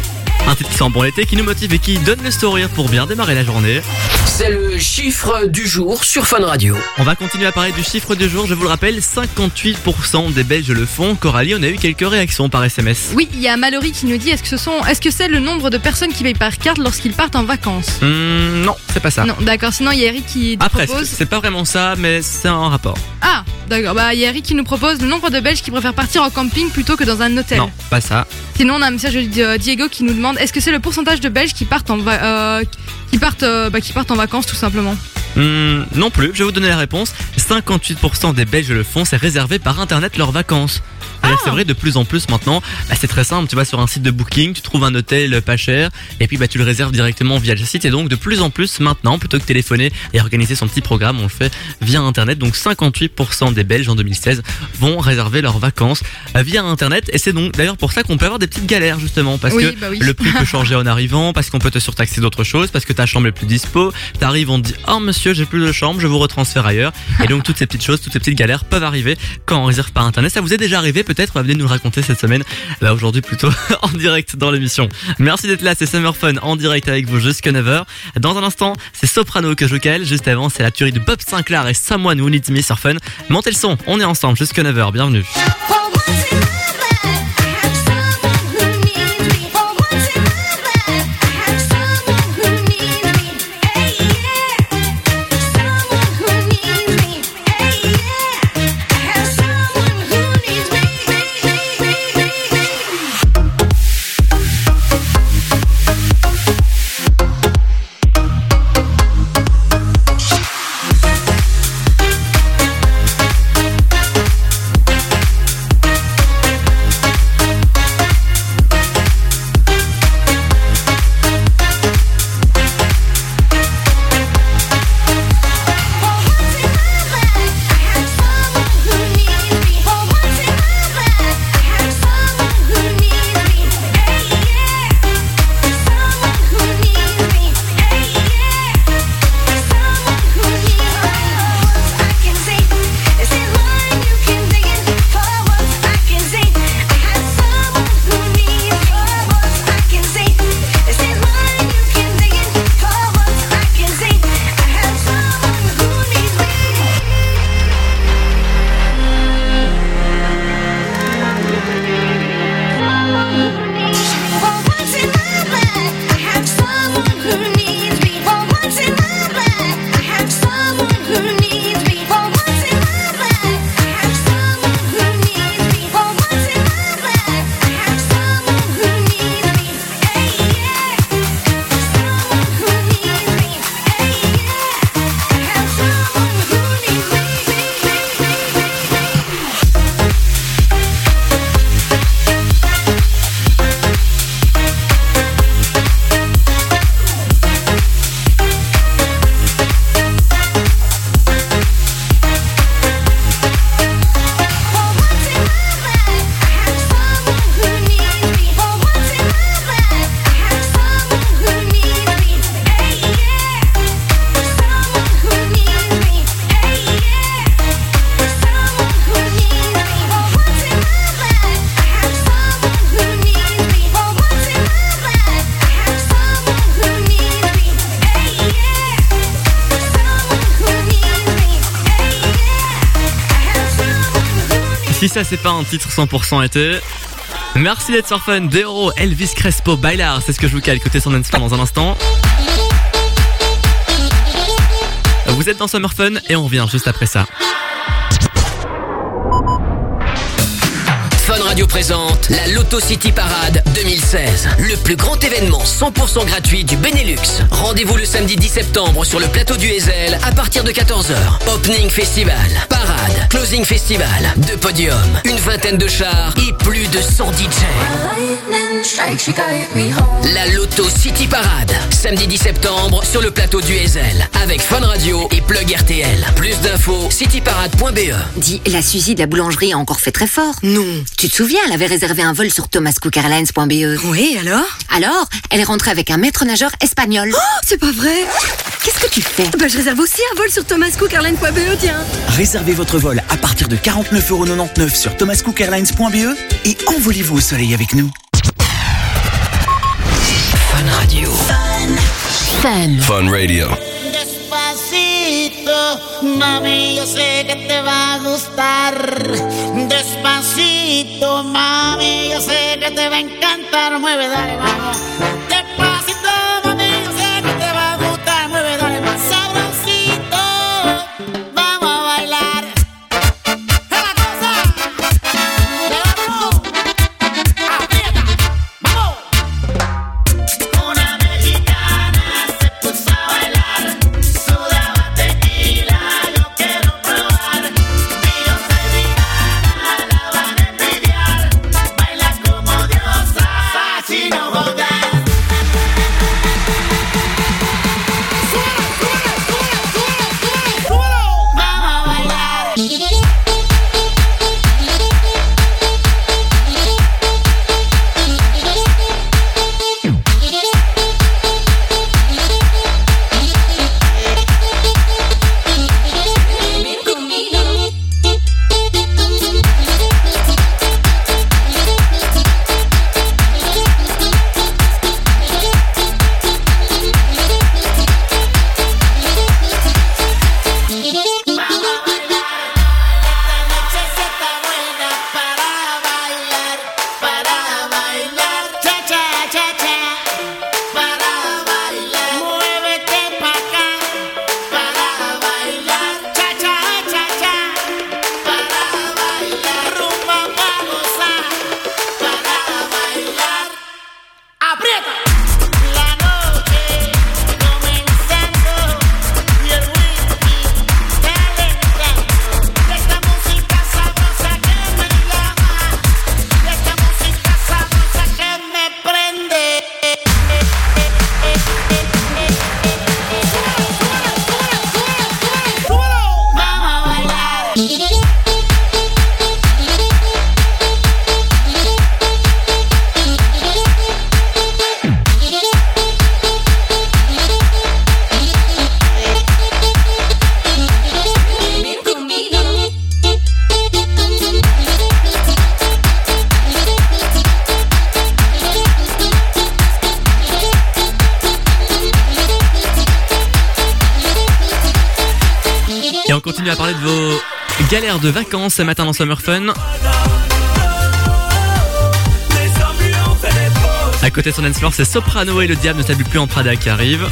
Un titre qui sent bon l'été, qui nous motive et qui donne le sourire pour bien démarrer la journée. C'est le chiffre du jour sur Fun Radio. On va continuer à parler du chiffre du jour. Je vous le rappelle, cinquante-huit pour cent des Belges le font. Coralie, on a eu quelques réactions par S M S. Oui, il y a Mallory qui nous dit est-ce que ce sont, est-ce que c'est le nombre de personnes qui payent par carte lorsqu'ils partent en vacances? Mmh, non, c'est pas ça. Non, d'accord. Sinon, il y a Eric qui Ah, propose. presque. C'est pas vraiment ça, mais c'est un rapport. Ah, d'accord. Bah, il y a Eric qui nous propose le nombre de Belges qui préfèrent partir en camping plutôt que dans un hôtel. Non, pas ça. Sinon, on a un message de Diego qui nous demande est-ce que c'est le pourcentage de Belges qui partent en, va- euh, qui partent, euh, bah, qui partent en vacances tout simplement? Mmh, non plus, je vais vous donner la réponse. cinquante-huit pour cent des Belges le font, c'est réservé par internet leurs vacances. Alors c'est vrai, de plus en plus maintenant, bah, c'est très simple, tu vas sur un site de booking, tu trouves un hôtel pas cher, et puis bah, tu le réserves directement via le site, et donc de plus en plus maintenant, plutôt que téléphoner et organiser son petit programme, on le fait via internet. Donc cinquante-huit pour cent des Belges en deux mille seize vont réserver leurs vacances via internet, et c'est donc d'ailleurs pour ça qu'on peut avoir des petites galères justement, parce Oui, que bah oui. le prix peut changer en arrivant, parce qu'on peut te surtaxer d'autres choses, parce que ta chambre est plus dispo, t'arrives, on te dit oh monsieur j'ai plus de chambre, je vous retransfère ailleurs, et donc toutes ces petites choses, toutes ces petites galères peuvent arriver quand on réserve par internet. Ça vous est déjà arrivé peut-être peut-être va venir nous le raconter cette semaine. Bah aujourd'hui plutôt en direct dans l'émission. Merci d'être là, c'est Summer Fun en direct avec vous jusqu'à neuf heures. Dans un instant, c'est Soprano que je cale. Juste avant, c'est la tuerie de Bob Sinclair et Someone Who Needs Me sur Fun. Montez le son, on est ensemble jusqu'à neuf heures. Bienvenue. Si ça c'est pas un titre cent pour cent été. Merci d'être sur Fun. Deoro, Elvis Crespo, Bailar, c'est ce que je vous cale côté son dance dans un instant. Vous êtes dans Summer Fun et on revient juste après ça. Fun Radio présente la Loto City Parade deux mille seize. Le plus grand événement cent pour cent gratuit du Benelux. Rendez-vous le samedi dix septembre sur le plateau du Heysel à partir de quatorze heures. Opening Festival, parade, closing festival, deux podiums, une vingtaine de chars et plus de cent D J. La Loto City Parade, samedi dix septembre sur le plateau du Heysel avec Fun Radio et Plug R T L. Plus d'infos, cityparade point b e. Dis, la Suzy de la boulangerie a encore fait très fort. Non. Tu te souviens, elle avait réservé un vol sur thomas cook airlines point b e. Oui, alors Alors, elle est rentrée avec un maître nageur espagnol. Oh, c'est pas vrai. Qu'est-ce que tu fais? Bah, je réserve aussi un vol sur thomas cook airlines point b e, tiens. Réservez votre vol à partir de quarante-neuf euros quatre-vingt-dix-neuf sur thomas cook airlines point b e et envolez-vous au soleil avec nous. Fun Radio. Fun. Fun Radio. Despacito, mami, yo sé que te va a gustar. Despacito, mami, yo sé que te va a encantar. Mueve, dale, vamos. Despacito, mami, yo sé que te va a gustar. Mueve, dale, más sabrosito. Vamos a bailar. ¡Es la cosa! ¡Vamos! ¡Aprieta! ¡Vamos! Una mexicana se puso a bailar. Sudaba tequila, yo quiero probar. Yo soy Rihanna, la van a envidiar. Baila como diosa, si no jodas. on continue à parler de vos galères de vacances ce matin dans Summer Fun. À côté de son dance floor, c'est Soprano et le diable ne s'habille plus en Prada qui arrive.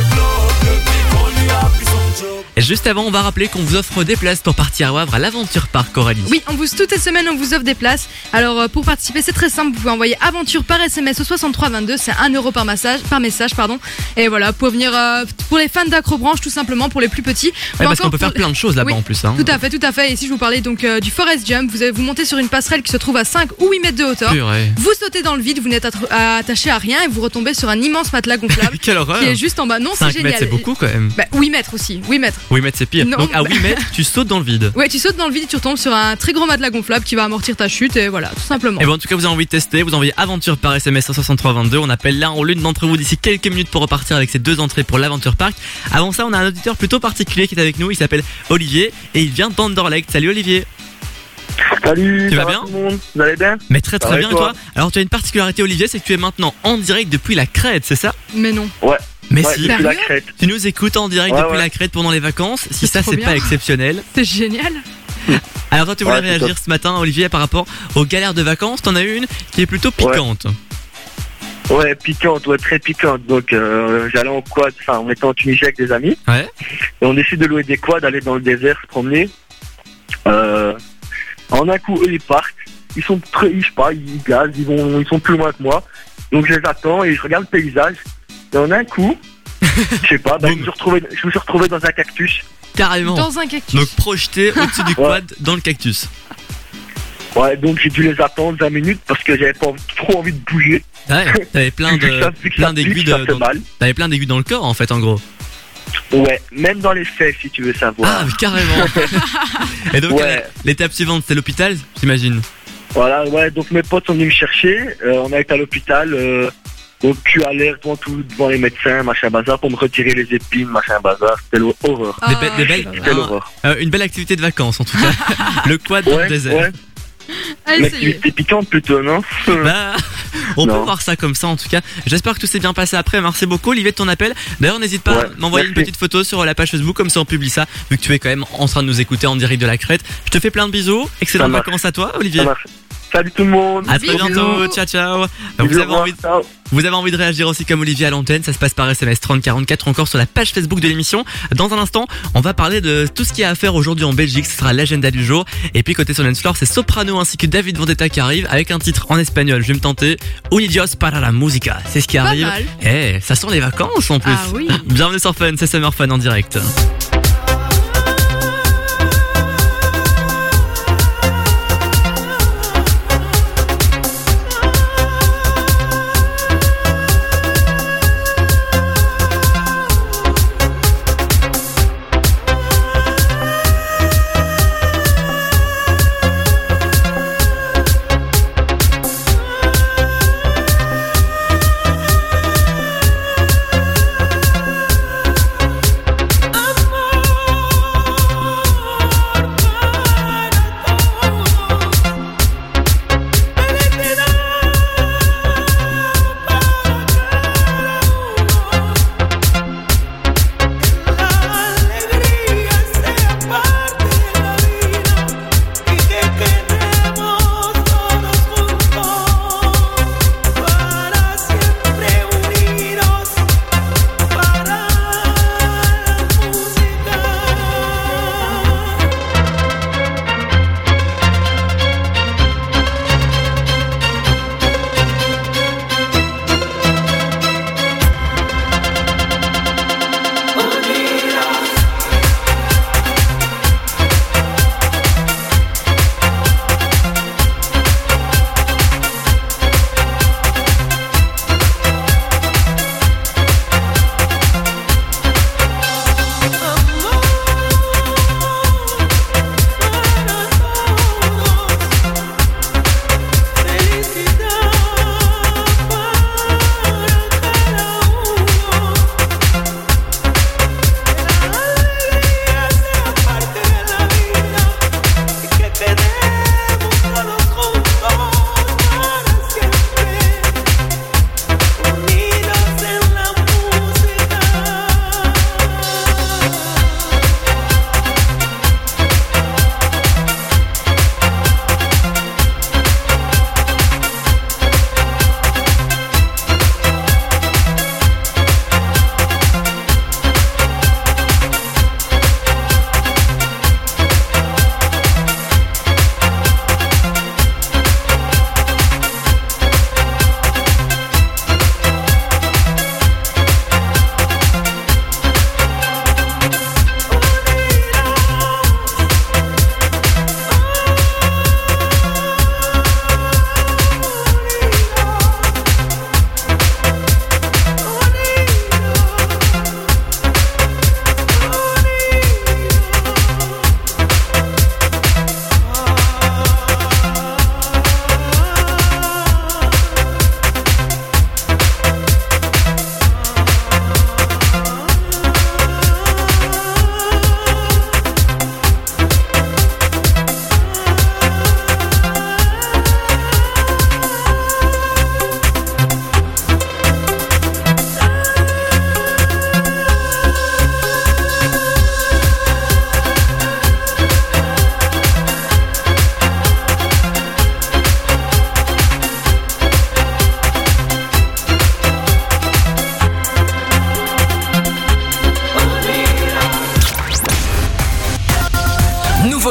Et juste avant, on va rappeler qu'on vous offre des places pour partir à Wavre à l'Aventure Park, Coralie. Oui, on vous, toutes les semaines, on vous offre des places. Alors, euh, pour participer, c'est très simple. Vous pouvez envoyer aventure par S M S au soixante-trois vingt-deux. C'est un euro par message, par message, pardon. Et voilà, pour venir, euh, pour les fans d'Acrobranche, tout simplement, pour les plus petits. Ouais, parce qu'on peut faire plein de choses là-bas oui, en plus. Hein. Tout à fait, tout à fait. Et si je vous parlais donc euh, du Forest Jump, vous, avez, vous montez sur une passerelle qui se trouve à cinq ou huit mètres de hauteur. Purée. Vous sautez dans le vide, vous n'êtes attr- attaché à rien et vous retombez sur un immense matelas gonflable. Quelle horreur. Qui est juste en bas. Non, c'est cinq génial. mètres, c'est beaucoup quand même. Bah, huit mètres aussi. huit mètres. huit mètres, c'est pire. Non. Donc à huit mètres, tu sautes dans le vide. Ouais, tu sautes dans le vide et tu retombes sur un très gros matelas gonflable qui va amortir ta chute et voilà, tout simplement. Et bon, en tout cas, vous avez envie de tester, vous envoyez aventure par S M S au soixante-trois vingt-deux. On appelle l'un ou l'une d'entre vous d'ici quelques minutes pour repartir avec ces deux entrées pour l'Aventure Park. Avant ça, on a un auditeur plutôt particulier qui est avec nous. Il s'appelle Olivier et il vient d'Anderlecht. Salut Olivier. Salut, tu ça vas va bien tout le monde. Vous allez bien? Mais très très Ça va bien et et toi toi? Alors tu as une particularité Olivier, c'est que tu es maintenant en direct depuis la Crète, c'est ça? Mais non. Ouais. Mais Ouais, si, depuis la Crète. tu nous écoutes en direct Ouais, depuis ouais. la Crète pendant les vacances. Si C'est ça trop c'est bien. pas exceptionnel. C'est génial. Alors toi tu voulais Ouais, c'est réagir top. ce matin Olivier par rapport aux galères de vacances. T'en as une qui est plutôt piquante. Ouais, piquante, ouais, très piquante. Donc, euh, j'allais en quad, enfin, on était en Tunisie avec des amis. Ouais. Et on décide de louer des quads, d'aller dans le désert, se promener. Euh, en un coup, eux, ils partent. Ils sont très, je sais pas, ils gazent, ils vont, ils sont plus loin que moi. Donc, je les attends et je regarde le paysage. Et en un coup, je sais pas, bah, je me suis retrouvé, je me suis retrouvé dans un cactus. Carrément. Dans un cactus. Donc projeté au-dessus du quad dans le cactus. Ouais, donc j'ai dû les attendre vingt minutes parce que j'avais pas trop envie de bouger. Ouais, t'avais plein de Ça- ça plein d'aiguilles pique, ça de, fait dans- mal. t'avais plein d'aiguilles dans le corps en fait en gros. Ouais, même dans les fesses si tu veux savoir. Ah mais carrément. Et donc Ouais. euh, l'étape suivante c'est l'hôpital, j'imagine. Voilà, ouais, donc mes potes sont venus me chercher, euh, on a été à l'hôpital, euh, donc cul à l'air devant tout, devant les médecins, machin bazar, pour me retirer les épines, machin bazar, c'était l'horreur. Des, be- des belles, C'était un- l'horreur. euh, une belle activité de vacances en tout cas. Le quad dans le Ouais, désert. ouais. Allez, Une ça y est. activité piquante plutôt, non? Bah, on Non. peut voir ça comme ça en tout cas. J'espère que tout s'est bien passé après. Merci beaucoup Olivier de ton appel. D'ailleurs n'hésite pas Ouais, à m'envoyer une merci. petite photo sur la page Facebook comme ça on publie ça. Vu que tu es quand même en train de nous écouter en direct de la Crète. Je te fais plein de bisous. Excellentes Ça marche. vacances à toi Olivier. Ça marche. Salut tout le monde. À très Bisous. bientôt. Ciao ciao. Bisous, Vous au avez revoir. envie de... Ciao. Vous avez envie de réagir aussi comme Olivier à l'antenne, ça se passe par S M S trente quarante-quatre, encore sur la page Facebook de l'émission. Dans un instant, on va parler de tout ce qu'il y a à faire aujourd'hui en Belgique, ce sera l'agenda du jour. Et puis côté Dance Floor, c'est Soprano ainsi que David Vendetta qui arrive avec un titre en espagnol, je vais me tenter, Unidos para la música, c'est ce qui Pas arrive. mal. Eh, ça sent les vacances en plus. Ah oui. Bienvenue sur Fun, c'est Summer Fun en direct. I'm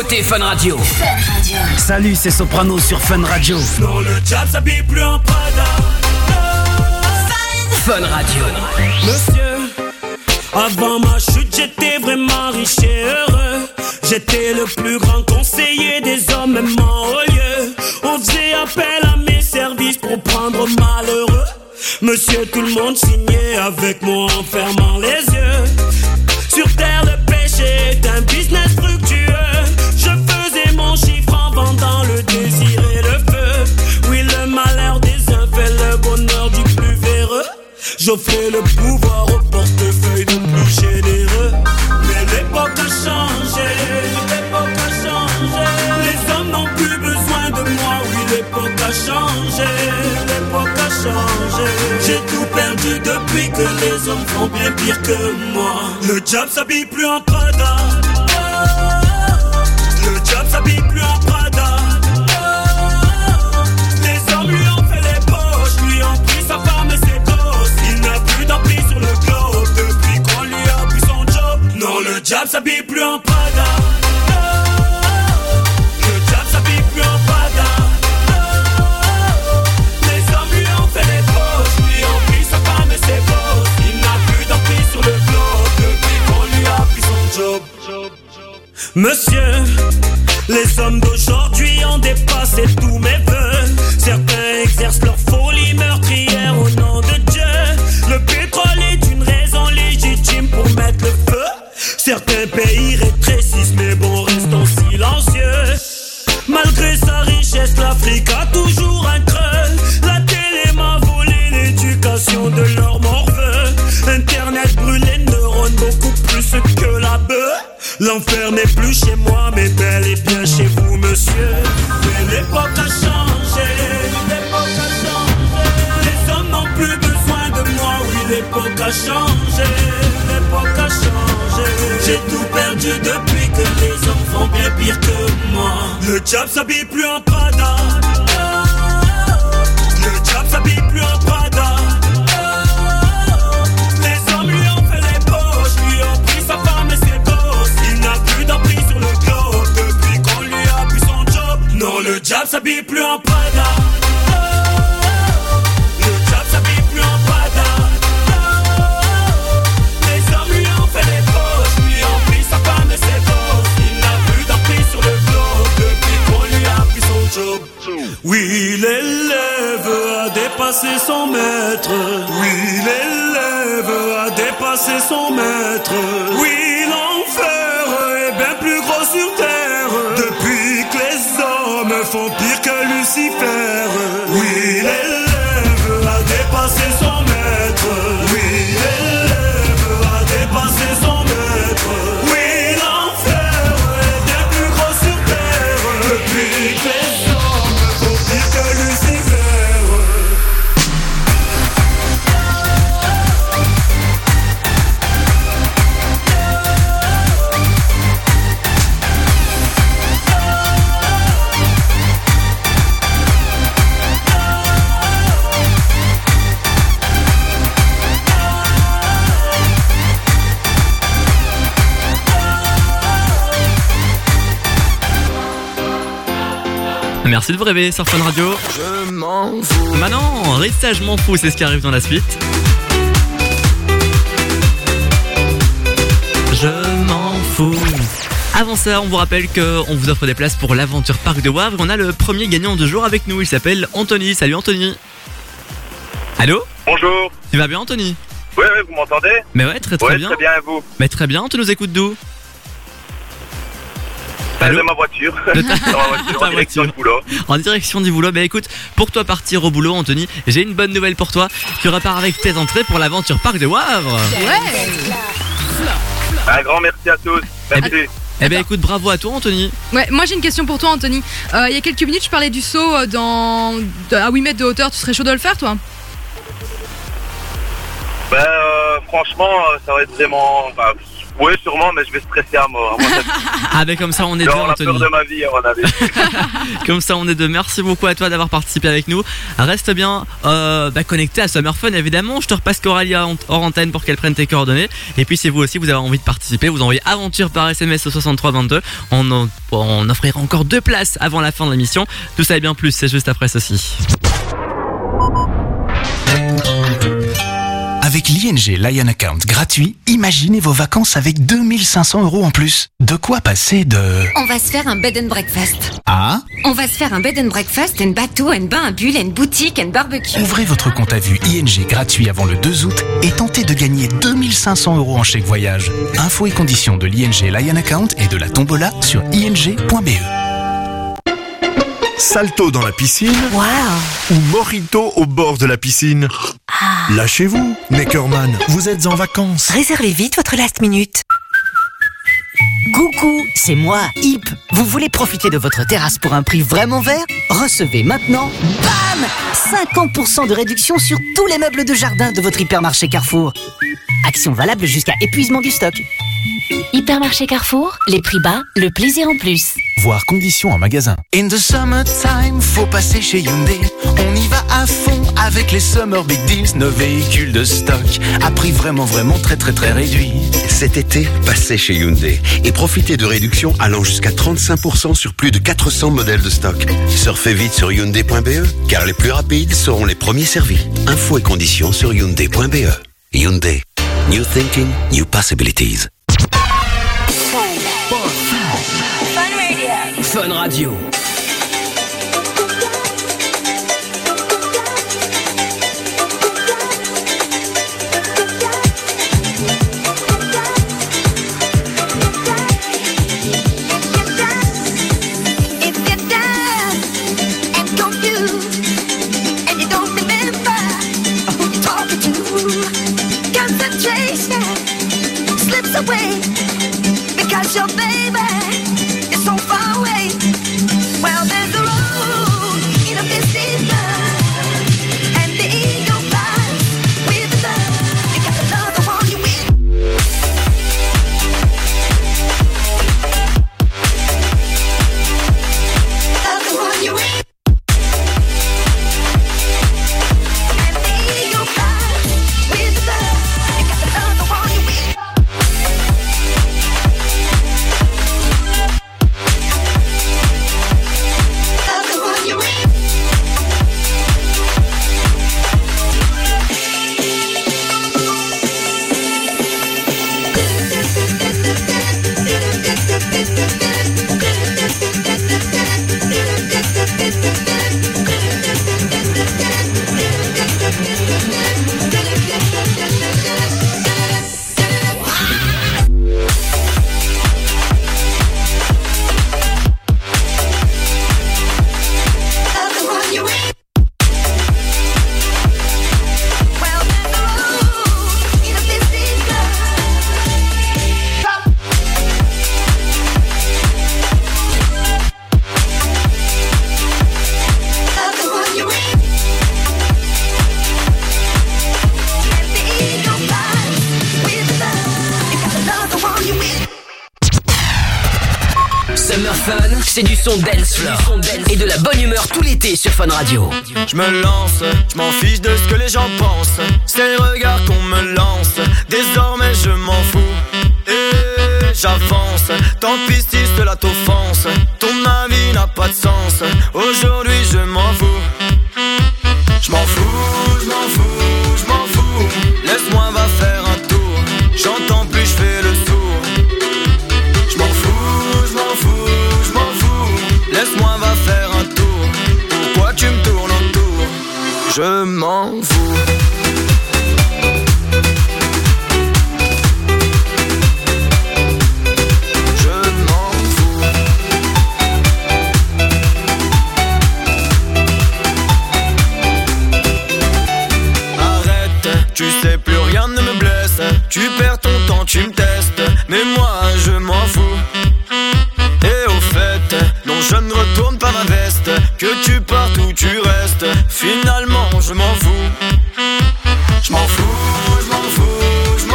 nouveauté Fun Radio. Salut, c'est Soprano sur Fun Radio. Non, le diable s'habille plus en Prada. Fun Radio. Monsieur, avant ma chute, j'étais vraiment riche et heureux. J'étais le plus grand conseiller des hommes, même en haut lieu. On faisait appel à mes services pour prendre malheureux. Monsieur, tout le monde signait avec moi en fermant les yeux. Sur terre, le péché est un business fructueux. Je faisais mon chiffre en vendant le désir et le feu. Oui, le malheur des uns fait le bonheur du plus véreux. J'offrais le pouvoir au portefeuille du plus généreux. Mais l'époque a changé, l'époque a changé. Les hommes n'ont plus besoin de moi, oui, l'époque a changé, l'époque a changé. J'ai tout perdu depuis que les hommes font bien pire que moi. Le diable s'habille plus en Prada. Le diable s'habille plus en Prada. Les hommes lui ont fait les poches, lui ont pris sa femme et ses gosses. Il n'a plus d'emprise sur le globe depuis qu'on lui a pris son job. Non, le diable s'habille plus en Prada. Le diable s'habille plus en Prada. Les hommes lui ont fait les poches, lui ont pris sa femme et ses gosses. Il n'a plus d'emprise sur le globe depuis qu'on lui a pris son job. Monsieur, les hommes d'aujourd'hui ont dépassé tous mes vœux. Certains exercent leur folie meurtrière au nom de Dieu. Le pétrole est une raison légitime pour mettre le feu. Certains pays rétrécissent mais bon, restons silencieux. Malgré sa richesse, l'Afrique a toujours un creux. La télé m'a volé l'éducation de leur morveux. Internet brûle les neurones beaucoup plus que la bœuf. L'enfer n'est plus chez moi mais bel et bien chez vous, monsieur. Mais l'époque a changé, l'époque a changé. Les hommes n'ont plus besoin de moi, oui, l'époque a changé, l'époque a changé. J'ai tout perdu depuis que les hommes font bien pire que moi. Le diable s'habille plus en Prada. Le diable s'habille plus en Prada. Les hommes lui ont fait les poches, lui ont pris sa femme et ses gosses. Il n'a plus d'emprise sur le globe depuis qu'on lui a pris son job. Non, le diable s'habille plus en Prada. Le diable s'habille plus en Prada. Les hommes lui ont fait les poches, lui ont pris sa femme et ses gosses. Il n'a plus d'emprise sur le globe depuis qu'on lui a pris son job. Oui, l'élève a dépassé son maître. Oui, l'élève a dépassé son maître. Oui, l'enfer est bien plus gros sur terre depuis que les hommes font pire que Lucifer. Oui, l'élève a dépassé son maître. Oui, l'élève a dépassé son maître. Oui, l'enfer est bien plus gros sur terre depuis que les hommes font pire que Lucifer. Merci de vous réveiller sur Fun Radio. Je m'en fous. Maintenant, Rita, je m'en fous, c'est ce qui arrive dans la suite. Je m'en fous. Avant ça, on vous rappelle qu'on vous offre des places pour l'Aventure Parc de Wavre. On a le premier gagnant de jour avec nous, il s'appelle Anthony. Salut Anthony. Allô ? Bonjour. Tu vas bien Anthony ? Oui, oui, vous m'entendez ? Mais ouais, très très ouais, bien. très bien, et vous ? Mais très bien, tu nous écoutes d'où ? De ma voiture. De ta, Dans ma voiture, ta en direction voiture. du boulot. En direction du boulot. Bah écoute, pour toi partir au boulot, Anthony, j'ai une bonne nouvelle pour toi. Tu repars avec tes entrées pour l'Aventure Parc de Wavre. Ouais. Un grand merci à tous. Merci. Eh ben écoute, bravo à toi Anthony. Ouais, moi j'ai une question pour toi Anthony. Euh, il y a quelques minutes je parlais du saut euh, dans de- à huit mètres de hauteur. Tu serais chaud de le faire toi ? Ben, euh, franchement, euh, ça va être vraiment... Bah, oui, sûrement, mais je vais stresser à mort. Moi, Ah ben comme ça on est deux, genre la Anthony. peur de ma vie, à mon avis. Comme ça on est deux. Merci beaucoup à toi d'avoir participé avec nous. Reste bien euh, bah, connecté à Summer Fun évidemment. Je te repasse Coralie hors antenne pour qu'elle prenne tes coordonnées. Et puis si vous aussi vous avez envie de participer, vous envoyez aventure par S M S au soixante-trois vingt-deux. On, en- on offrira encore deux places avant la fin de l'émission. Tout ça et bien plus, c'est juste après ceci. Avec l'I N G Lion Account gratuit, imaginez vos vacances avec deux mille cinq cents euros en plus. De quoi passer de... On va se faire un bed and breakfast. Ah, On va se faire un bed and breakfast, un bateau, un bain, un bulle, une boutique, un barbecue. ouvrez votre compte à vue I N G gratuit avant le deux août et tentez de gagner deux mille cinq cents euros en chèque voyage. Infos et conditions de l'I N G Lion Account et de la tombola sur i n g point b e. Salto dans la piscine ou mojito au bord de la piscine. Lâchez-vous, Neckerman, vous êtes en vacances. Réservez vite votre last minute. Coucou, c'est moi, Hip. Vous voulez profiter de votre terrasse pour un prix vraiment vert? Recevez maintenant, bam, cinquante pour cent de réduction sur tous les meubles de jardin de votre hypermarché Carrefour. Action valable jusqu'à épuisement du stock. Hypermarché Carrefour, les prix bas, le plaisir en plus. Voir conditions en magasin. In the summertime, faut passer chez Hyundai. On y va à fond avec les Summer Big Deals. Nos véhicules de stock à prix vraiment vraiment très très très réduit. Cet été, passez chez Hyundai et profitez de réductions allant jusqu'à trente-cinq pour cent sur plus de quatre cents modèles de stock. Surfez vite sur hyundai point b e car les plus rapides seront les premiers servis. Infos et conditions sur hyundai point b e. Hyundai. New thinking, new possibilities. Fun Radio. If you're down and confused and you don't remember who you're talking to, concentration slips away because your baby is so far away. Well, there's a road in a misty love, and the eagle flies with the love. You got to love the one you with. Love the one you with. And the eagle flies with the love. You got to love the one you with. Love the one you with. Love the one you with. Well, there's a road in a misty love. Love the one you with. And the eagle flies with love. You gotta love the one you with. Summer Fun, c'est du son dance floor et de la bonne humeur tout l'été sur Fun Radio. Je me lance, je m'en fiche de ce que les gens pensent. C'est les regards qu'on me lance. Désormais je m'en fous. Et j'avance. Tant pis si cela t'offense. Ton avis n'a pas de sens. Aujourd'hui je m'en fous. Je m'en fous, je m'en fous, je m'en fous. Laisse-moi va faire un tour. J'entends plus, je fais le sourd. Je m'en fous, je m'en fous, je m'en fous. Laisse-moi va faire un tour. Pourquoi tu me tournes autour? Je m'en fous. Je m'en fous. Arrête, tu sais plus rien ne me blesse. Tu perds ton temps, tu me testes. Mais moi je m'en fous. Et au fait, non je ne retourne pas ma veste. Que tu partes ou tu restes, finalement je m'en fous. Je m'en fous, je m'en fous, je m'en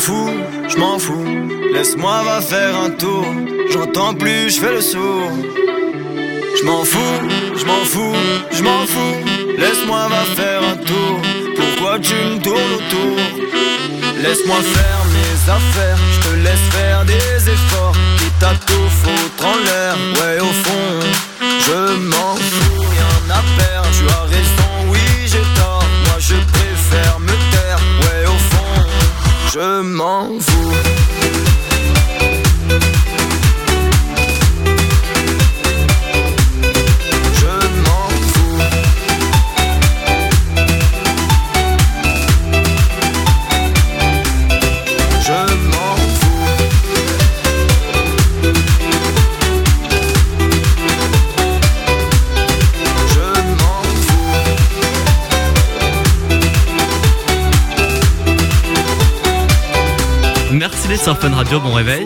fous, je m'en fous. Laisse-moi va faire un tour. J'entends plus, je fais le sourd. Je m'en fous, je m'en fous, je m'en fous. Laisse-moi va faire un tour. Pourquoi tu me tournes autour? Laisse-moi faire mes affaires. Je te laisse faire des efforts. Quitte à tout foutre en l'air. Ouais, au fond, je m'en fous, rien à perdre. Tu as raison, oui, j'ai tort. Moi, je préfère me taire. Ouais, au fond, je m'en fous. Merci d'être sur Fun Radio, bon réveil.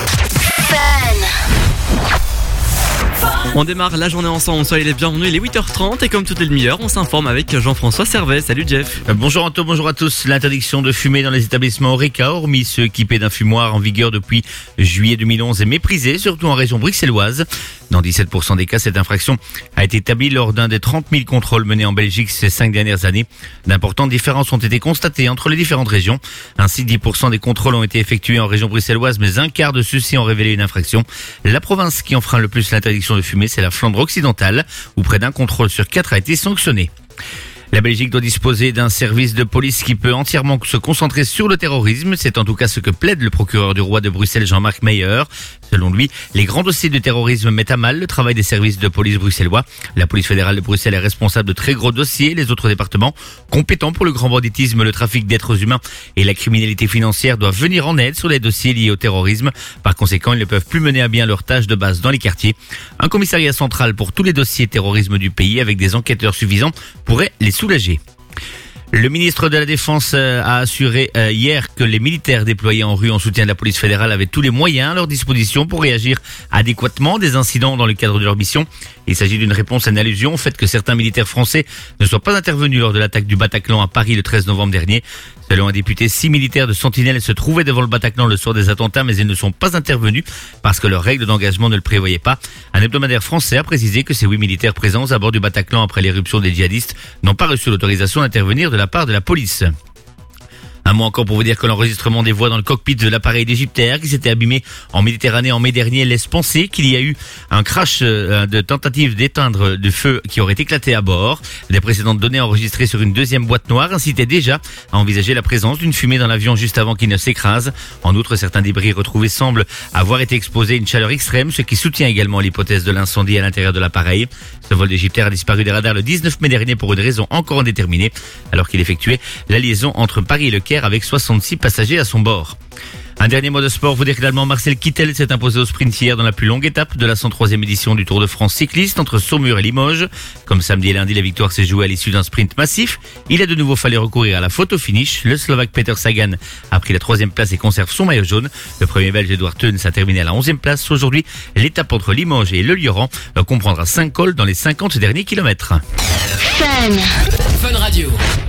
On démarre la journée ensemble, soyez les bienvenus, il est huit heures trente et comme toutes les demi-heures, on s'informe avec Jean-François Servet. Salut Jeff. Euh, bonjour Anto, bonjour à tous. L'interdiction de fumer dans les établissements Horeca, hormis ceux équipés d'un fumoir en vigueur depuis juillet deux mille onze, est méprisée, surtout en région bruxelloise. Dans dix-sept pour cent des cas, cette infraction a été établie lors d'un des trente mille contrôles menés en Belgique ces cinq dernières années. D'importantes différences ont été constatées entre les différentes régions. Ainsi, dix pour cent des contrôles ont été effectués en région bruxelloise, mais un quart de ceux-ci ont révélé une infraction. La province qui enfreint le plus l'interdiction de fumer, c'est la Flandre occidentale, où près d'un contrôle sur quatre a été sanctionné. La Belgique doit disposer d'un service de police qui peut entièrement se concentrer sur le terrorisme. C'est en tout cas ce que plaide le procureur du roi de Bruxelles, Jean-Marc Meyer. Selon lui, les grands dossiers de terrorisme mettent à mal le travail des services de police bruxellois. La police fédérale de Bruxelles est responsable de très gros dossiers. Les autres départements, compétents pour le grand banditisme, le trafic d'êtres humains et la criminalité financière, doivent venir en aide sur les dossiers liés au terrorisme. Par conséquent, ils ne peuvent plus mener à bien leurs tâches de base dans les quartiers. Un commissariat central pour tous les dossiers terrorisme du pays avec des enquêteurs suffisants pourrait les soulager. Le ministre de la Défense a assuré hier que les militaires déployés en rue en soutien de la police fédérale avaient tous les moyens à leur disposition pour réagir adéquatement des incidents dans le cadre de leur mission. Il s'agit d'une réponse à une allusion au fait que certains militaires français ne soient pas intervenus lors de l'attaque du Bataclan à Paris le treize novembre dernier. Selon un député, six militaires de Sentinelle se trouvaient devant le Bataclan le soir des attentats, mais ils ne sont pas intervenus parce que leurs règles d'engagement ne le prévoyaient pas. Un hebdomadaire français a précisé que ces huit militaires présents à bord du Bataclan après l'éruption des djihadistes n'ont pas reçu l'autorisation d'intervenir de la part de la police. Un mot encore pour vous dire que l'enregistrement des voix dans le cockpit de l'appareil d'Égyptaire qui s'était abîmé en Méditerranée en mai dernier laisse penser qu'il y a eu un crash de tentative d'éteindre du feu qui aurait éclaté à bord. Les précédentes données enregistrées sur une deuxième boîte noire incitaient déjà à envisager la présence d'une fumée dans l'avion juste avant qu'il ne s'écrase. En outre, certains débris retrouvés semblent avoir été exposés à une chaleur extrême, ce qui soutient également l'hypothèse de l'incendie à l'intérieur de l'appareil. Ce vol d'Égyptaire a disparu des radars le dix-neuf mai dernier pour une raison encore indéterminée, alors qu'il effectuait la liaison entre Paris et Le Caire avec soixante-six passagers à son bord. Un dernier mot de sport, vous dire que l'Allemand Marcel Kittel s'est imposé au sprint hier dans la plus longue étape de la cent troisième édition du Tour de France cycliste entre Saumur et Limoges. Comme samedi et lundi, la victoire s'est jouée à l'issue d'un sprint massif. Il a de nouveau fallu recourir à la photo finish. Le Slovaque Peter Sagan a pris la troisième place et conserve son maillot jaune. Le premier Belge Edouard Theuns a terminé à la onzième place. Aujourd'hui, l'étape entre Limoges et Le Lioran comprendra cinq cols dans les cinquante derniers kilomètres. Fun. Fun Radio.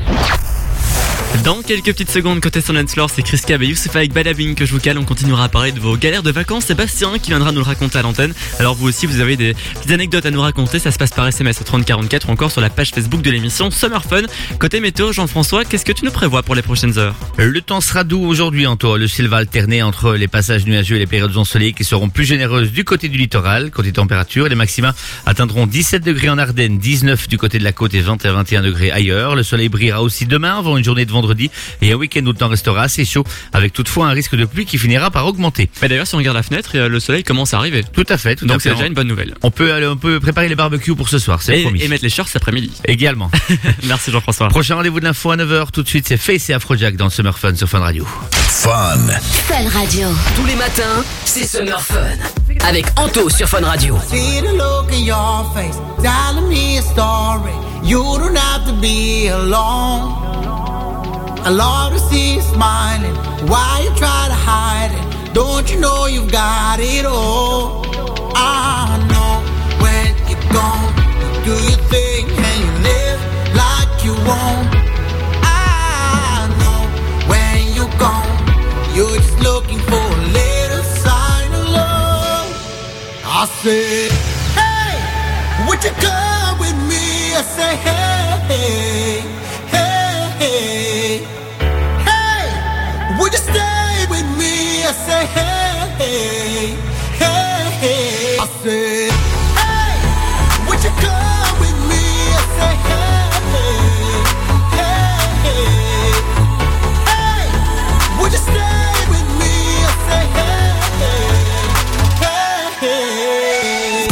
Dans quelques petites secondes, côté Son and Floor, c'est Chris Cab et Youssef avec Badabing que je vous cale. On continuera à parler de vos galères de vacances. Sébastien qui viendra nous le raconter à l'antenne. Alors vous aussi, vous avez des petites anecdotes à nous raconter. Ça se passe par S M S au trente quarante-quatre ou encore sur la page Facebook de l'émission Summer Fun. Côté météo, Jean-François, qu'est-ce que tu nous prévois pour les prochaines heures? Le temps sera doux aujourd'hui, Anto. Le ciel va alterner entre les passages nuageux et les périodes ensoleillées qui seront plus généreuses du côté du littoral. Côté température, les maxima atteindront dix-sept degrés en Ardennes, dix-neuf du côté de la côte et vingt à vingt et un degrés ailleurs. Le soleil brillera aussi demain avant une journée de vendredi et un week-end où le temps restera assez chaud avec toutefois un risque de pluie qui finira par augmenter. Mais d'ailleurs, si on regarde la fenêtre, le soleil commence à arriver. Tout à fait. Tout Donc à fait. c'est déjà une bonne nouvelle. On peut aller, on peut préparer les barbecues pour ce soir, c'est et, promis. Et mettre les shorts cet après-midi. Également. Merci Jean-François. Prochain rendez-vous de l'info à neuf heures. Tout de suite, c'est Face et Afrojack dans Summer Fun sur Fun Radio. Fun. Fun Radio. Tous les matins, c'est Summer Fun. Avec Anto sur Fun Radio. See the look in your face, telling me a story. You don't have to be alone. I love to see you smiling. Why you try to hide it? Don't you know you've got it all? I know when you're gone, you do your thing and you live like you won't. I know when you're gone, you You're just looking for a little sign of love. I said, hey, would you come with me? I say, hey, hey, hey, hey, would you stay with me? I say, hey, hey, hey, hey. I said, hey, would you come with me? I say, hey, hey, hey, hey, would you stay with me? I say, hey, hey, hey, hey.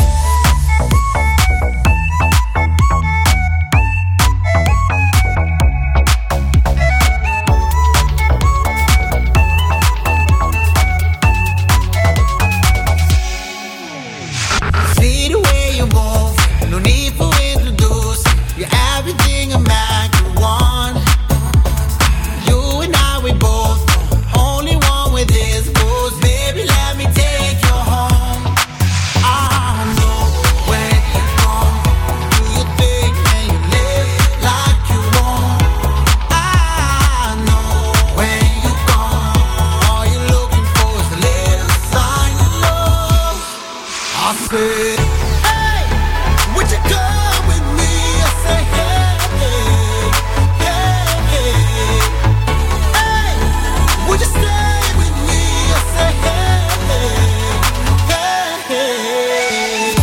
See the way you move, no need for introduce. You're everything a man could want. You and I, we both only one with this booze. Baby, let me take you home. I know when you come, do you think and you live like you want? I know when you come, all you're looking for is a little sign of love. I said, hey, would you come with me? I say, hey, hey, hey, hey, would you stay with me? I say, hey, hey, hey, hey.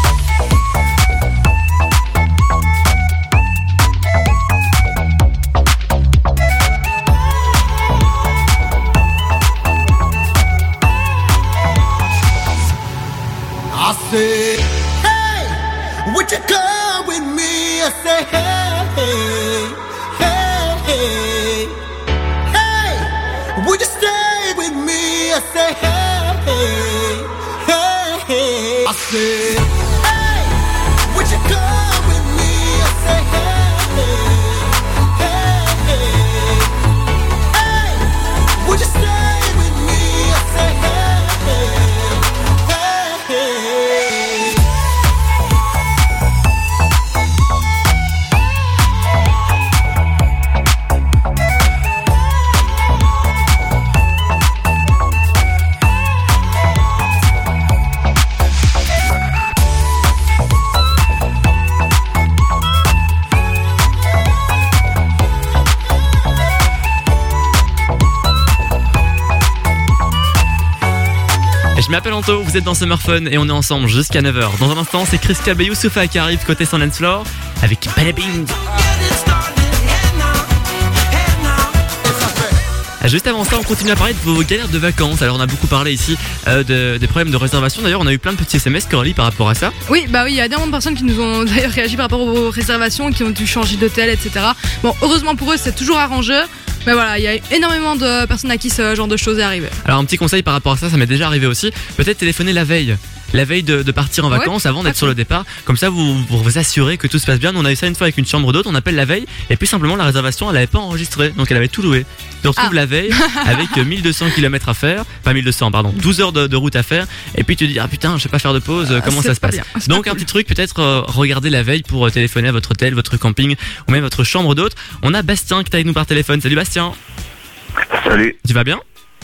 I said, hey, would you come with me? I say, hey, hey, hey, hey, would you stay with me? I say, hey, hey, hey, I said, hey, would you come with me? I say, hey, hey, hey, would you stay with me? I say, hey, hey, hey. Je m'appelle Anto, vous êtes dans Summer Fun et on est ensemble jusqu'à neuf heures. Dans un instant, c'est Chris Cab et Youssoufa qui arrivent côté son dance floor avec Balabing. Juste avant ça, on continue à parler de vos galères de vacances. Alors on a beaucoup parlé ici euh, de, des problèmes de réservation. D'ailleurs, on a eu plein de petits S M S, Coralie, par rapport à ça. Oui, bah oui, il y a énormément de personnes qui nous ont d'ailleurs réagi par rapport aux réservations, qui ont dû changer d'hôtel, et cetera. Bon, heureusement pour eux, c'est toujours arrangé. Mais voilà, il y a énormément de personnes à qui ce genre de choses est arrivé. Alors un petit conseil par rapport à ça, ça m'est déjà arrivé aussi. Peut-être téléphoner la veille. La veille de, de partir en vacances, ouais, avant d'être sur le départ. Comme ça, vous vous, vous assurez que tout se passe bien. Nous, on a eu ça une fois avec une chambre d'hôte. On appelle la veille. Et puis simplement, la réservation, elle avait pas enregistré. Donc elle avait tout loué. Tu retrouves Ah. la veille avec mille deux cents kilomètres à faire. Pas mille deux cents, pardon. douze heures de, de route à faire. Et puis tu te dis, ah putain, je sais pas faire de pause. Ah, Comment c'est ça se pas passe? bien, c'est Donc pas un cool. petit truc, peut-être euh, regarder la veille pour euh, téléphoner à votre hôtel, votre camping ou même votre chambre d'hôte. On a Bastien qui est avec nous par téléphone. Salut Bastien. Salut. Tu vas bien?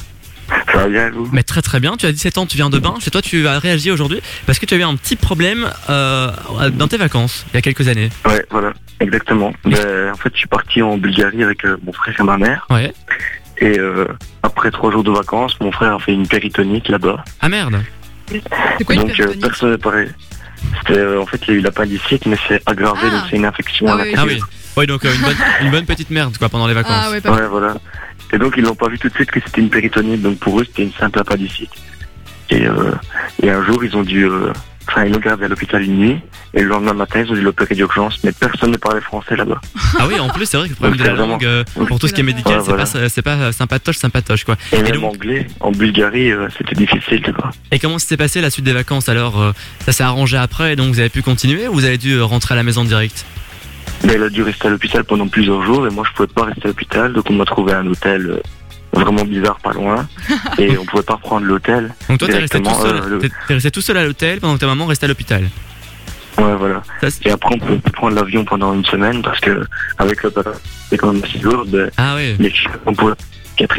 Ça va bien, vous? Mais très très bien, tu as dix-sept ans, tu viens de Bain. Chez toi, tu as réagi aujourd'hui parce que tu as eu un petit problème euh, dans tes vacances il y a quelques années. Ouais, voilà, exactement. Ben, en fait, je suis parti en Bulgarie avec euh, mon frère et ma mère. Ouais. Et euh, après trois jours de vacances, mon frère a fait une péritonite là-bas. Ah merde. C'est quoi une Donc euh, péritonite? personne n'est pareil. C'était, euh, en fait, il y a eu l'appendicite, mais c'est aggravé, Ah. donc c'est une infection Ah à oui, l'intérieur. Ah oui. Ouais, donc euh, une, bonne, une bonne petite merde quoi pendant les vacances. Ah ouais, pas Ouais, voilà. Et donc ils n'ont pas vu tout de suite que c'était une péritonite, donc pour eux c'était une simple appendicite. Et, euh, et un jour ils ont dû, euh, enfin ils l'ont gardé à l'hôpital une nuit, et le lendemain matin ils ont dû l'opérer d'urgence, mais personne ne parlait français là-bas. Ah oui, en plus c'est vrai que le problème Donc, de la c'est langue euh, pour tout ce qui est médical, Ouais, c'est voilà. pas c'est pas sympatoche sympatoche quoi. Et, Et même donc, anglais, en Bulgarie, euh, c'était difficile, tu vois. et comment s'est passé la suite des vacances alors euh, ça s'est arrangé après, donc vous avez pu continuer ou vous avez dû euh, rentrer à la maison direct? Mais il a dû rester à l'hôpital pendant plusieurs jours, et moi je pouvais pas rester à l'hôpital, donc on m'a trouvé un hôtel euh, vraiment bizarre pas loin, et on pouvait pas reprendre l'hôtel. Donc toi t'es resté tout directement, seul, euh, le- t'es t'es resté tout seul à l'hôtel pendant que ta maman restait à l'hôpital. Ouais, voilà. Et après, on peut plus prendre l'avion pendant une semaine parce que, avec l'opération, c'est quand même assez lourd. Ben, Ah oui. Les filles ont pour la cicatrice.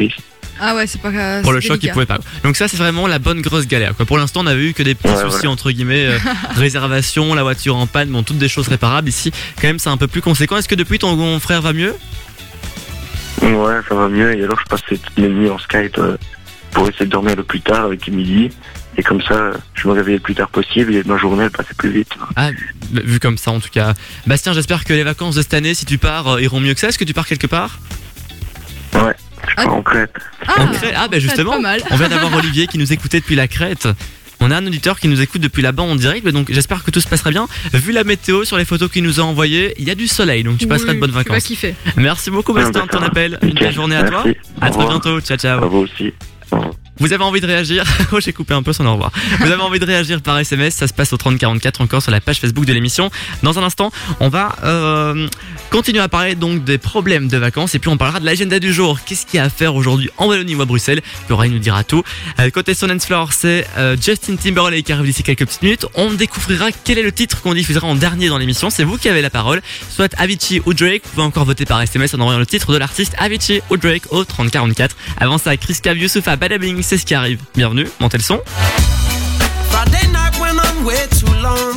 Ah ouais, c'est pas. euh, Pour le c'est choc, il délicat. pouvait pas. Donc ça, c'est vraiment la bonne grosse galère, quoi. Pour l'instant, on avait eu que des petits Ouais, soucis voilà. entre guillemets, euh, réservation, la voiture en panne, bon, toutes des choses réparables. Ici, quand même, c'est un peu plus conséquent. Est-ce que depuis ton frère va mieux? Ouais, ça va mieux. Et alors, je passais toutes les nuits en Skype euh, pour essayer de dormir le plus tard avec Emily. Et comme ça, euh, je me réveillais le plus tard possible et ma journée, elle passait plus vite. Ah, vu comme ça, en tout cas. Bastien, j'espère que les vacances de cette année, si tu pars, euh, iront mieux que ça. Est-ce que tu pars quelque part? Ouais, je pars en Crète. En Crète. Ah, ben justement, pas mal. on vient d'avoir Olivier qui nous écoutait depuis la Crète. On a un auditeur qui nous écoute depuis là-bas en direct, donc j'espère que tout se passera bien. Vu la météo sur les photos qu'il nous a envoyées, il y a du soleil, donc tu passeras Oui, de bonnes tu vas vacances. kiffer. Merci beaucoup Bastien de ton appel. Une belle journée à toi. Merci. À Au très revoir. bientôt. Ciao ciao. À vous aussi. Vous avez envie de réagir? Oh, j'ai coupé un peu son au revoir. Vous avez envie de réagir par S M S? Ça se passe au trente quarante-quatre, encore sur la page Facebook de l'émission. Dans un instant, on va euh, continuer à parler donc des problèmes de vacances et puis on parlera de l'agenda du jour. Qu'est-ce qu'il y a à faire aujourd'hui en Wallonie ou à Bruxelles? Laura nous dira tout. Euh, côté Son and Floor, c'est euh, Justin Timberlake qui arrive d'ici quelques petites minutes. On découvrira quel est le titre qu'on diffusera en dernier dans l'émission. C'est vous qui avez la parole. Soit Avicii ou Drake. Vous pouvez encore voter par S M S en envoyant le titre de l'artiste Avicii ou Drake au trente quarante-quatre. Avant ça, Chris Cave, Youssoufa, Badabing, c'est ce qui arrive. Bienvenue, montez le son. Friday night when I'm way too long.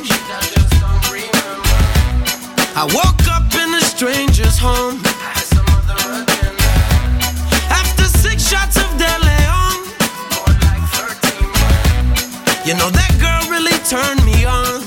I woke up in a stranger's home. After six shots of De Leon. You know that girl really turned me on.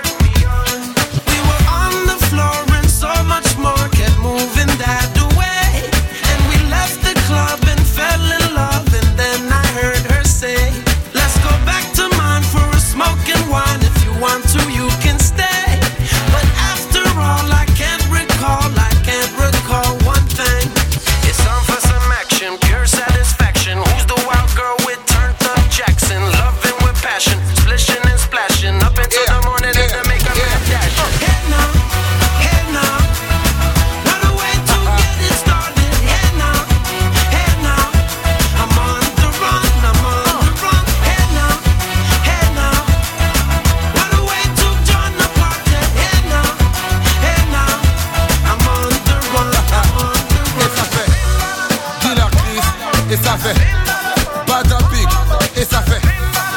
We were on the floor and so much more kept moving that way. And we left the club and fell in love. And then I heard her say, let's go back to mine for a smoke and wine. If you want to, you can stay. But after all, I can't recall, I can't recall one thing. It's time for some action, pure satisfaction. Who's the wild girl with turned up Jackson? Loving with passion, splishing and splashing. Up until the morning and to make a mad dash. Hey now, hey now. What a way to get it started. Hey now, hey now. I'm on the run, I'm on the run. Hey now, hey now. What a way to join the party. Hey now, hey now. I'm on the run, I'm on the run. Et ça fait Killer Chris, et ça fait Bada Big, et ça fait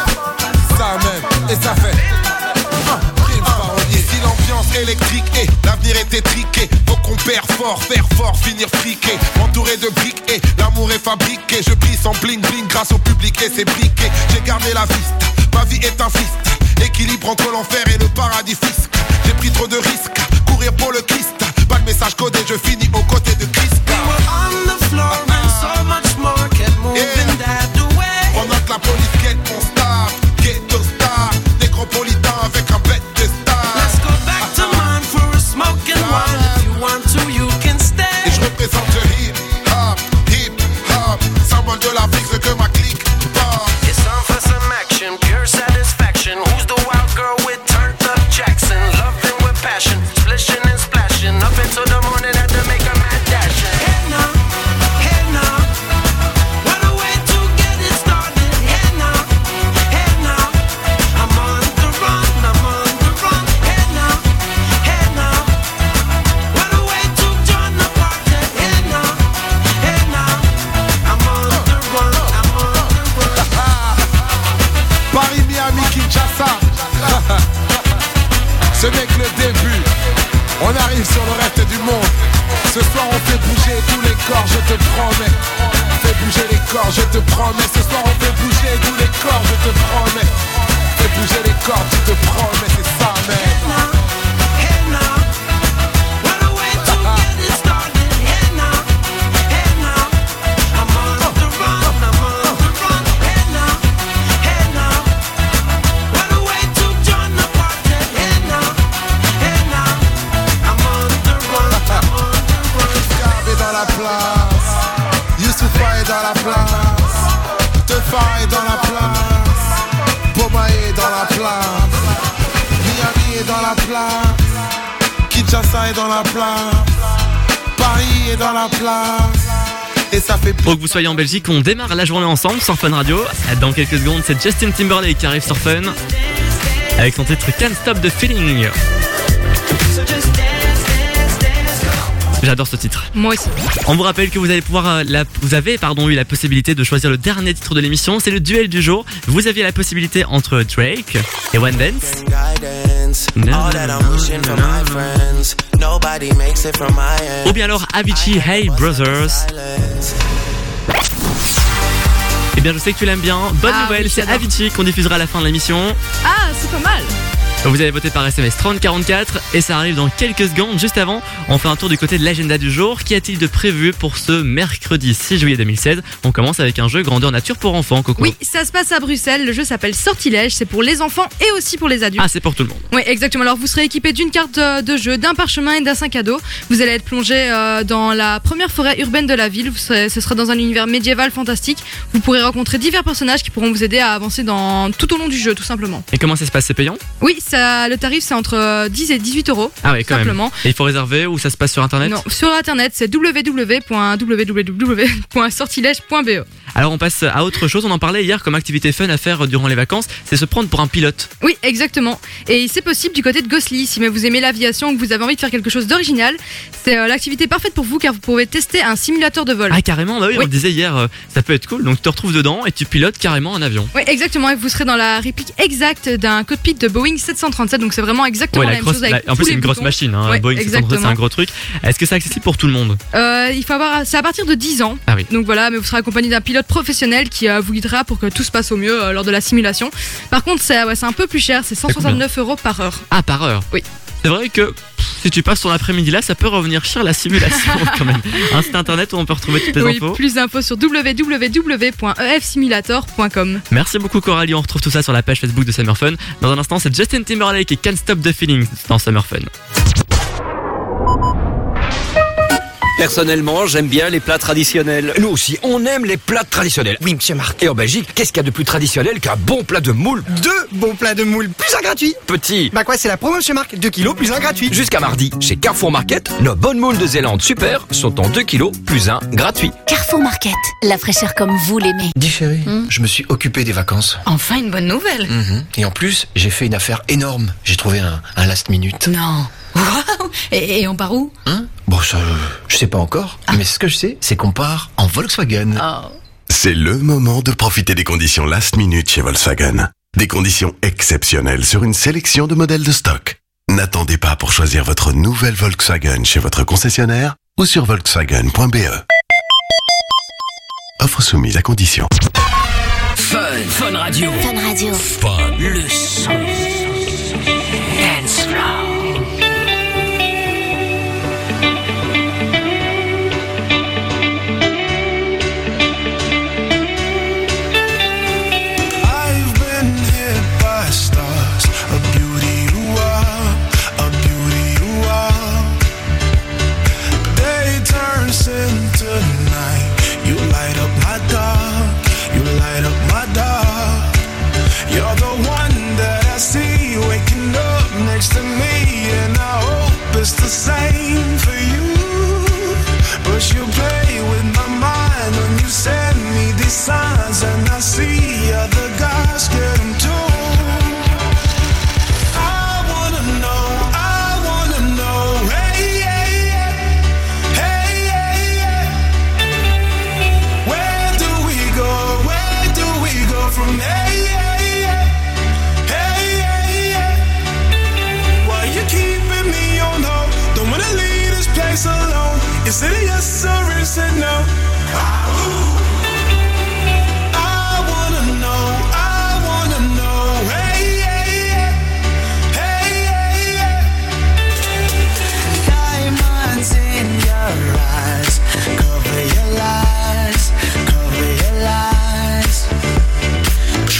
ça même, et ça fait Ah, Prince Parolier. Si l'ambiance électrique et l'avenir est étriqué, faut qu'on perd fort, faire fort, finir friqué. Entouré de briques et l'amour est fabriqué. Je brille sans bling bling grâce au public et ses briquets. J'ai gardé la vista, ma vie est un fist. Équilibre entre l'enfer et le paradis fisc. J'ai pris trop de risques, courir pour le Christ. Pas de message codé, je finis aux côtés de Christ. On the floor and so much more kept moving that way. Pendant que la police guette mon star, ghetto star, nécropolitain avec un bête de star. Let's go back to mine for a smoke and wine. If you want to, you can stay. Et je représente le hip hop, hip hop, symbole de l'Afrique, ce que ma clique porte. It's time for some action, pure satisfaction. Who's the wild girl with turned up Jackson? Loving with passion, splishing and splashing. Up until the morning, had to make a mad dash. Hey now, hey now. What a way to get it started. Hey now, hey now. I'm on the run, I'm on the run. Hey now, hey now. What a way to join the party. Hey now, hey now. I'm on the run, I'm on the run. Paris, Miami, Kinshasa. Ce n'est que le début. On arrive sur le reste du monde. Ce soir on fait bouger tous les corps, je te promets. Fais bouger les corps, je te promets. Ce soir on fait bouger tous les corps, je te promets. Fais bouger les corps, je te promets, c'est ça même. Hey now, what a way to get it started. Hey now, hey now. I'm on the run, I'm on the run. Hey now, hey now. What a way to join the party. Hey now, hey now. I'm on the run, I'm on the run. Gab est dans la place, Youssoufa est dans la place, Tefa est dans la place, Boma est dans la place, Miami est dans la place, Kinshasa est dans la place, Paris est dans la place. Et ça fait Pour que vous soyez en Belgique, on démarre la journée ensemble sur Fun Radio. Dans quelques secondes, c'est Justin Timberlake qui arrive sur Fun avec son titre Can't Stop the Feeling. J'adore ce titre. Moi aussi. On vous rappelle que vous allez pouvoir, euh, la, vous avez pardon eu la possibilité de choisir le dernier titre de l'émission. C'est le duel du jour. Vous aviez la possibilité entre Drake et One Dance. Ou bien alors Avicii, Hey Brothers. Eh bien, je sais que tu l'aimes bien. Bonne Ah nouvelle, oui, c'est j'adore. Avicii qu'on diffusera à la fin de l'émission. Ah, c'est pas mal. Vous allez voter par S M S trente quarante-quatre et ça arrive dans quelques secondes. Juste avant, on fait un tour du côté de l'agenda du jour. Qu'y a-t-il de prévu pour ce mercredi six juillet deux mille seize? On commence avec un jeu grandeur nature pour enfants, Coco. Oui, ça se passe à Bruxelles. Le jeu s'appelle Sortilège. C'est pour les enfants et aussi pour les adultes. Ah, c'est pour tout le monde. Oui, exactement. Alors, vous serez équipé d'une carte euh, de jeu, d'un parchemin et d'un sac à dos. Vous allez être plongé euh, dans la première forêt urbaine de la ville. Vous serez, ce sera dans un univers médiéval fantastique. Vous pourrez rencontrer divers personnages qui pourront vous aider à avancer dans tout au long du jeu, tout simplement. Et comment ça se passe? C'est payant? Oui, ça, le tarif c'est entre euh, dix et dix-huit euros. Ah ouais, quand simplement. même. Et il faut réserver ou ça se passe sur internet? Non, sur internet, c'est w w w point w w w point sortilège point b e. Alors on passe à autre chose. On en parlait hier comme activité fun à faire durant les vacances. C'est se prendre pour un pilote. Oui, exactement. Et c'est possible du côté de Gosselies. Si vous aimez l'aviation ou que vous avez envie de faire quelque chose d'original, c'est euh, l'activité parfaite pour vous car vous pouvez tester un simulateur de vol. Ah carrément, bah oui, Oui. on le disait hier, euh, ça peut être cool. Donc tu te retrouves dedans et tu pilotes carrément un avion. Oui, exactement. Et vous serez dans la réplique exacte d'un cockpit de Boeing sept cent trente-sept. Donc c'est vraiment exactement Ouais, la, la même grosse, chose avec la- en tous plus c'est les une grosse boutons. machine, hein. Ouais, Boeing sept cent trente, c'est exactement. un gros truc. Est-ce que c'est accessible pour tout le monde? Euh, il faut avoir, c'est à partir de dix ans. Ah oui. Donc voilà, mais vous serez accompagné d'un pilote professionnel qui euh, vous guidera pour que tout se passe au mieux euh, lors de la simulation. Par contre, c'est ouais, c'est un peu plus cher, c'est cent soixante-neuf euros par heure. Ah, par heure? Oui. C'est vrai que pff, si tu passes ton après-midi là, ça peut revenir cher la simulation quand même. Un site internet où on peut retrouver toutes les Oui, infos. plus d'infos sur w w w point e f simulator point com. Merci beaucoup Coralie, on retrouve tout ça sur la page Facebook de Summer Fun. Dans un instant, c'est Justin Timberlake et Can't Stop the Feeling dans Summer Fun. Personnellement, j'aime bien les plats traditionnels. Nous aussi, on aime les plats traditionnels. Oui, monsieur Marc. Et en Belgique, qu'est-ce qu'il y a de plus traditionnel qu'un bon plat de moule? Deux bons plats de moule, plus un gratuit. Petit. Bah quoi, c'est la promo chez Marc, deux kilos plus un gratuit. Jusqu'à mardi, chez Carrefour Market, nos bonnes moules de Zélande super sont en deux kilos plus un gratuit. Carrefour Market, la fraîcheur comme vous l'aimez. Dis chérie, je me suis occupé des vacances. Enfin une bonne nouvelle. Mhm. Et en plus, j'ai fait une affaire énorme. J'ai trouvé un, un last minute. Non. Waouh. Et, et on part où? Hein Bon, ça, euh, je sais pas encore. Mais ce que je sais, c'est qu'on part en Volkswagen. Oh. C'est le moment de profiter des conditions last minute chez Volkswagen. Des conditions exceptionnelles sur une sélection de modèles de stock. N'attendez pas pour choisir votre nouvelle Volkswagen chez votre concessionnaire ou sur volkswagen point b e. Offre soumise à condition. Fun, Fun Radio. Fun Radio. Fun. Le son. Dance Floor. I've been hit by stars, a beauty you are, a beauty you are. Day turns into night, you light up my dark, you light up my dark. You're the one that I see waking up next to me, and I hope it's the same for you. But you play with my mind when you send me these signs, and I see other guys get them too. I wanna know, I wanna know, hey, hey, hey, hey, hey. Where do we go, where do we go from hey, hey, hey, hey, hey. Why you keeping me on hold? Don't wanna leave this place alone. Is it a yes or is it no? I wanna know, I wanna know, hey, hey, hey, hey, hey. Diamonds in your eyes, cover your lies, cover your lies.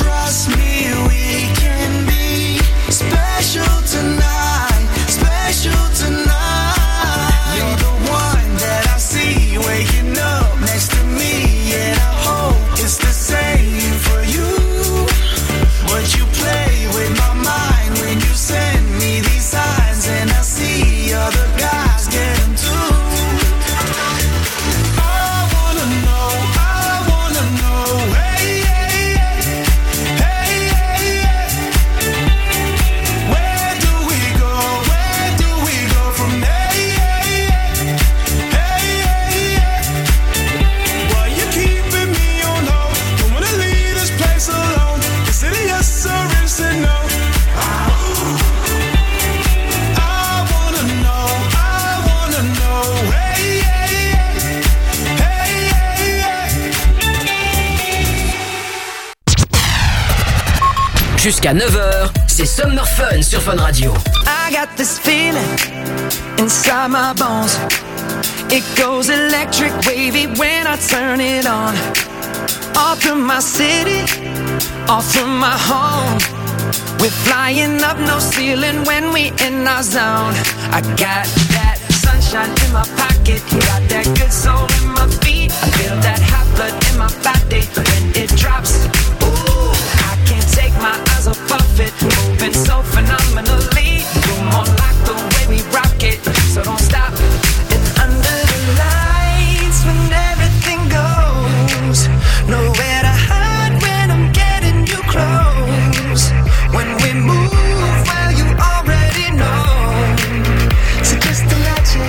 Jusqu'à neuf heures, c'est Summer Fun sur Fun Radio. I got this feeling inside my bones. It goes electric wavy when I turn it on. All through my city, all through my home. We're flying up, no ceiling when we in our zone. I got that sunshine in my pocket, got that good soul in my feet. I feel that hot blood in my body when it drops. Ooh, I can't take my eyes off of it, moving so phenomenally. Room on lock, the way we rock it, so don't stop. And under the lights, when everything goes, nowhere to hide when I'm getting you close. When we move, well, you already know. So just imagine.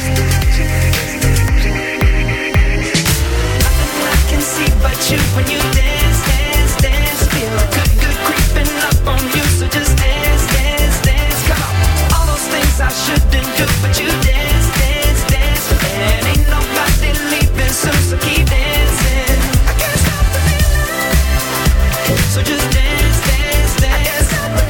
Nothing I can see but you when you dance, dance, dance. Feel good, good creeping up on you. So just dance, dance, dance. Come on. All those things I shouldn't do, but you dance, dance, dance. And ain't nobody leaving soon, so keep dancing. I can't stop the feeling. So just dance, dance, dance.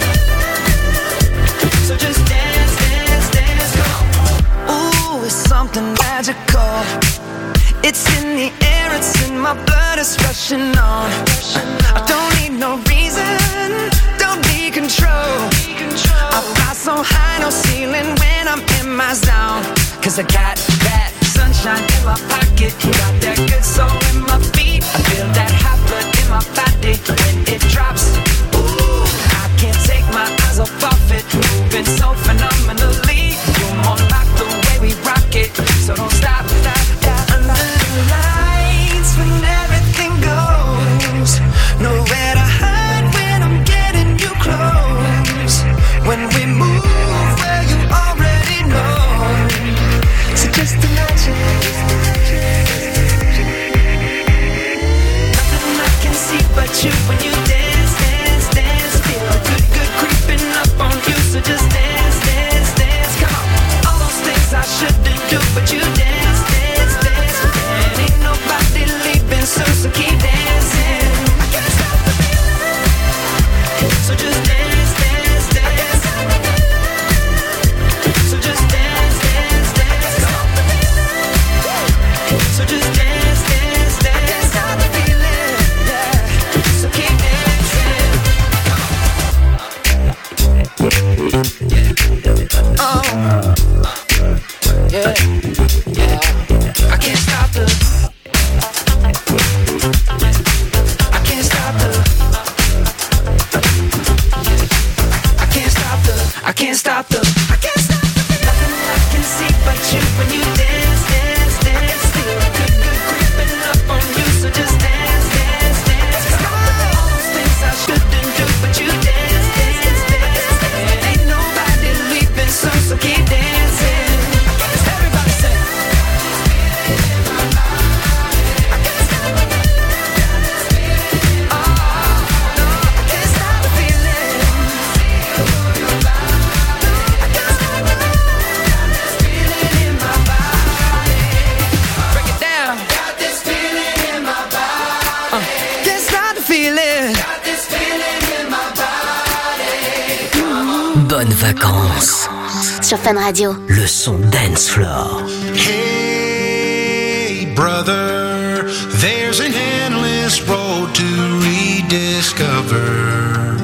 So just dance, dance, dance. Come on. Ooh, it's something magical. It's in the air, it's in my blood, it's rushing on. I don't need no reason, don't need control. I fly so high, no ceiling when I'm in my zone. Cause I got that sunshine in my pocket, got that good soul in my feet. I feel that hot blood in my body when it drops. Ooh, I can't take my eyes off of it, moving so phenomenally. You're more like the way we rock it, so don't stop, stop, stop. Under the lights when everything goes, nowhere to hide when I'm getting you close. When we move, well, you already know. So just imagine. Nothing I can see but you when you dance, dance, dance. Feel good, good creeping up on you. So just dance, dance, dance. Come on. All those things I shouldn't do, but you dance, dance, dance. And ain't nobody leaving soon, so keep dancing. I can't stop the feeling. So just dance, dance, dance. So just dance, dance, dance. Come on. So just dance, dance, dance. I can't stop the feeling. Yeah. So keep dancing. Oh. Yeah. Yeah. I can't stop the. I can't stop the. I can't stop the. I can't stop the. I can't stop the. Nothing I can see but you when you dance, dance, dance. Feel good, good creeping up on you. So just dance, dance, dance. Come on. All those things I shouldn't do, but you dance, dance, dance. And ain't nobody leaving soon, so keep dancing. Everybody say. Bonnes vacances. Sur Fun Radio. Le son dance floor. Hey, brother, there's an endless road to rediscover.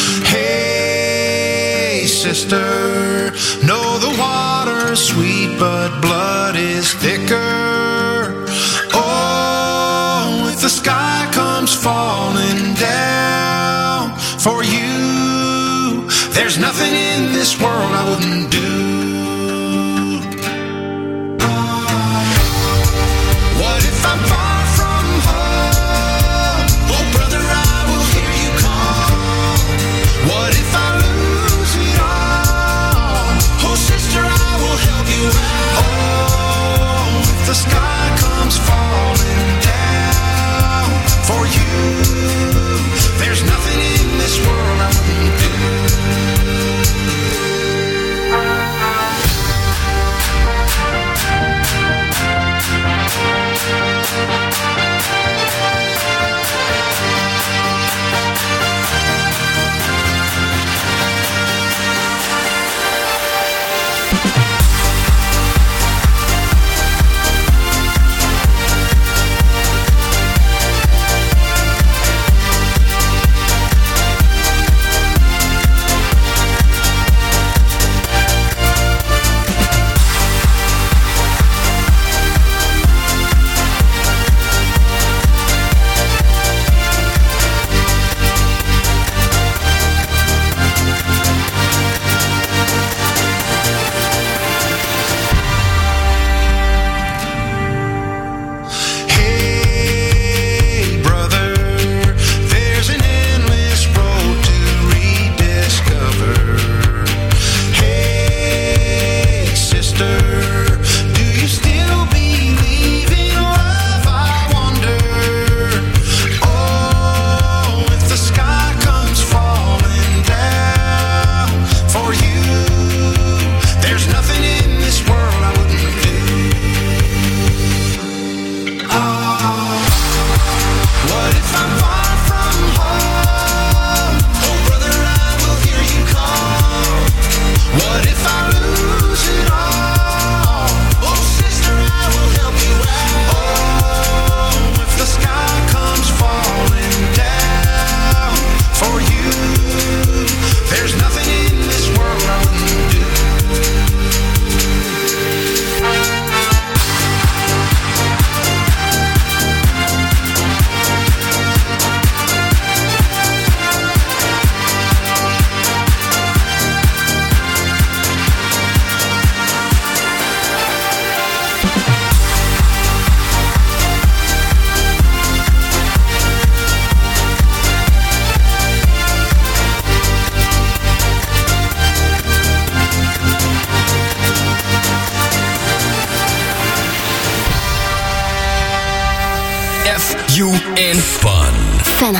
Hey, sister, know the water's sweet, but blood is thicker. Oh, if the sky comes falling down for you, there's nothing in this world I wouldn't do. What if I'm far from home? Oh, brother, I will hear you call. What if I lose it all? Oh, sister, I will help you out. Oh, if the sky comes falling down for you, there's nothing in this world I wouldn't do.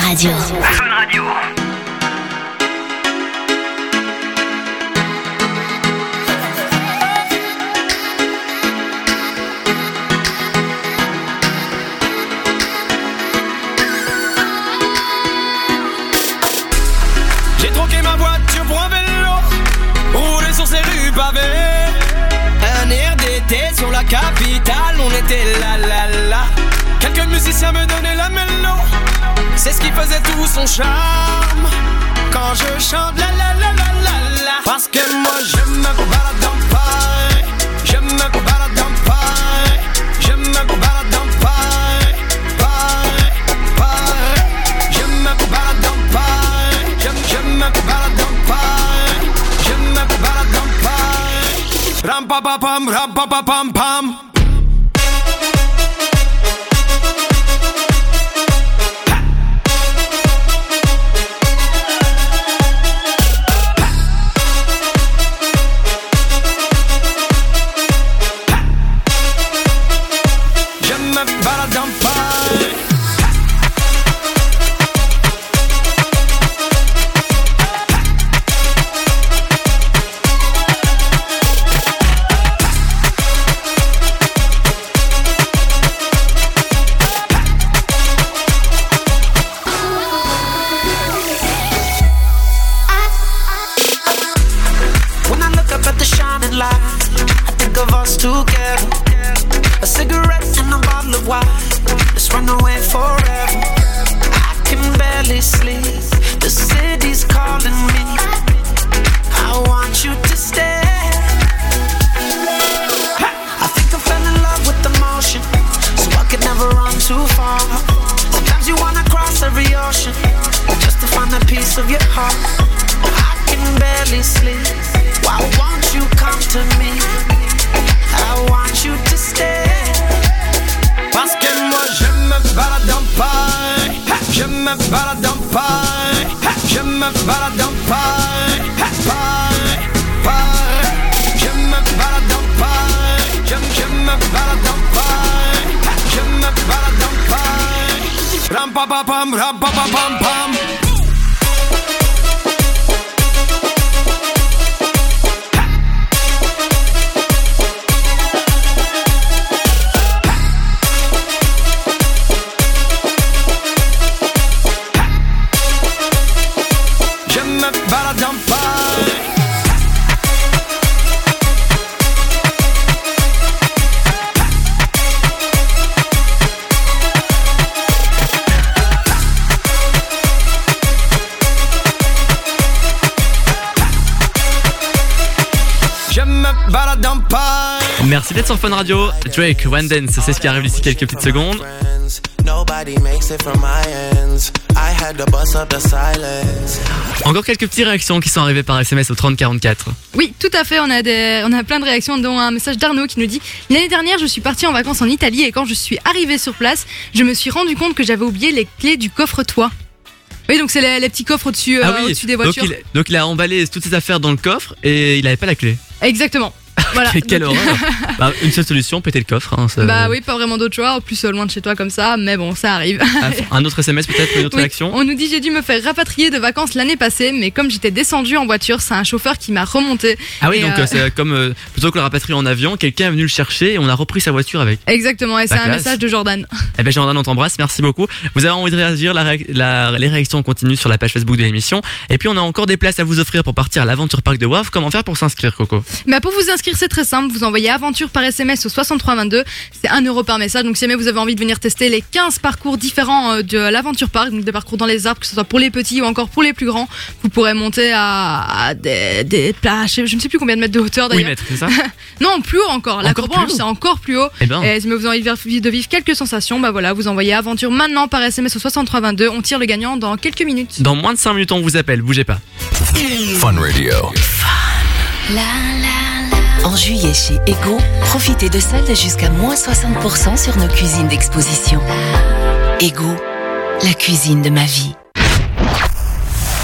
Radio. Fun Radio. J'ai troqué ma voiture pour un vélo, roulé sur ces rues pavées. Un air d'été sur la capitale, on était là là là. Quelques musiciens me donnaient la mélo, c'est ce qui faisait tout son charme. Quand je chante la la la la la la. Parce que moi je me balade en paille, je me balade en paille, je me balade en paille, paille, paille. Je me balade en paille, je, je me balade en paille, je me balade en paille. Ram pa pa pam, ram pa pa pam pam. Merci d'être sur Fun Radio. Drake, One Dance, c'est ce qui arrive d'ici quelques petites secondes. Encore quelques petites réactions qui sont arrivées par S M S au trente quarante-quatre. Oui, tout à fait, on a, des, on a plein de réactions, dont un message d'Arnaud qui nous dit « L'année dernière, je suis partie en vacances en Italie et quand je suis arrivée sur place, je me suis rendu compte que j'avais oublié les clés du coffre-toit. » Oui, donc c'est les, les petits coffres au-dessus, Ah euh, oui, au-dessus des voitures. Donc il, donc il a emballé toutes ses affaires dans le coffre et il n'avait pas la clé. Exactement. Voilà. Quelle Donc- horreur. Bah, une seule solution, péter le coffre. Hein, ça- Bah oui, pas vraiment d'autre choix, en plus euh, loin de chez toi comme ça, mais bon, ça arrive. Un autre S M S peut-être, une autre Oui, réaction. on nous dit j'ai dû me faire rapatrier de vacances l'année passée, mais comme j'étais descendue en voiture, c'est un chauffeur qui m'a remonté. Ah oui, Et, donc euh, euh, c'est comme euh, plutôt que le rapatrier en avion, quelqu'un est venu le chercher et on a repris sa voiture avec. Exactement, et c'est La un classe. message de Jordan. Eh ben Jordan, on t'embrasse, merci beaucoup. Vous avez envie de réagir, la ré- la- les réactions continuent sur la page Facebook de l'émission. Et puis on a encore des places à vous offrir pour partir à l'Aventure Park de Wavre. Comment faire pour s'inscrire, Coco? Bah pour vous inscrire, c'est très simple, vous envoyez aventure par S M S au soixante-trois vingt-deux, c'est un euro par message. Donc si jamais vous avez envie de venir tester les quinze parcours différents euh, de l'Aventure Park, donc des parcours dans les arbres, que ce soit pour les petits ou encore pour les plus grands, vous pourrez monter à, à des, des plages, je ne sais plus combien de mètres de hauteur Oui, d'ailleurs. mètres, c'est ça? Non, plus haut encore. La Encore plus Acrobranche, haut c'est encore plus haut. Eh ben. Et si vous avez envie de vivre- de vivre quelques sensations, bah voilà, vous envoyez aventure maintenant par S M S au soixante-trois vingt-deux. On tire le gagnant dans quelques minutes. Dans moins de cinq minutes, on vous appelle, bougez pas. Fun Radio. La, la, la. En juillet chez Ego, profitez de soldes jusqu'à moins soixante pour cent sur nos cuisines d'exposition. Ego, la cuisine de ma vie. Fun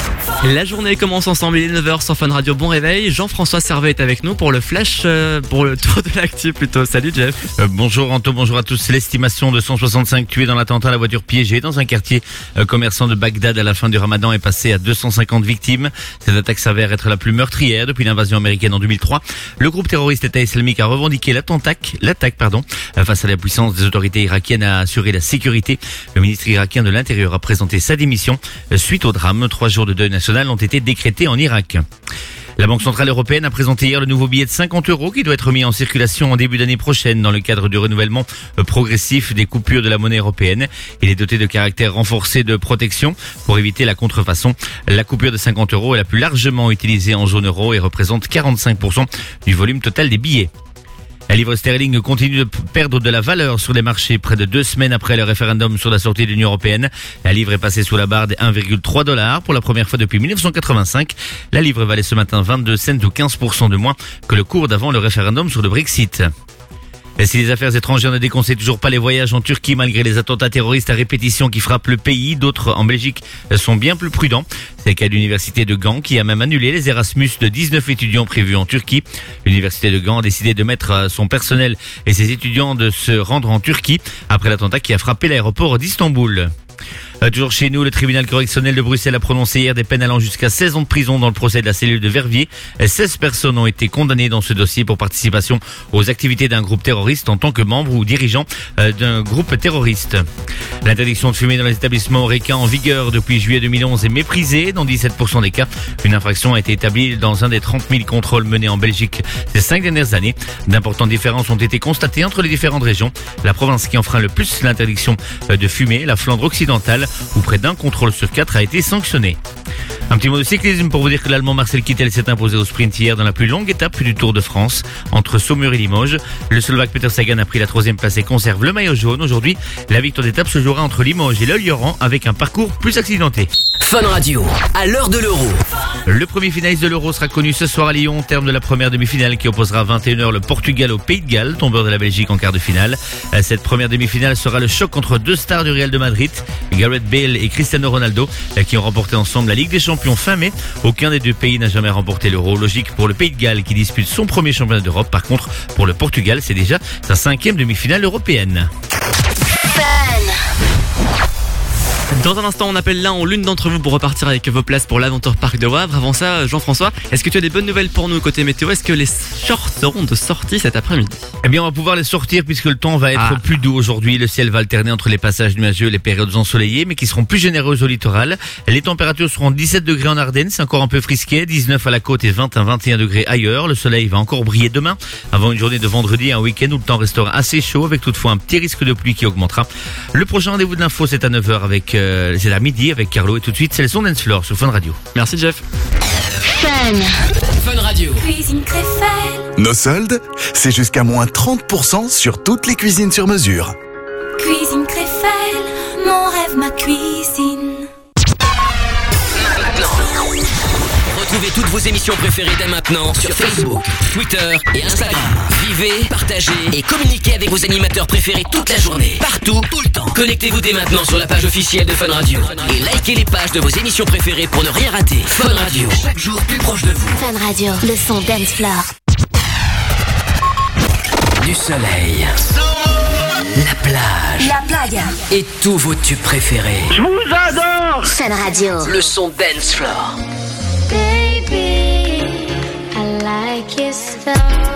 La journée commence ensemble, il est neuf heures sur Fun Radio, bon réveil. Jean-François Servet est avec nous pour le flash, euh, pour le tour de l'actu plutôt. Salut Jeff. Euh, bonjour Anto, bonjour à tous. L'estimation de cent soixante-cinq tués dans l'attentat à la voiture piégée dans un quartier euh, commerçant de Bagdad à la fin du Ramadan est passée à deux cent cinquante victimes. Cette attaque s'avère être la plus meurtrière depuis l'invasion américaine en deux mille trois. Le groupe terroriste État islamique a revendiqué l'attentat, l'attaque pardon, euh, face à la puissance des autorités irakiennes à assurer la sécurité. Le ministre irakien de l'Intérieur a présenté sa démission euh, suite au drame. Trois jours de deuil national ont été décrétés en Irak. La Banque Centrale Européenne a présenté hier le nouveau billet de cinquante euros qui doit être mis en circulation en début d'année prochaine dans le cadre du renouvellement progressif des coupures de la monnaie européenne. Il est doté de caractères renforcés de protection pour éviter la contrefaçon. La coupure de cinquante euros est la plus largement utilisée en zone euro et représente quarante-cinq pour cent du volume total des billets. La livre sterling continue de perdre de la valeur sur les marchés près de deux semaines après le référendum sur la sortie de l'Union européenne. La livre est passée sous la barre des un virgule trois dollars pour la première fois depuis mille neuf cent quatre-vingt-cinq. La livre valait ce matin vingt-deux cents ou quinze pour cent de moins que le cours d'avant le référendum sur le Brexit. Et si les affaires étrangères ne déconseillent toujours pas les voyages en Turquie malgré les attentats terroristes à répétition qui frappent le pays, d'autres en Belgique sont bien plus prudents. C'est le cas de l'université de Gand qui a même annulé les Erasmus de dix-neuf étudiants prévus en Turquie. L'université de Gand a décidé de mettre son personnel et ses étudiants de se rendre en Turquie après l'attentat qui a frappé l'aéroport d'Istanbul. Euh, toujours chez nous, le tribunal correctionnel de Bruxelles a prononcé hier des peines allant jusqu'à seize ans de prison dans le procès de la cellule de Verviers. seize personnes ont été condamnées dans ce dossier pour participation aux activités d'un groupe terroriste en tant que membre ou dirigeant euh, d'un groupe terroriste. L'interdiction de fumer dans les établissements Horeca en vigueur depuis juillet deux mille onze est méprisée. Dans dix-sept pour cent des cas, une infraction a été établie dans un des trente mille contrôles menés en Belgique ces cinq dernières années. D'importantes différences ont été constatées entre les différentes régions. La province qui enfreint le plus l'interdiction de fumer, la Flandre occidentale, où près d'un contrôle sur quatre a été sanctionné. Un petit mot de cyclisme pour vous dire que l'Allemand Marcel Kittel s'est imposé au sprint hier dans la plus longue étape du Tour de France entre Saumur et Limoges. Le Slovaque Peter Sagan a pris la troisième place et conserve le maillot jaune. Aujourd'hui, la victoire d'étape se jouera entre Limoges et l'Olioran avec un parcours plus accidenté. Fun Radio, à l'heure de l'Euro. Le premier finaliste de l'Euro sera connu ce soir à Lyon au terme de la première demi-finale qui opposera à vingt et une heures le Portugal au Pays de Galles, tombeur de la Belgique en quart de finale. Cette première demi-finale sera le choc entre deux stars du Real de Madrid, Gareth Bale et Cristiano Ronaldo, qui ont remporté ensemble la Ligue des Champions fin mai. Aucun des deux pays n'a jamais remporté l'Euro. Logique pour le Pays de Galles qui dispute son premier championnat d'Europe. Par contre, pour le Portugal, c'est déjà sa cinquième demi-finale européenne. Dans un instant, on appelle l'un ou l'une d'entre vous pour repartir avec vos places pour l'Aventure Park de Wavre. Avant ça, Jean-François, est-ce que tu as des bonnes nouvelles pour nous côté météo? Est-ce que les shorts seront de sortie cet après-midi? Eh bien, on va pouvoir les sortir puisque le temps va être Ah. plus doux aujourd'hui. Le ciel va alterner entre les passages nuageux et les périodes ensoleillées, mais qui seront plus généreuses au littoral. Les températures seront dix-sept degrés en Ardennes, c'est encore un peu frisqué, dix-neuf à la côte et vingt à vingt et un degrés ailleurs. Le soleil va encore briller demain, avant une journée de vendredi et un week-end où le temps restera assez chaud, avec toutefois un petit risque de pluie qui augmentera. Le prochain rendez-vous de l'info, c'est à neuf heures avec, euh, c'est à midi avec Carlo, et tout de suite, c'est le son Dance Floor sur Fun Radio. Merci Jeff. Fun. Fun Radio. Cuisine Créfelle. Nos soldes, c'est jusqu'à moins trente pour cent sur toutes les cuisines sur mesure. Cuisine Créfelle. Mon rêve, ma cuisine. Retrouvez toutes vos émissions préférées dès maintenant sur Facebook, Twitter et Instagram. Vivez, partagez et communiquez avec vos animateurs préférés toute la journée, partout, tout le temps. Connectez-vous dès maintenant sur la page officielle de Fun Radio et likez les pages de vos émissions préférées pour ne rien rater. Fun Radio, chaque jour plus proche de vous. Fun Radio, le son Dance Floor. Du soleil, la plage La playa. et tous vos tubes préférés. Je vous adore. Fun Radio. Le son Dance Floor. Baby, I like your style.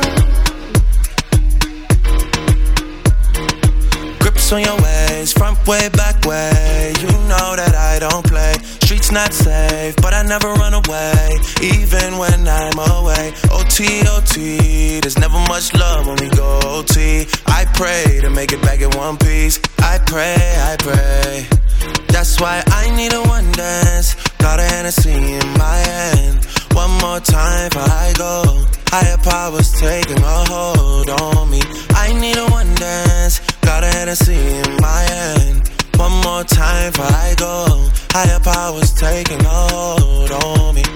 Grips on your ways, front way, back way. You know that I don't play. Streets not safe, but I never run away, even when I'm away. O T, O T, there's never much love when we go O T. I pray to make it back in one piece. I pray, I pray. That's why I need a one dance. Got a Hennessy in my hand. One more time before I go. Higher powers taking a hold on me. I need a one dance. Got a Hennessy in my hand. One more time before I go. Higher powers taking a hold on me.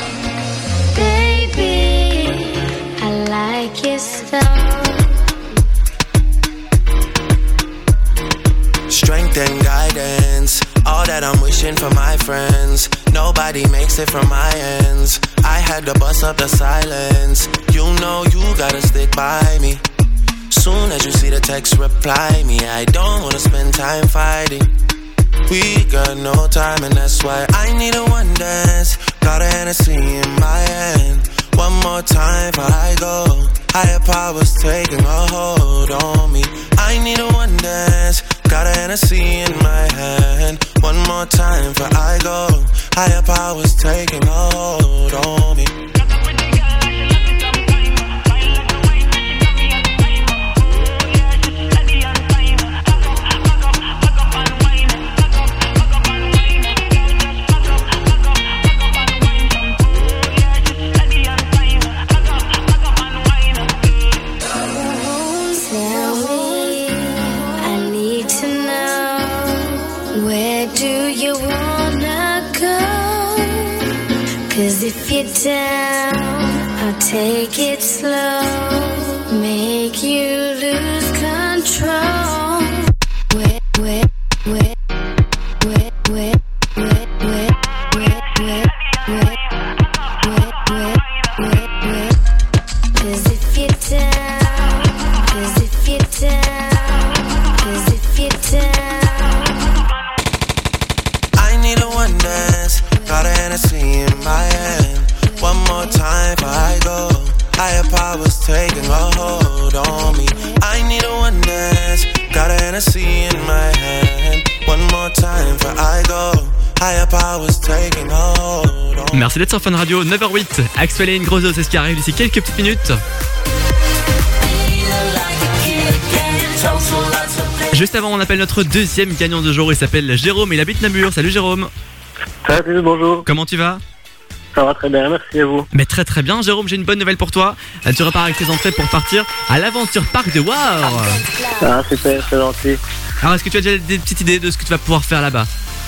Baby, I like your style. Strength and guidance. All that I'm wishing for my friends. Nobody makes it from my ends. I had to bust up the silence. You know you gotta stick by me. Soon as you see the text, reply me. I don't wanna spend time fighting. We got no time and that's why I need a one dance. Got a Hennessy in my hand. One more time before I go. Higher powers taking a hold on me. I need a one dance. Got a Hennessy in my hand. One more time before I go. Higher powers taking a hold on me. Cause if you're down, I'll take it slow, make you lose control. Where, where, where, where, where, where, where, where, where, where, where, where, where. Cause if you're down, cause if you're down, cause if you're down. I need a one dance. Got a Hennessy in my hand. One more time before I go. Higher powers taking a hold on me. I need a one dance. Got a Hennessy in my hand. One more time before I go. Higher powers taking a hold on me. Merci d'être sur Fun Radio, neuf heures huit. Axwell et Ingrosso, c'est ce qui arrive d'ici quelques petites minutes. Juste avant, on appelle notre deuxième gagnant de jour. Il s'appelle Jérôme, il habite Namur. Salut Jérôme. Salut, bonjour. Comment tu vas? Ça va très bien, merci à vous. Mais très très bien, Jérôme, j'ai une bonne nouvelle pour toi. Tu repars avec tes entrées pour partir à l'Aventure Park de War. Ah, super, c'est gentil. Alors, est-ce que tu as déjà des petites idées de ce que tu vas pouvoir faire là-bas?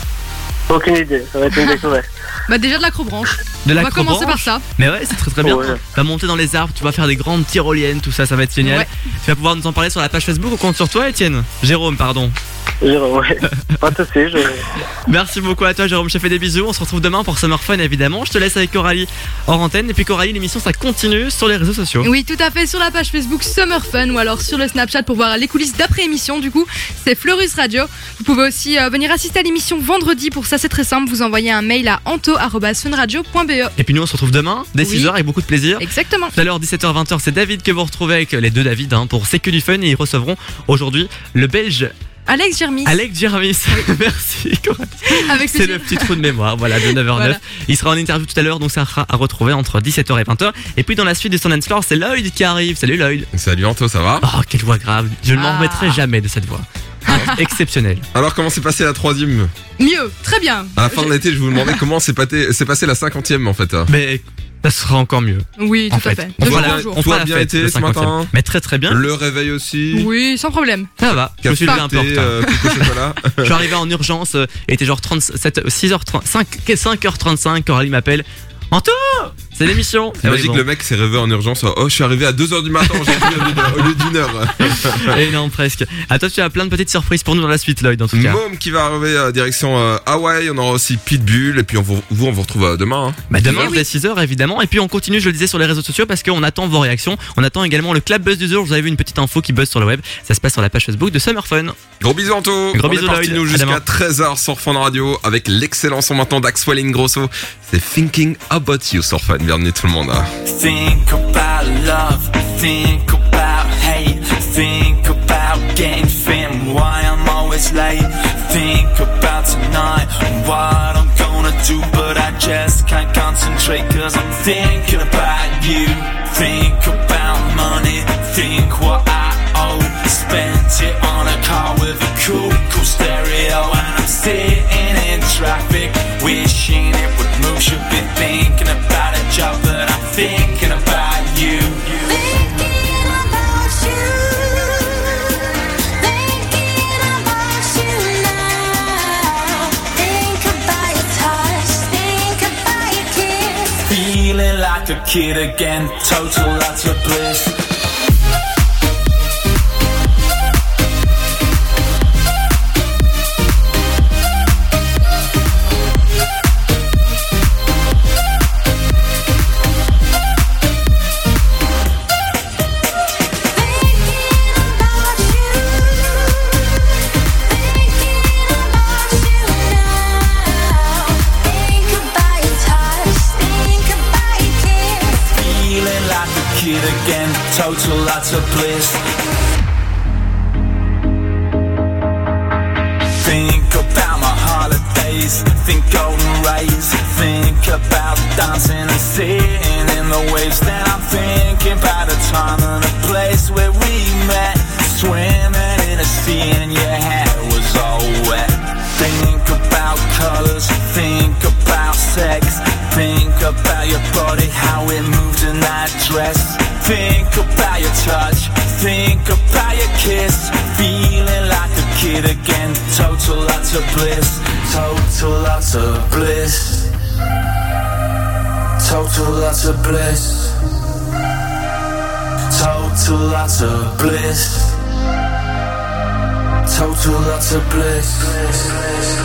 Aucune idée, ça va être une découverte. Bah déjà de l'acrobranche. De On va l'acrobranche. commencer par ça. Mais ouais, c'est très très bien. Ouais. Tu vas monter dans les arbres, tu vas faire des grandes tyroliennes, tout ça, ça va être génial. Ouais. Tu vas pouvoir nous en parler sur la page Facebook. On compte sur toi, Étienne. Jérôme, pardon. Jérôme, ouais. Pas de soucis, je... Merci beaucoup à toi, Jérôme. Je te fais des bisous. On se retrouve demain pour Summer Fun, évidemment. Je te laisse avec Coralie hors antenne. Et puis Coralie, l'émission ça continue sur les réseaux sociaux. Oui, tout à fait, sur la page Facebook Summer Fun ou alors sur le Snapchat pour voir les coulisses d'après-émission. Du coup, c'est Fleurus Radio. Vous pouvez aussi euh, venir assister à l'émission vendredi. Pour ça, c'est très simple. Vous envoyez un mail à anto arobase funradio point be. Et puis nous, on se retrouve demain dès Oui. six heures avec beaucoup de plaisir. Exactement. Tout à l'heure, dix-sept heures vingt, c'est David que vous retrouvez avec les deux David hein, pour C'est que du fun. Et ils recevront aujourd'hui le Belge Alex Jermis. Alex Jermis. Merci Coralie. Avec C'est plaisir. le petit trou de mémoire, voilà, de neuf heures neuf. Voilà. Il sera en interview tout à l'heure, donc ça sera à retrouver entre dix-sept heures et vingt heures. Et puis dans la suite du Sun and Floor, c'est Lloyd qui arrive. Salut Lloyd. Salut Anto, ça va? Oh, quelle voix grave. Je ne m'en Ah. remettrai jamais de cette voix. Exceptionnelle. Alors comment s'est passé la troisième? Mieux, très bien. À la fin de l'été, je vous demandais comment s'est passé, s'est passé la cinquantième en fait. Mais ça sera encore mieux. Oui, tout En à fait, fait. on De fera jour la- en jour. on Tout fera a la bien fête été le ce matin. cinquantième. Mais très très bien. Le réveil aussi. Oui, sans problème. Ça va. Je me suis levé un peu en Café, retard. euh, coco chocolat. Je suis arrivé en urgence, euh, il était genre trente-sept, six heures trente, cinq, cinq heures trente-cinq, Coralie m'appelle. Anto, c'est l'émission. T'imagines que le mec s'est réveillé en urgence. Oh, je suis arrivé à deux heures du matin aujourd'hui au lieu de- au lieu d'une heure. Et non, presque. À toi, tu as plein de petites surprises pour nous dans la suite, Lloyd, en tout cas. Môme qui va arriver à direction euh, Hawaï. On aura aussi Pitbull. Et puis on vous, vous on vous retrouve euh, demain. Hein. Bah demain, six heures. dès six heures, évidemment. Et puis on continue, je le disais, sur les réseaux sociaux parce qu'on attend vos réactions. On attend également le Club Buzz du jour. Vous avez vu une petite info qui buzz sur le web. Ça se passe sur la page Facebook de Summer Fun. Gros bisous Anto. Gros On bisous, est parti Lloyd. nous À jusqu'à demain. treize heures sur Fun Radio avec l'excellent son maintenant d'Axwell Ingrosso. C'est Thinking About You sur Fun. Bienvenue tout le monde. hein. Think about love, think about hate, think about getting thin, why I'm always late, think about tonight, what I'm gonna do, but I just can't concentrate cause I'm thinking about you, think about money, think what I owe, spent it on a car with a cool, cool stereo, and I'm sitting in traffic, wishing it would move, should be thinking about a job, but I'm thinking about you. Thinking about you, thinking about you now. Think about your touch, think about your kiss. Feeling like a kid again, total utter bliss. total lots of bliss. Think about my holidays, think golden rays, think about dancing and sitting in the waves. Then I'm thinking about a time and a place where we met, swimming in a sea and your hair was all wet. Think about colors, think about sex, think about your body, how it moved in that dress. Think about your touch, think about your kiss, feeling like a kid again. Total lots of bliss, total lots of bliss, total lots of bliss, total lots of bliss, total lots of bliss.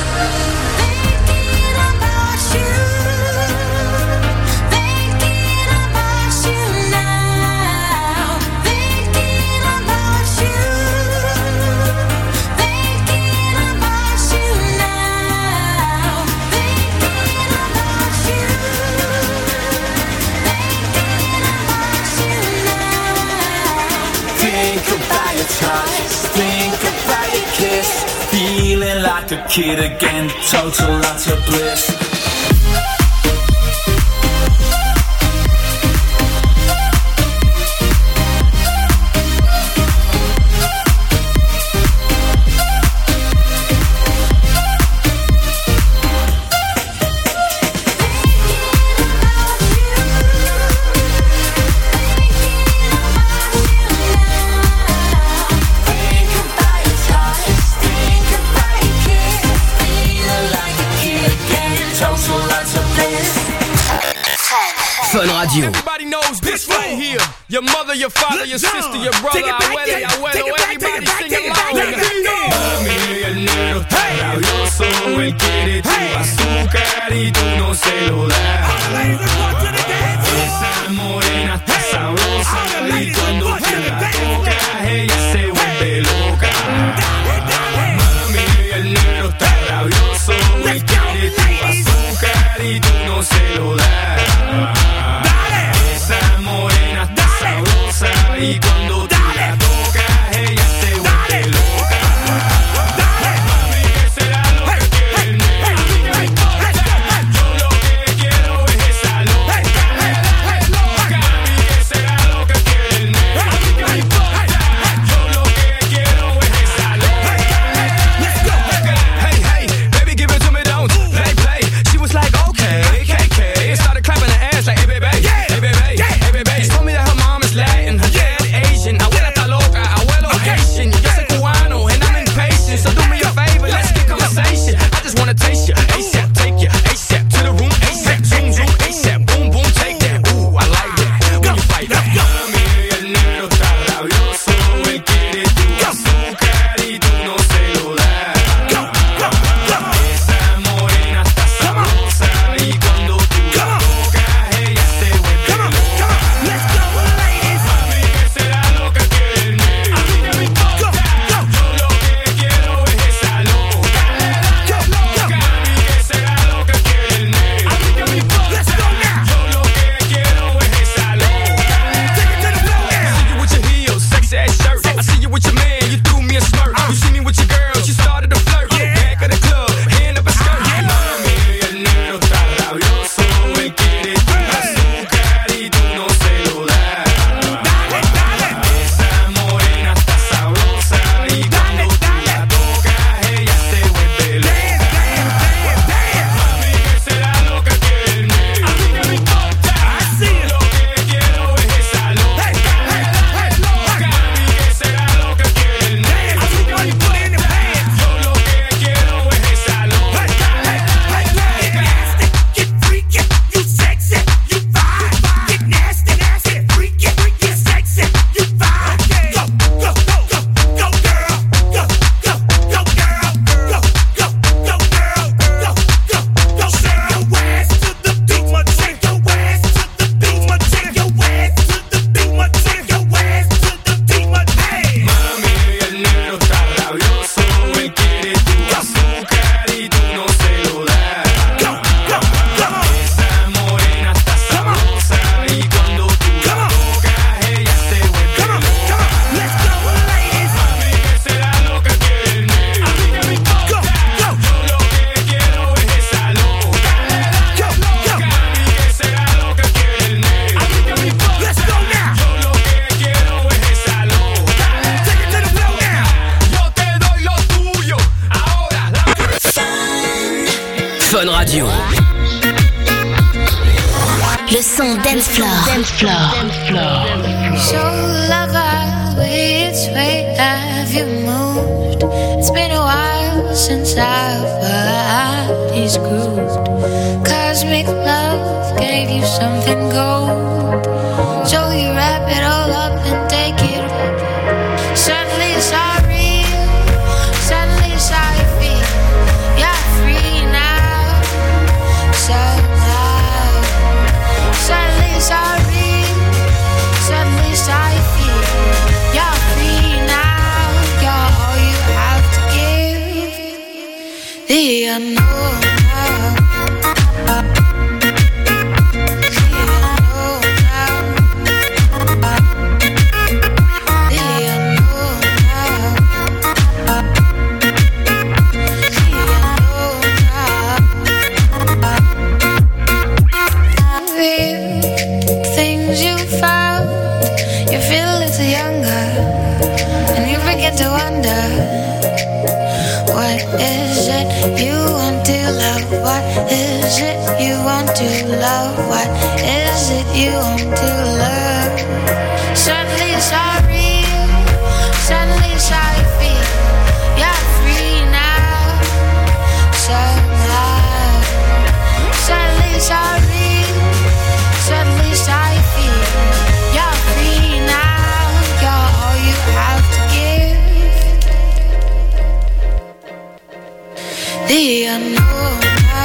Think about your kiss, feeling like a kid again. Total lots of bliss. Fun Radio. Everybody knows this right here. Your mother, your father, your sister, your brother, abuela, y abuelo, everybody sing along. Mami, el negro está rabioso, él quiere tu azúcar y tú no se lo das. Esa morena está sabrosa y cuando tú la tocas ella se vuelve loca. Mami, el negro está rabioso, él quiere tu azúcar y tú no se lo das. Y cuando tú la tocas, ella se vuelve loca. Mami, que será lo que quiere el negro. Yo lo que quiero es esa loca. Le son Dance Floor. Dance Floor. So lover, which way have you moved? It's been a while since our bodies grooved. Cosmic love gave you something gold. So you wrap it all up and take it. Suddenly it's all real. Suddenly it's how you feel. You're free now. Somehow. Suddenly it's all real. Suddenly it's how you feel. You're free now. You're all you have to give. The unknown. Things you found, you feel a little younger, and you begin to wonder, what is it you want to love? What is it you want to love? What is it you want to love? Suddenly it's all real. Suddenly it's how you feel. You're free now. Somehow. Suddenly it's all real. Suddenly it's how you feel. You're free now. You're all you have to give. The unknown.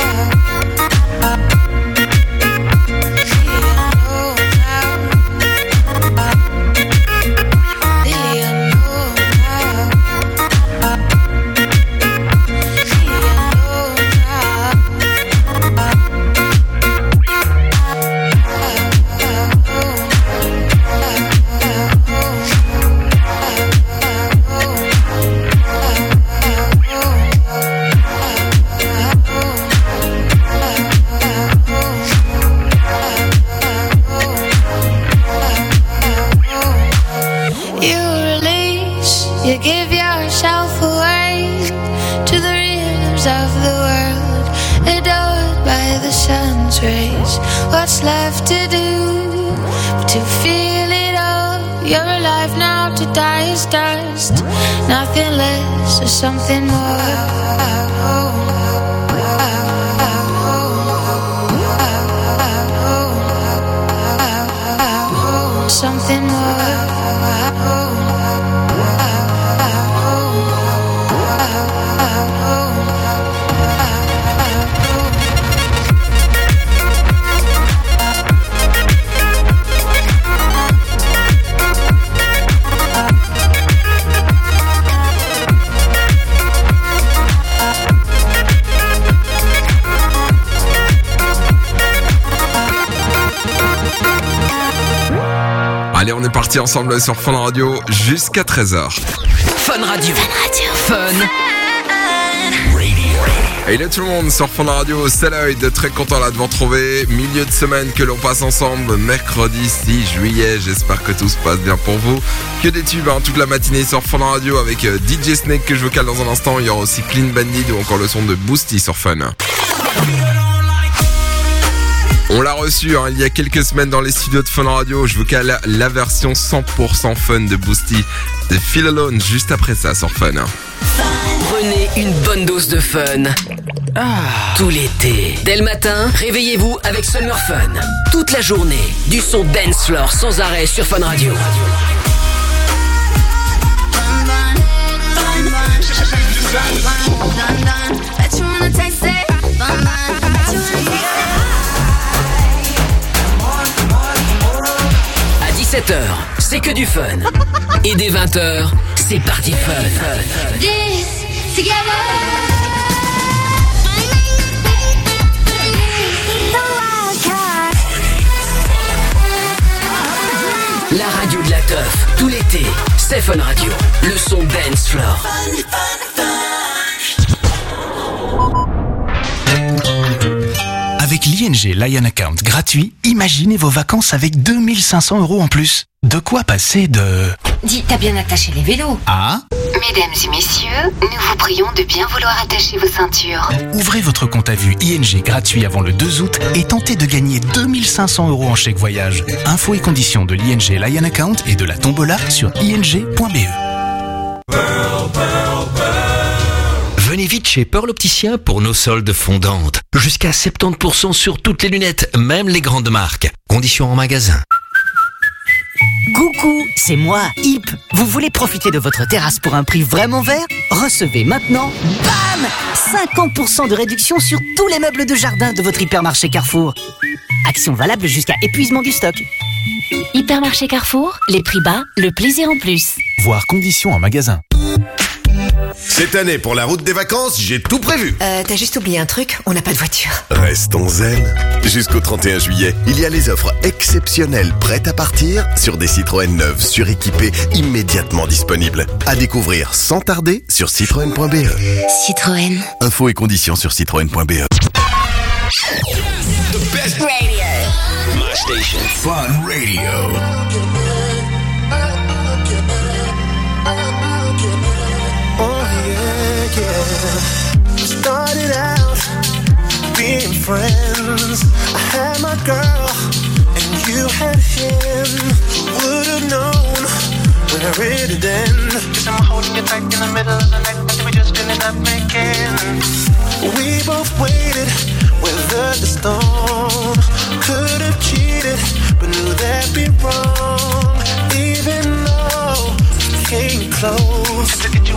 You give yourself away to the rhythms of the world, adored by the sun's rays. What's left to do but to feel it all? You're alive now, to die is dust. Nothing less or something more. Something more. Allez, on est parti ensemble sur Fun Radio jusqu'à treize heures. Fun Radio. Fun Radio. Et là tout le monde sur Fun Radio, c'est Lloyd, très content là de vous retrouver. Milieu de semaine que l'on passe ensemble, mercredi six juillet, j'espère que tout se passe bien pour vous. Que des tubes hein, toute la matinée sur Fun Radio avec euh, D J Snake que je vous cale dans un instant. Il y aura aussi Clean Bandit ou encore le son de Boosty sur Fun. On l'a reçu hein, il y a quelques semaines dans les studios de Fun Radio. Je vous cale la version cent pour cent fun de Boosty, de Feel Alone, juste après ça sur Fun. Prenez une bonne dose de fun. Ah. Tout l'été. Dès le matin, réveillez-vous avec Summer Fun. Toute la journée, du son dance floor sans arrêt sur Fun Radio. À dix-sept heures, c'est que du fun. Et dès vingt heures, c'est parti fun. This together. La radio de la teuf, tout l'été, c'est Fun Radio, le son dance floor. Avec l'I N G Lion Account gratuit, imaginez vos vacances avec deux mille cinq cents euros en plus. De quoi passer de... Dis, t'as bien attaché les vélos. Ah. Mesdames et messieurs, nous vous prions de bien vouloir attacher vos ceintures. Ouvrez votre compte à vue I N G gratuit avant le deux août et tentez de gagner deux mille cinq cents euros en chèque voyage. Infos et conditions de l'I N G Lion Account et de la tombola sur i n g point b e. Venez vite chez Pearl Opticien pour nos soldes fondantes. Jusqu'à soixante-dix pour cent sur toutes les lunettes, même les grandes marques. Conditions en magasin. Coucou, c'est moi, Hip. Vous voulez profiter de votre terrasse pour un prix vraiment vert? Recevez maintenant, bam, cinquante pour cent de réduction sur tous les meubles de jardin de votre hypermarché Carrefour. Action valable jusqu'à épuisement du stock. Hypermarché Carrefour, les prix bas, le plaisir en plus. Voir conditions en magasin. Cette année, pour la route des vacances, j'ai tout prévu. Euh, t'as juste oublié un truc, on n'a pas de voiture. Restons zen. Jusqu'au trente et un juillet, il y a les offres exceptionnelles prêtes à partir sur des Citroën neuves suréquipées immédiatement disponibles. À découvrir sans tarder sur citroën point b e. Citroën. Infos et conditions sur citroën point b e. The best radio. My station. Fun Radio. Oh yeah, yeah. Started out being friends. I had my girl and you had him. Would've known where it'd end. Guess I'm holding you tight in the middle of the night until we just ended up making. We both waited, weathered the storm. Could've cheated, but knew that'd be wrong. Even though we came close.